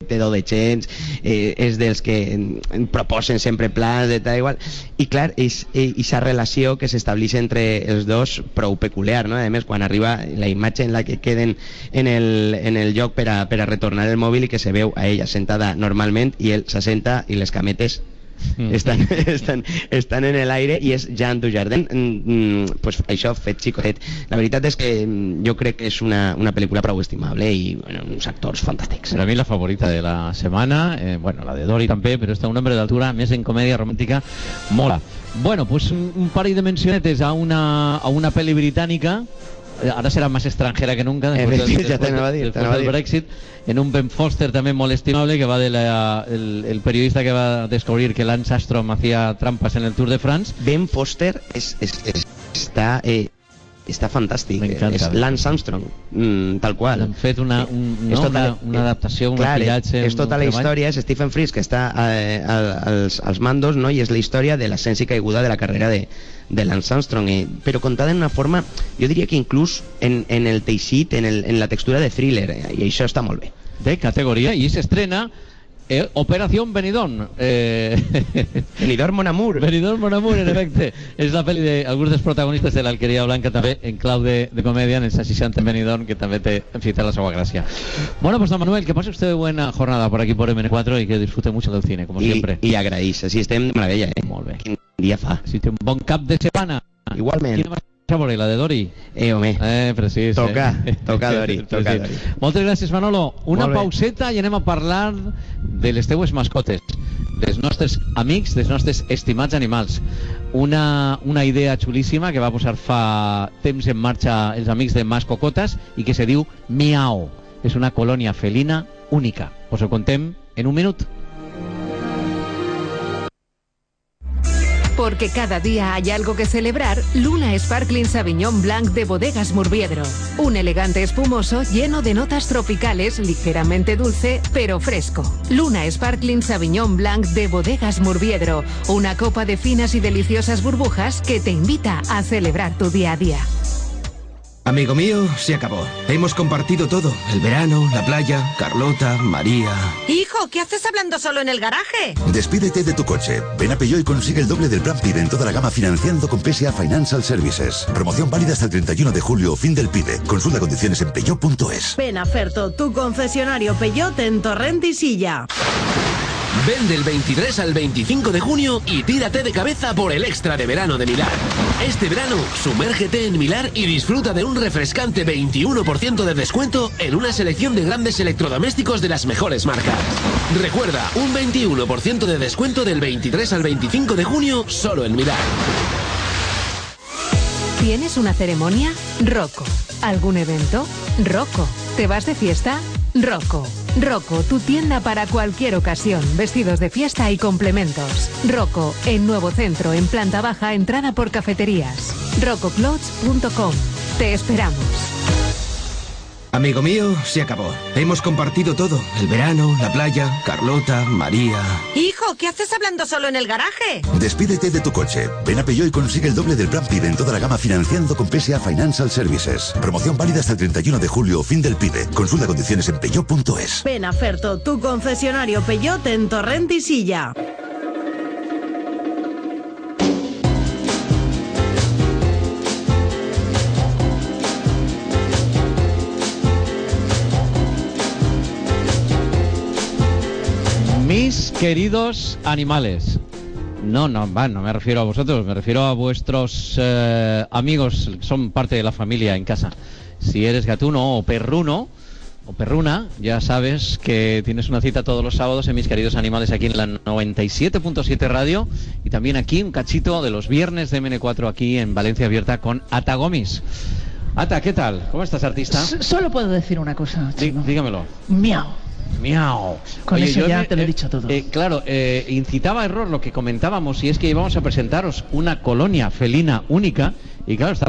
[SPEAKER 15] té d'adolescents, eh, és dels que en proposen sempre plans de tal igual, i clar, és aquesta relació que s'estableix entre els dos prou peculiar, no? A més, quan arriba la imatge en la que queden en el, en el lloc per a, per a retornar el mòbil i que se veu a ella sentada normalment i ell s'assenta i les cametes Mm. Estan, estan, estan en l'aire i és Jean Dujardin, mm, pues això fet xicotet. La veritat és que jo crec que és una, una pel·lícula prou estimable i bueno, uns actors fantàstics.
[SPEAKER 2] Per a mi la favorita de la setmana, eh, bueno, la de Dory també, però està Un hombre d'altura, més en comèdia romàntica, mola. Bueno, pues un, un parell de mencionetes a una, a una pel·li britànica. Ahora será más extranjera que nunca después,
[SPEAKER 15] eh,
[SPEAKER 2] del,
[SPEAKER 15] ya
[SPEAKER 2] después,
[SPEAKER 15] te decir,
[SPEAKER 2] después del Brexit, en un Ben Foster también muy estimable, que va de la, el, el periodista que va a descubrir que Lance Armstrong hacía trampas en el Tour de France.
[SPEAKER 15] Ben Foster es, es, es, está eh, està fantàstic, és Lance Armstrong, mm, tal qual.
[SPEAKER 2] Han fet una, un, no,
[SPEAKER 15] tota,
[SPEAKER 2] una, una adaptació, un
[SPEAKER 15] clar,
[SPEAKER 2] pillatge...
[SPEAKER 15] És tota la història, és Stephen Frears que està eh, als, als mandos, no? I és la història de l'ascens i caiguda de la carrera de, de Lance Armstrong, eh, però contada en una forma, jo diria que inclús en, en el teixit, en, el, en la textura de thriller, eh, i això està molt bé.
[SPEAKER 2] De categoria, i s'estrena Eh, Operación Benidorm eh...
[SPEAKER 15] Benidorm Mon Amour
[SPEAKER 2] Benidorm Mon Amour, en efecte és la pel·li d'alguns dels protagonistes de l'Alqueria Blanca, també en clau de, de comèdia en el seixanta en Benidorm, que també té, en fi, té la seva gràcia. Bueno, pues don Manuel, que pase usted buena jornada por aquí por eme ene cuatro y que disfrute mucho del cine, como
[SPEAKER 15] I,
[SPEAKER 2] siempre.
[SPEAKER 15] I agraïs, així estem de meravella, eh?
[SPEAKER 2] Molt bé.
[SPEAKER 15] Quin dia fa.
[SPEAKER 2] Si té un bon cap de setmana.
[SPEAKER 15] Igualment.
[SPEAKER 2] Quina sabor, la de Dory?
[SPEAKER 15] Eh, home.
[SPEAKER 2] Eh, precís.
[SPEAKER 15] Toca,
[SPEAKER 2] eh?
[SPEAKER 15] toca Dory, toca Dory.
[SPEAKER 2] Moltes gràcies, Manolo. Una pauseta i anem a parlar de les teues mascotes, dels nostres amics, dels nostres estimats animals. Una, una idea xulíssima que va posar fa temps en marxa els amics de Mascocotas i que se diu Miau. És una colònia felina única. Us ho contem en un minut.
[SPEAKER 10] Porque cada día hay algo que celebrar, Luna Sparkling Sauvignon Blanc de Bodegas Murviedro. Un elegante espumoso lleno de notas tropicales, ligeramente dulce, pero fresco. Luna Sparkling Sauvignon Blanc de Bodegas Murviedro. Una copa de finas y deliciosas burbujas que te invita a celebrar tu día a día.
[SPEAKER 5] Amigo mío, se acabó. Hemos compartido todo. El verano, la playa, Carlota, María...
[SPEAKER 6] Hijo, ¿qué haces hablando solo en el garaje?
[SPEAKER 7] Despídete de tu coche. Ven a Peugeot y consigue el doble del plan PIB en toda la gama financiando con P S A Financial Services. Promoción válida hasta el treinta y uno de julio, fin del PIB. Consulta condiciones en peugeot punto es.
[SPEAKER 8] Ven a Ferto, tu concesionario Peugeot en Torrent y Silla.
[SPEAKER 19] Ven del veintitrés al veinticinco de junio y tírate de cabeza por el extra de verano de Milar. Este verano, sumérgete en Milar y disfruta de un refrescante veintiuno por ciento de descuento en una selección de grandes electrodomésticos de las mejores marcas. Recuerda, un veintiuno por ciento de descuento del veintitrés al veinticinco de junio solo en Milar.
[SPEAKER 10] ¿Tienes una ceremonia? Rocco. ¿Algún evento? Rocco. ¿Te vas de fiesta? Rocco. Rocco, tu tienda para cualquier ocasión, vestidos de fiesta y complementos. Rocco, en Nuevo Centro, en planta baja, entrada por cafeterías. rocco clothes punto com. Te esperamos.
[SPEAKER 5] Amigo mío, se acabó. Hemos compartido todo. El verano, la playa, Carlota, María...
[SPEAKER 6] Hijo, ¿qué haces hablando solo en el garaje?
[SPEAKER 7] Despídete de tu coche. Ven a Peugeot y consigue el doble del plan PIB en toda la gama financiando con P S A Financial Services. Promoción válida hasta el treinta y uno de julio, fin del PIB. Consulta condiciones en peugeot punto es.
[SPEAKER 8] Ven a Ferto, tu concesionario Peugeot en Torrent y Silla.
[SPEAKER 2] Mis queridos animales, no, no, va, no me refiero a vosotros, me refiero a vuestros eh, amigos, que son parte de la familia en casa. Si eres gatuno o perruno o perruna, ya sabes que tienes una cita todos los sábados en Mis Queridos Animales aquí en la noventa y siete punto siete Radio y también aquí un cachito de los viernes de eme ene cuatro aquí en Valencia Abierta con Ata Gomis. Ata, ¿qué tal? ¿Cómo estás, artista?
[SPEAKER 24] S- solo puedo decir una cosa,
[SPEAKER 2] Dí- dígamelo.
[SPEAKER 24] Miau.
[SPEAKER 2] Miau.
[SPEAKER 24] Con
[SPEAKER 2] Oye,
[SPEAKER 24] eso
[SPEAKER 2] yo
[SPEAKER 24] ya
[SPEAKER 2] me-
[SPEAKER 24] te lo he
[SPEAKER 2] eh,
[SPEAKER 24] dicho todo.
[SPEAKER 2] eh, claro, eh, incitaba a error lo que comentábamos y es que íbamos a presentaros una colonia felina única y claro, estaba quizá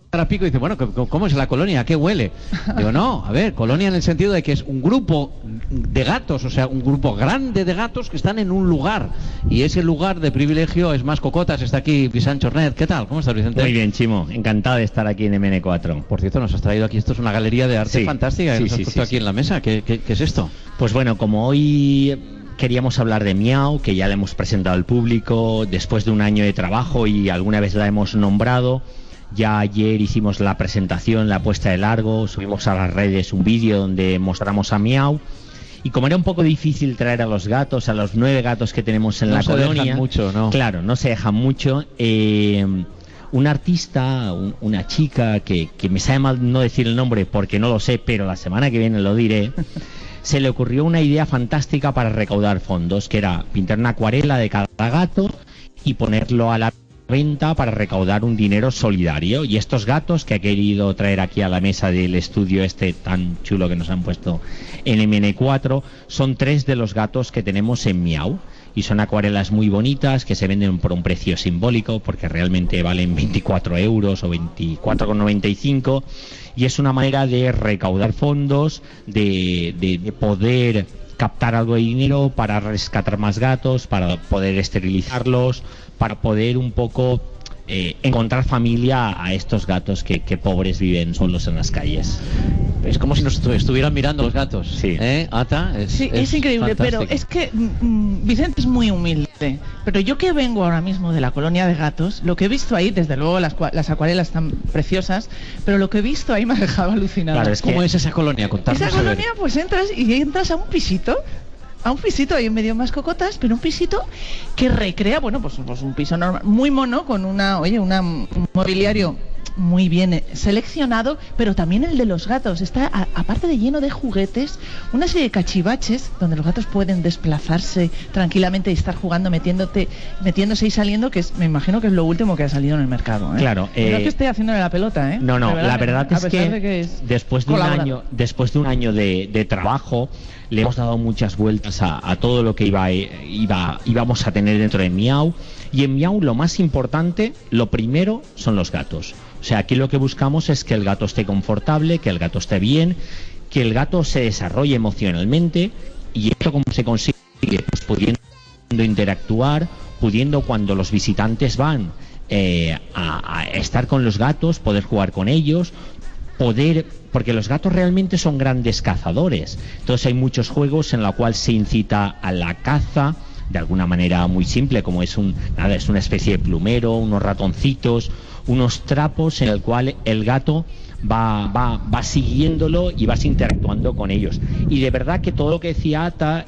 [SPEAKER 2] a pico y dice, bueno, ¿cómo es la colonia? ¿A qué huele? Digo, no, a ver, colonia en el sentido de que es un grupo de gatos, o sea, un grupo grande de gatos que están en un lugar, y ese lugar de privilegio es más cocotas. Está aquí Vicent Jornet. ¿Qué tal? ¿Cómo estás, Vicente?
[SPEAKER 18] Muy bien, Chimo, encantado de estar aquí en M N cuatro.
[SPEAKER 2] Por cierto, nos has traído aquí, esto es una galería de arte
[SPEAKER 18] sí,
[SPEAKER 2] fantástica, que
[SPEAKER 18] sí,
[SPEAKER 2] nos has
[SPEAKER 18] sí,
[SPEAKER 2] puesto
[SPEAKER 18] sí,
[SPEAKER 2] aquí
[SPEAKER 18] sí.
[SPEAKER 2] en la mesa. ¿Qué, qué, qué es esto?
[SPEAKER 18] Pues bueno, como hoy queríamos hablar de Miau, que ya la hemos presentado al público después de un año de trabajo y alguna vez la hemos nombrado. Ya ayer hicimos la presentación, la puesta de largo, subimos a las redes un vídeo donde mostramos a Miau. Y como era un poco difícil traer a los gatos, a los nueve gatos que tenemos en
[SPEAKER 2] no
[SPEAKER 18] la
[SPEAKER 2] se
[SPEAKER 18] colonia,
[SPEAKER 2] dejan mucho, ¿no?
[SPEAKER 18] Claro, no se dejan mucho. Eh, un artista, un, una chica que, que me sabe mal no decir el nombre porque no lo sé, pero la semana que viene lo diré. Se le ocurrió una idea fantástica para recaudar fondos, que era pintar una acuarela de cada gato y ponerlo a la venta para recaudar un dinero solidario. Y estos gatos que ha querido traer aquí a la mesa del estudio este tan chulo que nos han puesto en M N cuatro son tres de los gatos que tenemos en Miau, y son acuarelas muy bonitas que se venden por un precio simbólico porque realmente valen veinticuatro euros o veinticuatro con noventa y cinco, y es una manera de recaudar fondos, de, de, de poder captar algo de dinero para rescatar más gatos, para poder esterilizarlos, para poder un poco eh, encontrar familia a estos gatos que, que pobres viven solos en las calles.
[SPEAKER 2] Es como si nos estuvieran mirando los gatos.
[SPEAKER 18] Sí.
[SPEAKER 2] ¿Eh, Ata? Es,
[SPEAKER 24] Sí, es,
[SPEAKER 2] es
[SPEAKER 24] increíble,
[SPEAKER 2] fantástico.
[SPEAKER 24] pero es que mm, Vicente es muy humilde. Pero yo que vengo ahora mismo de la colonia de gatos, lo que he visto ahí, desde luego las, las acuarelas están preciosas, pero lo que he visto ahí me ha dejado alucinada.
[SPEAKER 2] Claro, es ¿Cómo que... es esa colonia? Contarnos.
[SPEAKER 24] Esa colonia, pues entras y entras a un pisito. A un pisito ahí en medio más cocotas, pero un pisito que recrea, bueno, pues, pues un piso normal, muy mono, con una, oye, una, un mobiliario muy bien seleccionado, pero también el de los gatos está, a, aparte de lleno de juguetes, una serie de cachivaches donde los gatos pueden desplazarse tranquilamente y estar jugando, metiéndote, metiéndose y saliendo, que es, me imagino que es lo último que ha salido en el mercado, ¿eh?
[SPEAKER 18] Claro.
[SPEAKER 24] Eh, no es
[SPEAKER 18] eh...
[SPEAKER 24] que esté haciéndole la pelota, ¿eh?
[SPEAKER 18] No, no,
[SPEAKER 24] verdad,
[SPEAKER 18] la verdad es que,
[SPEAKER 24] de que es
[SPEAKER 18] después de un año, después de un año de, de trabajo, le hemos dado muchas vueltas a, a todo lo que iba, iba, íbamos a tener dentro de Miau. Y en Miau lo más importante, lo primero, son los gatos. O sea, aquí lo que buscamos es que el gato esté confortable, que el gato esté bien, que el gato se desarrolle emocionalmente. Y esto cómo se consigue, pues pudiendo interactuar, pudiendo cuando los visitantes van eh, a, a estar con los gatos, poder jugar con ellos, poder, porque los gatos realmente son grandes cazadores. Entonces hay muchos juegos en los cuales se incita a la caza de alguna manera muy simple, como es un nada, es una especie de plumero, unos ratoncitos, unos trapos en el cual el gato va, va, va siguiéndolo y vas interactuando con ellos. Y de verdad que todo lo que decía Ata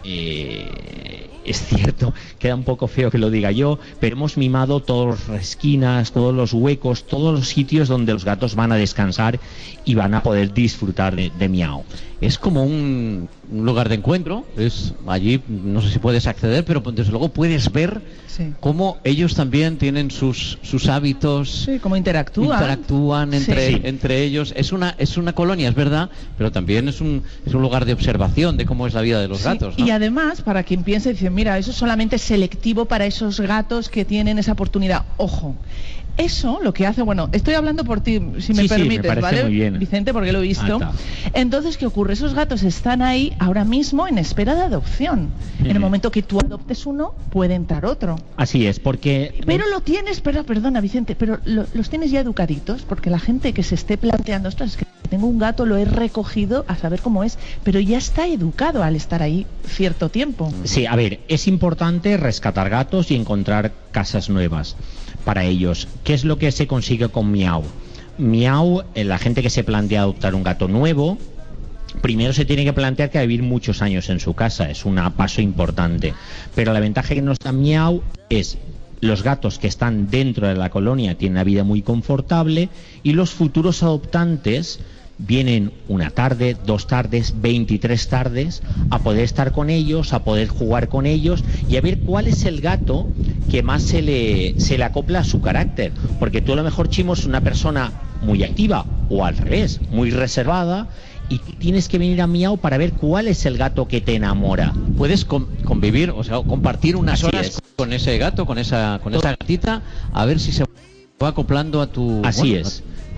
[SPEAKER 18] eh, es cierto, queda un poco feo que lo diga yo, pero hemos mimado todas las esquinas, todos los huecos, todos los sitios donde los gatos van a descansar y van a poder disfrutar de, de Miau.
[SPEAKER 2] Es como un, un lugar de encuentro, es allí, no sé si puedes acceder, pero desde luego puedes ver
[SPEAKER 24] sí.
[SPEAKER 2] cómo ellos también tienen sus, sus hábitos,
[SPEAKER 24] sí, cómo interactúan,
[SPEAKER 2] interactúan entre,
[SPEAKER 24] sí.
[SPEAKER 2] entre ellos. Es una, es una colonia, es verdad, pero también es un, es un lugar de observación de cómo es la vida de los
[SPEAKER 24] sí.
[SPEAKER 2] gatos, ¿no?
[SPEAKER 24] Y además, para quien piense, dice, mira, eso es solamente selectivo para esos gatos que tienen esa oportunidad. Ojo. Eso lo que hace, bueno, estoy hablando por ti, si me
[SPEAKER 18] sí,
[SPEAKER 24] permites,
[SPEAKER 18] sí, me
[SPEAKER 24] ¿vale?
[SPEAKER 18] Muy bien.
[SPEAKER 24] Vicente, porque lo he visto.
[SPEAKER 18] Ata.
[SPEAKER 24] Entonces, ¿qué ocurre? Esos gatos están ahí ahora mismo en espera de adopción. Uh-huh. En el momento que tú adoptes uno, puede entrar otro.
[SPEAKER 18] Así es, porque...
[SPEAKER 24] Pero lo tienes, pero, perdona, Vicente, pero lo, los tienes ya educaditos, porque la gente que se esté planteando, ostras, es que tengo un gato, lo he recogido a saber cómo es, pero ya está educado al estar ahí cierto tiempo.
[SPEAKER 18] Sí, a ver, es importante rescatar gatos y encontrar casas nuevas para ellos. ¿Qué es lo que se consigue con Miau? Miau, eh, la gente que se plantea adoptar un gato nuevo, primero se tiene que plantear que va a vivir muchos años en su casa, es un paso importante. Pero la ventaja que nos da Miau es los gatos que están dentro de la colonia tienen una vida muy confortable y los futuros adoptantes vienen una tarde, dos tardes, veintitrés tardes a poder estar con ellos, a poder jugar con ellos y a ver cuál es el gato que más se le, se le acopla a su carácter. Porque tú a lo mejor, Chimo, es una persona muy activa o al revés, muy reservada y tú tienes que venir a Miau para ver cuál es el gato que te enamora.
[SPEAKER 2] Puedes con, convivir, o sea, compartir unas
[SPEAKER 18] Así
[SPEAKER 2] horas
[SPEAKER 18] es.
[SPEAKER 2] con ese gato, con esa, con esa gatita, a ver si se va acoplando a tu...
[SPEAKER 18] Así
[SPEAKER 2] bueno,
[SPEAKER 18] es.
[SPEAKER 2] A,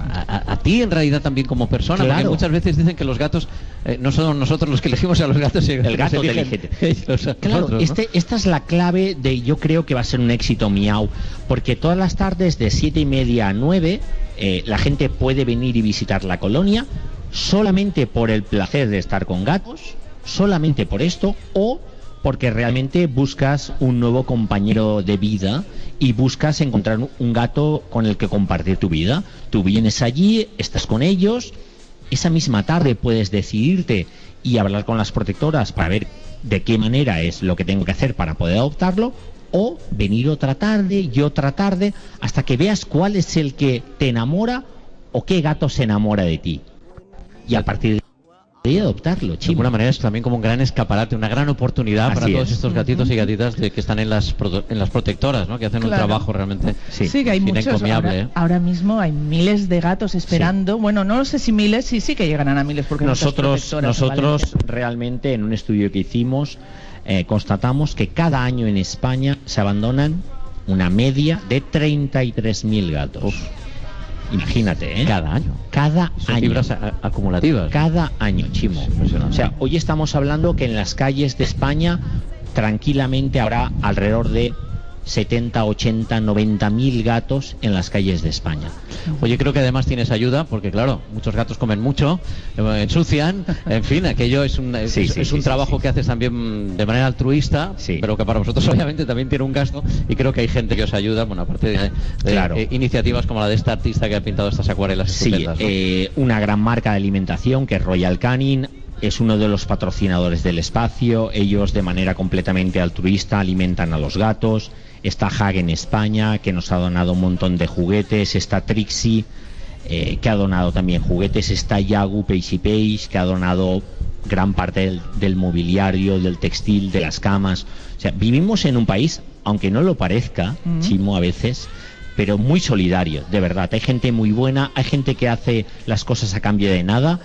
[SPEAKER 2] a, a ti en realidad también como persona,
[SPEAKER 18] Claro.
[SPEAKER 2] porque muchas veces dicen que los gatos eh, no somos nosotros los que elegimos a los gatos, sino
[SPEAKER 18] El gato
[SPEAKER 2] que
[SPEAKER 18] te
[SPEAKER 2] eligen
[SPEAKER 18] elige.
[SPEAKER 2] ellos a
[SPEAKER 18] Claro,
[SPEAKER 2] nosotros, ¿no?
[SPEAKER 18] este, esta es la clave de, yo creo que va a ser un éxito Miau, porque todas las tardes de siete y media a nueve eh, la gente puede venir y visitar la colonia solamente por el placer de estar con gatos, solamente por esto, o porque realmente buscas un nuevo compañero de vida y buscas encontrar un gato con el que compartir tu vida. Tú vienes allí, estás con ellos, esa misma tarde puedes decidirte y hablar con las protectoras para ver de qué manera es lo que tengo que hacer para poder adoptarlo, o venir otra tarde y otra tarde hasta que veas cuál es el que te enamora o qué gato se enamora de ti. Y a partir de adoptarlo,
[SPEAKER 2] de alguna manera es también como un gran escaparate, una gran oportunidad
[SPEAKER 18] Así
[SPEAKER 2] para todos
[SPEAKER 18] es.
[SPEAKER 2] estos gatitos y gatitas de, que están en las proto- en las protectoras, ¿no? Que hacen
[SPEAKER 24] Claro.
[SPEAKER 2] un trabajo realmente
[SPEAKER 24] Sí, que hay muchos.
[SPEAKER 2] encomiable.
[SPEAKER 24] Ahora,
[SPEAKER 2] ¿eh?
[SPEAKER 24] ahora mismo hay miles de gatos esperando. Bueno, no sé si miles, sí, sí que llegarán a miles porque hay muchas
[SPEAKER 18] Nosotros,
[SPEAKER 24] protectoras en
[SPEAKER 18] nosotros
[SPEAKER 24] Valencia.
[SPEAKER 18] realmente en un estudio que hicimos eh, constatamos que cada año en España se abandonan una media de treinta y tres mil gatos. Imagínate, ¿eh?
[SPEAKER 2] Cada año.
[SPEAKER 18] Cada
[SPEAKER 2] Son
[SPEAKER 18] año.
[SPEAKER 2] fibras a- acumulativas.
[SPEAKER 18] Cada año, Chimo. O sea, hoy estamos hablando que en las calles de España tranquilamente habrá alrededor de setenta, ochenta, noventa mil gatos en las calles de España.
[SPEAKER 2] Oye, creo que además tienes ayuda, porque claro, muchos gatos comen mucho, eh, ensucian, en fin, aquello es un, es,
[SPEAKER 18] Sí, sí,
[SPEAKER 2] es
[SPEAKER 18] sí,
[SPEAKER 2] un
[SPEAKER 18] sí,
[SPEAKER 2] trabajo
[SPEAKER 18] sí.
[SPEAKER 2] que haces también de manera altruista, pero que para vosotros obviamente también tiene un gasto, y creo que hay gente que os ayuda, bueno, aparte de, de,
[SPEAKER 18] Claro.
[SPEAKER 2] eh, iniciativas como la de esta artista que ha pintado estas acuarelas
[SPEAKER 18] Sí,
[SPEAKER 2] estupendas, ¿no?
[SPEAKER 18] eh, una gran marca de alimentación que es Royal Canin es uno de los patrocinadores del espacio. Ellos de manera completamente altruista alimentan a los gatos. Está Hag en España, que nos ha donado un montón de juguetes. Está Trixie, eh, que ha donado también juguetes. Está Yagu Pacey Page, que ha donado gran parte del, del mobiliario, del textil, de las camas. O sea, vivimos en un país, aunque no lo parezca,
[SPEAKER 24] Mm.
[SPEAKER 18] Chimo, a veces, pero muy solidario, de verdad. Hay gente muy buena, hay gente que hace las cosas a cambio de nada.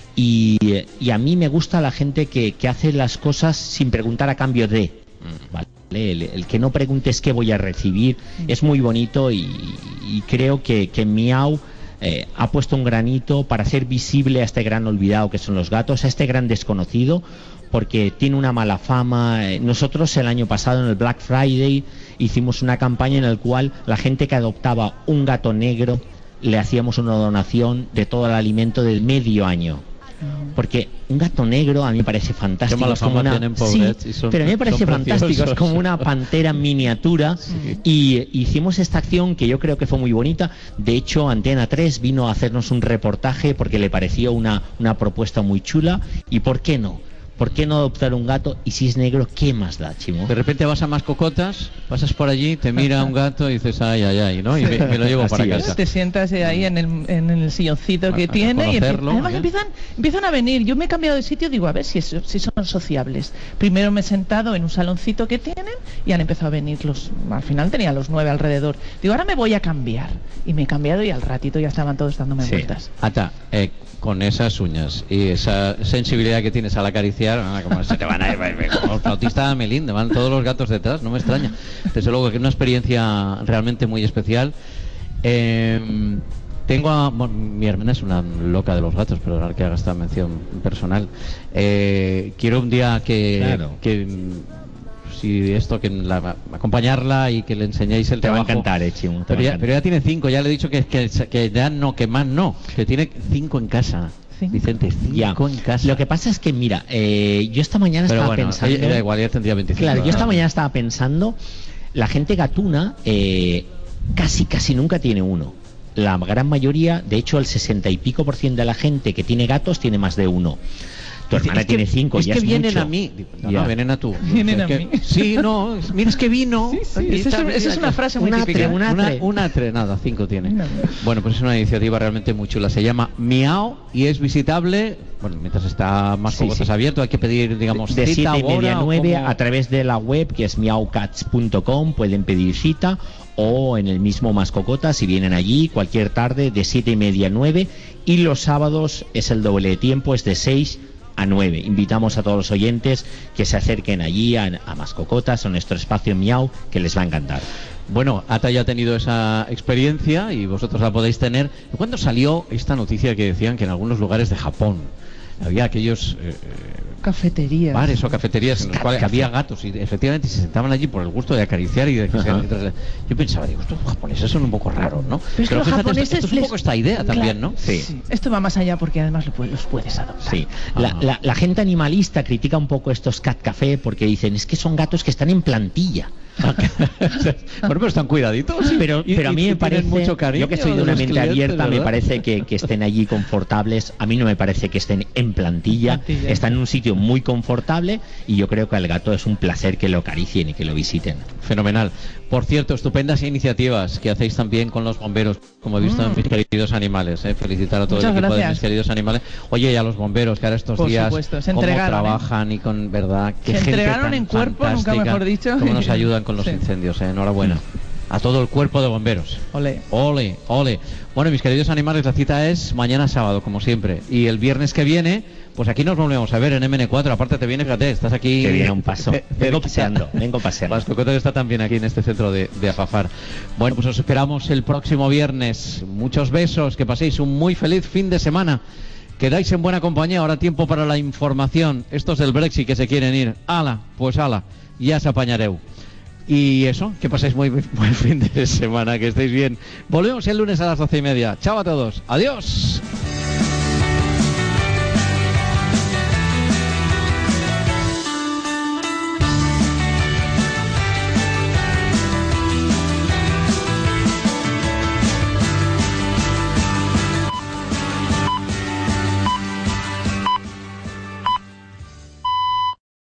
[SPEAKER 18] Y, y a mí me gusta la gente que, que hace las cosas sin preguntar a cambio de. ¿Vale? El, el que no preguntes qué voy a recibir es muy bonito, y, y creo que, que Miau eh, ha puesto un granito para hacer visible a este gran olvidado que son los gatos, a este gran desconocido, porque tiene una mala fama. Eh, Nosotros el año pasado en el Black Friday hicimos una campaña en la cual la gente que adoptaba un gato negro le hacíamos una donación de todo el alimento del medio año. Porque un gato negro a mí me parece fantástico.
[SPEAKER 2] Qué mala
[SPEAKER 18] es como
[SPEAKER 2] fama
[SPEAKER 18] una...
[SPEAKER 2] tienen,
[SPEAKER 18] Sí,
[SPEAKER 2] pobrets, y son-
[SPEAKER 18] pero a mí me parece
[SPEAKER 2] son
[SPEAKER 18] fantástico. Es
[SPEAKER 2] preciosos.
[SPEAKER 18] como una pantera en miniatura. Y hicimos esta acción que yo creo que fue muy bonita. De hecho, Antena tres vino a hacernos un reportaje porque le pareció una, una propuesta muy chula. ¿Y por qué no? ¿Por qué no adoptar un gato? Y si es negro, ¿qué más da, Chimo?
[SPEAKER 2] De repente vas a Mascocotas, pasas por allí, te mira un gato y dices, ay, ay, ay, ¿no? Y me, me lo llevo para casa.
[SPEAKER 24] Te sientas ahí en el, en el silloncito que
[SPEAKER 2] A- a
[SPEAKER 24] tiene y empie-
[SPEAKER 2] conocerlo,
[SPEAKER 24] además
[SPEAKER 2] ¿eh?
[SPEAKER 24] empiezan, empiezan a venir. Yo me he cambiado de sitio, digo, a ver si, es- si son sociables. Primero me he sentado en un saloncito que tienen y han empezado a venir los... Al final tenía los nueve alrededor. Digo, ahora me voy a cambiar. Y me he cambiado y al ratito ya estaban todos dándome vueltas.
[SPEAKER 2] Ata, eh, con esas uñas y esa sensibilidad que tienes al acariciar, ah, como se te van a ir, como el flautista de Melinda, van todos los gatos detrás, no me extraña. Desde luego que es una experiencia realmente muy especial. Eh, tengo a, bueno, mi hermana es una loca de los gatos, pero ahora que haga esta mención personal, eh, quiero un día que,
[SPEAKER 18] Claro.
[SPEAKER 2] que si esto que la, acompañarla y que le enseñéis el
[SPEAKER 18] Te va a
[SPEAKER 2] trabajo.
[SPEAKER 18] encantar, eh, Chimo, te
[SPEAKER 2] Pero
[SPEAKER 18] va a
[SPEAKER 2] ya,
[SPEAKER 18] encantar.
[SPEAKER 2] pero ya tiene cinco, ya le he dicho que, que, que ya no, que más no, que tiene cinco en casa. Vicente, cinco
[SPEAKER 18] Ya.
[SPEAKER 2] en casa.
[SPEAKER 18] Lo que pasa es que, mira, eh, yo esta mañana
[SPEAKER 2] Pero
[SPEAKER 18] estaba
[SPEAKER 2] bueno,
[SPEAKER 18] pensando...
[SPEAKER 2] ella- ella igual, ya tendría veinticinco.
[SPEAKER 18] Claro, yo esta
[SPEAKER 2] ¿no?
[SPEAKER 18] mañana estaba pensando, la gente gatuna eh, casi, casi nunca tiene uno. La gran mayoría, de hecho el sesenta y pico por ciento de la gente que tiene gatos tiene más de uno. Tu hermana
[SPEAKER 2] Es que-
[SPEAKER 18] tiene cinco,
[SPEAKER 2] es
[SPEAKER 18] ya
[SPEAKER 2] que
[SPEAKER 18] es
[SPEAKER 2] vienen
[SPEAKER 18] mucho.
[SPEAKER 2] a mí. Digo, no,
[SPEAKER 18] Ya.
[SPEAKER 2] no, vienen a tú.
[SPEAKER 24] Vienen
[SPEAKER 2] Es
[SPEAKER 24] a
[SPEAKER 2] que-
[SPEAKER 24] mí.
[SPEAKER 2] Sí, no, es- mira, es que vino.
[SPEAKER 24] Sí, sí,
[SPEAKER 2] Aquí
[SPEAKER 24] esa
[SPEAKER 2] está,
[SPEAKER 24] es- esa es una frase muy
[SPEAKER 2] un
[SPEAKER 24] típica.
[SPEAKER 2] atre,
[SPEAKER 24] Un
[SPEAKER 2] una,
[SPEAKER 24] atre.
[SPEAKER 2] un atre, nada, cinco tiene.
[SPEAKER 24] Una-
[SPEAKER 2] Bueno, pues es una iniciativa realmente muy chula. Se llama Miau y es visitable, bueno, mientras está más
[SPEAKER 18] Sí,
[SPEAKER 2] Cocotas
[SPEAKER 18] sí.
[SPEAKER 2] abierto, hay que pedir, digamos,
[SPEAKER 18] de
[SPEAKER 2] cita,
[SPEAKER 18] siete y media a
[SPEAKER 2] hora, o
[SPEAKER 18] nueve
[SPEAKER 2] cómo-
[SPEAKER 18] a través de la web que es miau cats punto com pueden pedir cita, o en el mismo Mascocotas si vienen allí cualquier tarde de siete y media a nueve, y los sábados es el doble de tiempo, es de seis a nueve. Invitamos a todos los oyentes que se acerquen allí a, a Mascocotas, a nuestro espacio Miau, que les va a encantar.
[SPEAKER 2] Bueno, Ata ya ha tenido esa experiencia y vosotros la podéis tener. ¿Cuándo salió esta noticia que decían que en algunos lugares de Japón había aquellos eh,
[SPEAKER 24] cafeterías,
[SPEAKER 2] bares o cafeterías en los cuales había gatos y efectivamente se sentaban allí por el gusto de acariciar y de que se... Yo pensaba, digo, estos japoneses son un poco raros, ¿no?
[SPEAKER 24] Pero, Pero fíjate,
[SPEAKER 2] japoneses esto es un
[SPEAKER 24] les...
[SPEAKER 2] poco esta idea claro, también, ¿no?
[SPEAKER 24] Sí. sí. Esto va más allá porque además lo puedes, los puedes adoptar.
[SPEAKER 18] Sí. La, ah. la, la gente animalista critica un poco estos cat café porque dicen, es que son gatos que están en plantilla.
[SPEAKER 2] Bueno, pero están cuidaditos.
[SPEAKER 18] Pero,
[SPEAKER 2] y,
[SPEAKER 18] pero a mí me parece,
[SPEAKER 2] mucho cariño,
[SPEAKER 18] yo que soy de una mente clientes, abierta, ¿verdad? Me parece que, que estén allí confortables. A mí no me parece que estén en plantilla. plantilla. Están en un sitio muy confortable y yo creo que al gato es un placer que lo acaricien y que lo visiten.
[SPEAKER 2] Fenomenal. Por cierto, estupendas iniciativas que hacéis también con los bomberos, como he visto mm. en Mis Queridos Animales. ¿eh? Felicitar a todo
[SPEAKER 24] Muchas
[SPEAKER 2] el equipo
[SPEAKER 24] gracias.
[SPEAKER 2] de Mis Queridos Animales. Oye, y a los bomberos que ahora estos
[SPEAKER 24] Por
[SPEAKER 2] días
[SPEAKER 24] supuesto, se
[SPEAKER 2] cómo trabajan
[SPEAKER 24] ¿eh?
[SPEAKER 2] y con verdad que
[SPEAKER 24] se
[SPEAKER 2] gente
[SPEAKER 24] entregaron
[SPEAKER 2] tan
[SPEAKER 24] en cuerpo, nunca mejor dicho.
[SPEAKER 2] Cómo nos ayudan con los
[SPEAKER 24] sí.
[SPEAKER 2] incendios. ¿eh? Enhorabuena. A todo el cuerpo de bomberos.
[SPEAKER 24] Ole.
[SPEAKER 2] Ole, ole. Bueno, Mis Queridos Animales, la cita es mañana sábado, como siempre. Y el viernes que viene, pues aquí nos volvemos a ver en M N cuatro. Aparte te viene, fíjate, estás aquí...
[SPEAKER 18] Que viene un paso. Vengo paseando, vengo paseando.
[SPEAKER 2] Mascocota que está también aquí en este centro de, de Afafar. Bueno, pues os esperamos el próximo viernes. Muchos besos, que paséis un muy feliz fin de semana. Quedáis en buena compañía, ahora tiempo para la información. Estos del Brexit que se quieren ir. Ala, pues ala, ya se apañareu. Y eso, que paséis muy buen fin de semana, que estéis bien. Volvemos el lunes a las doce y media. Chao a todos. Adiós.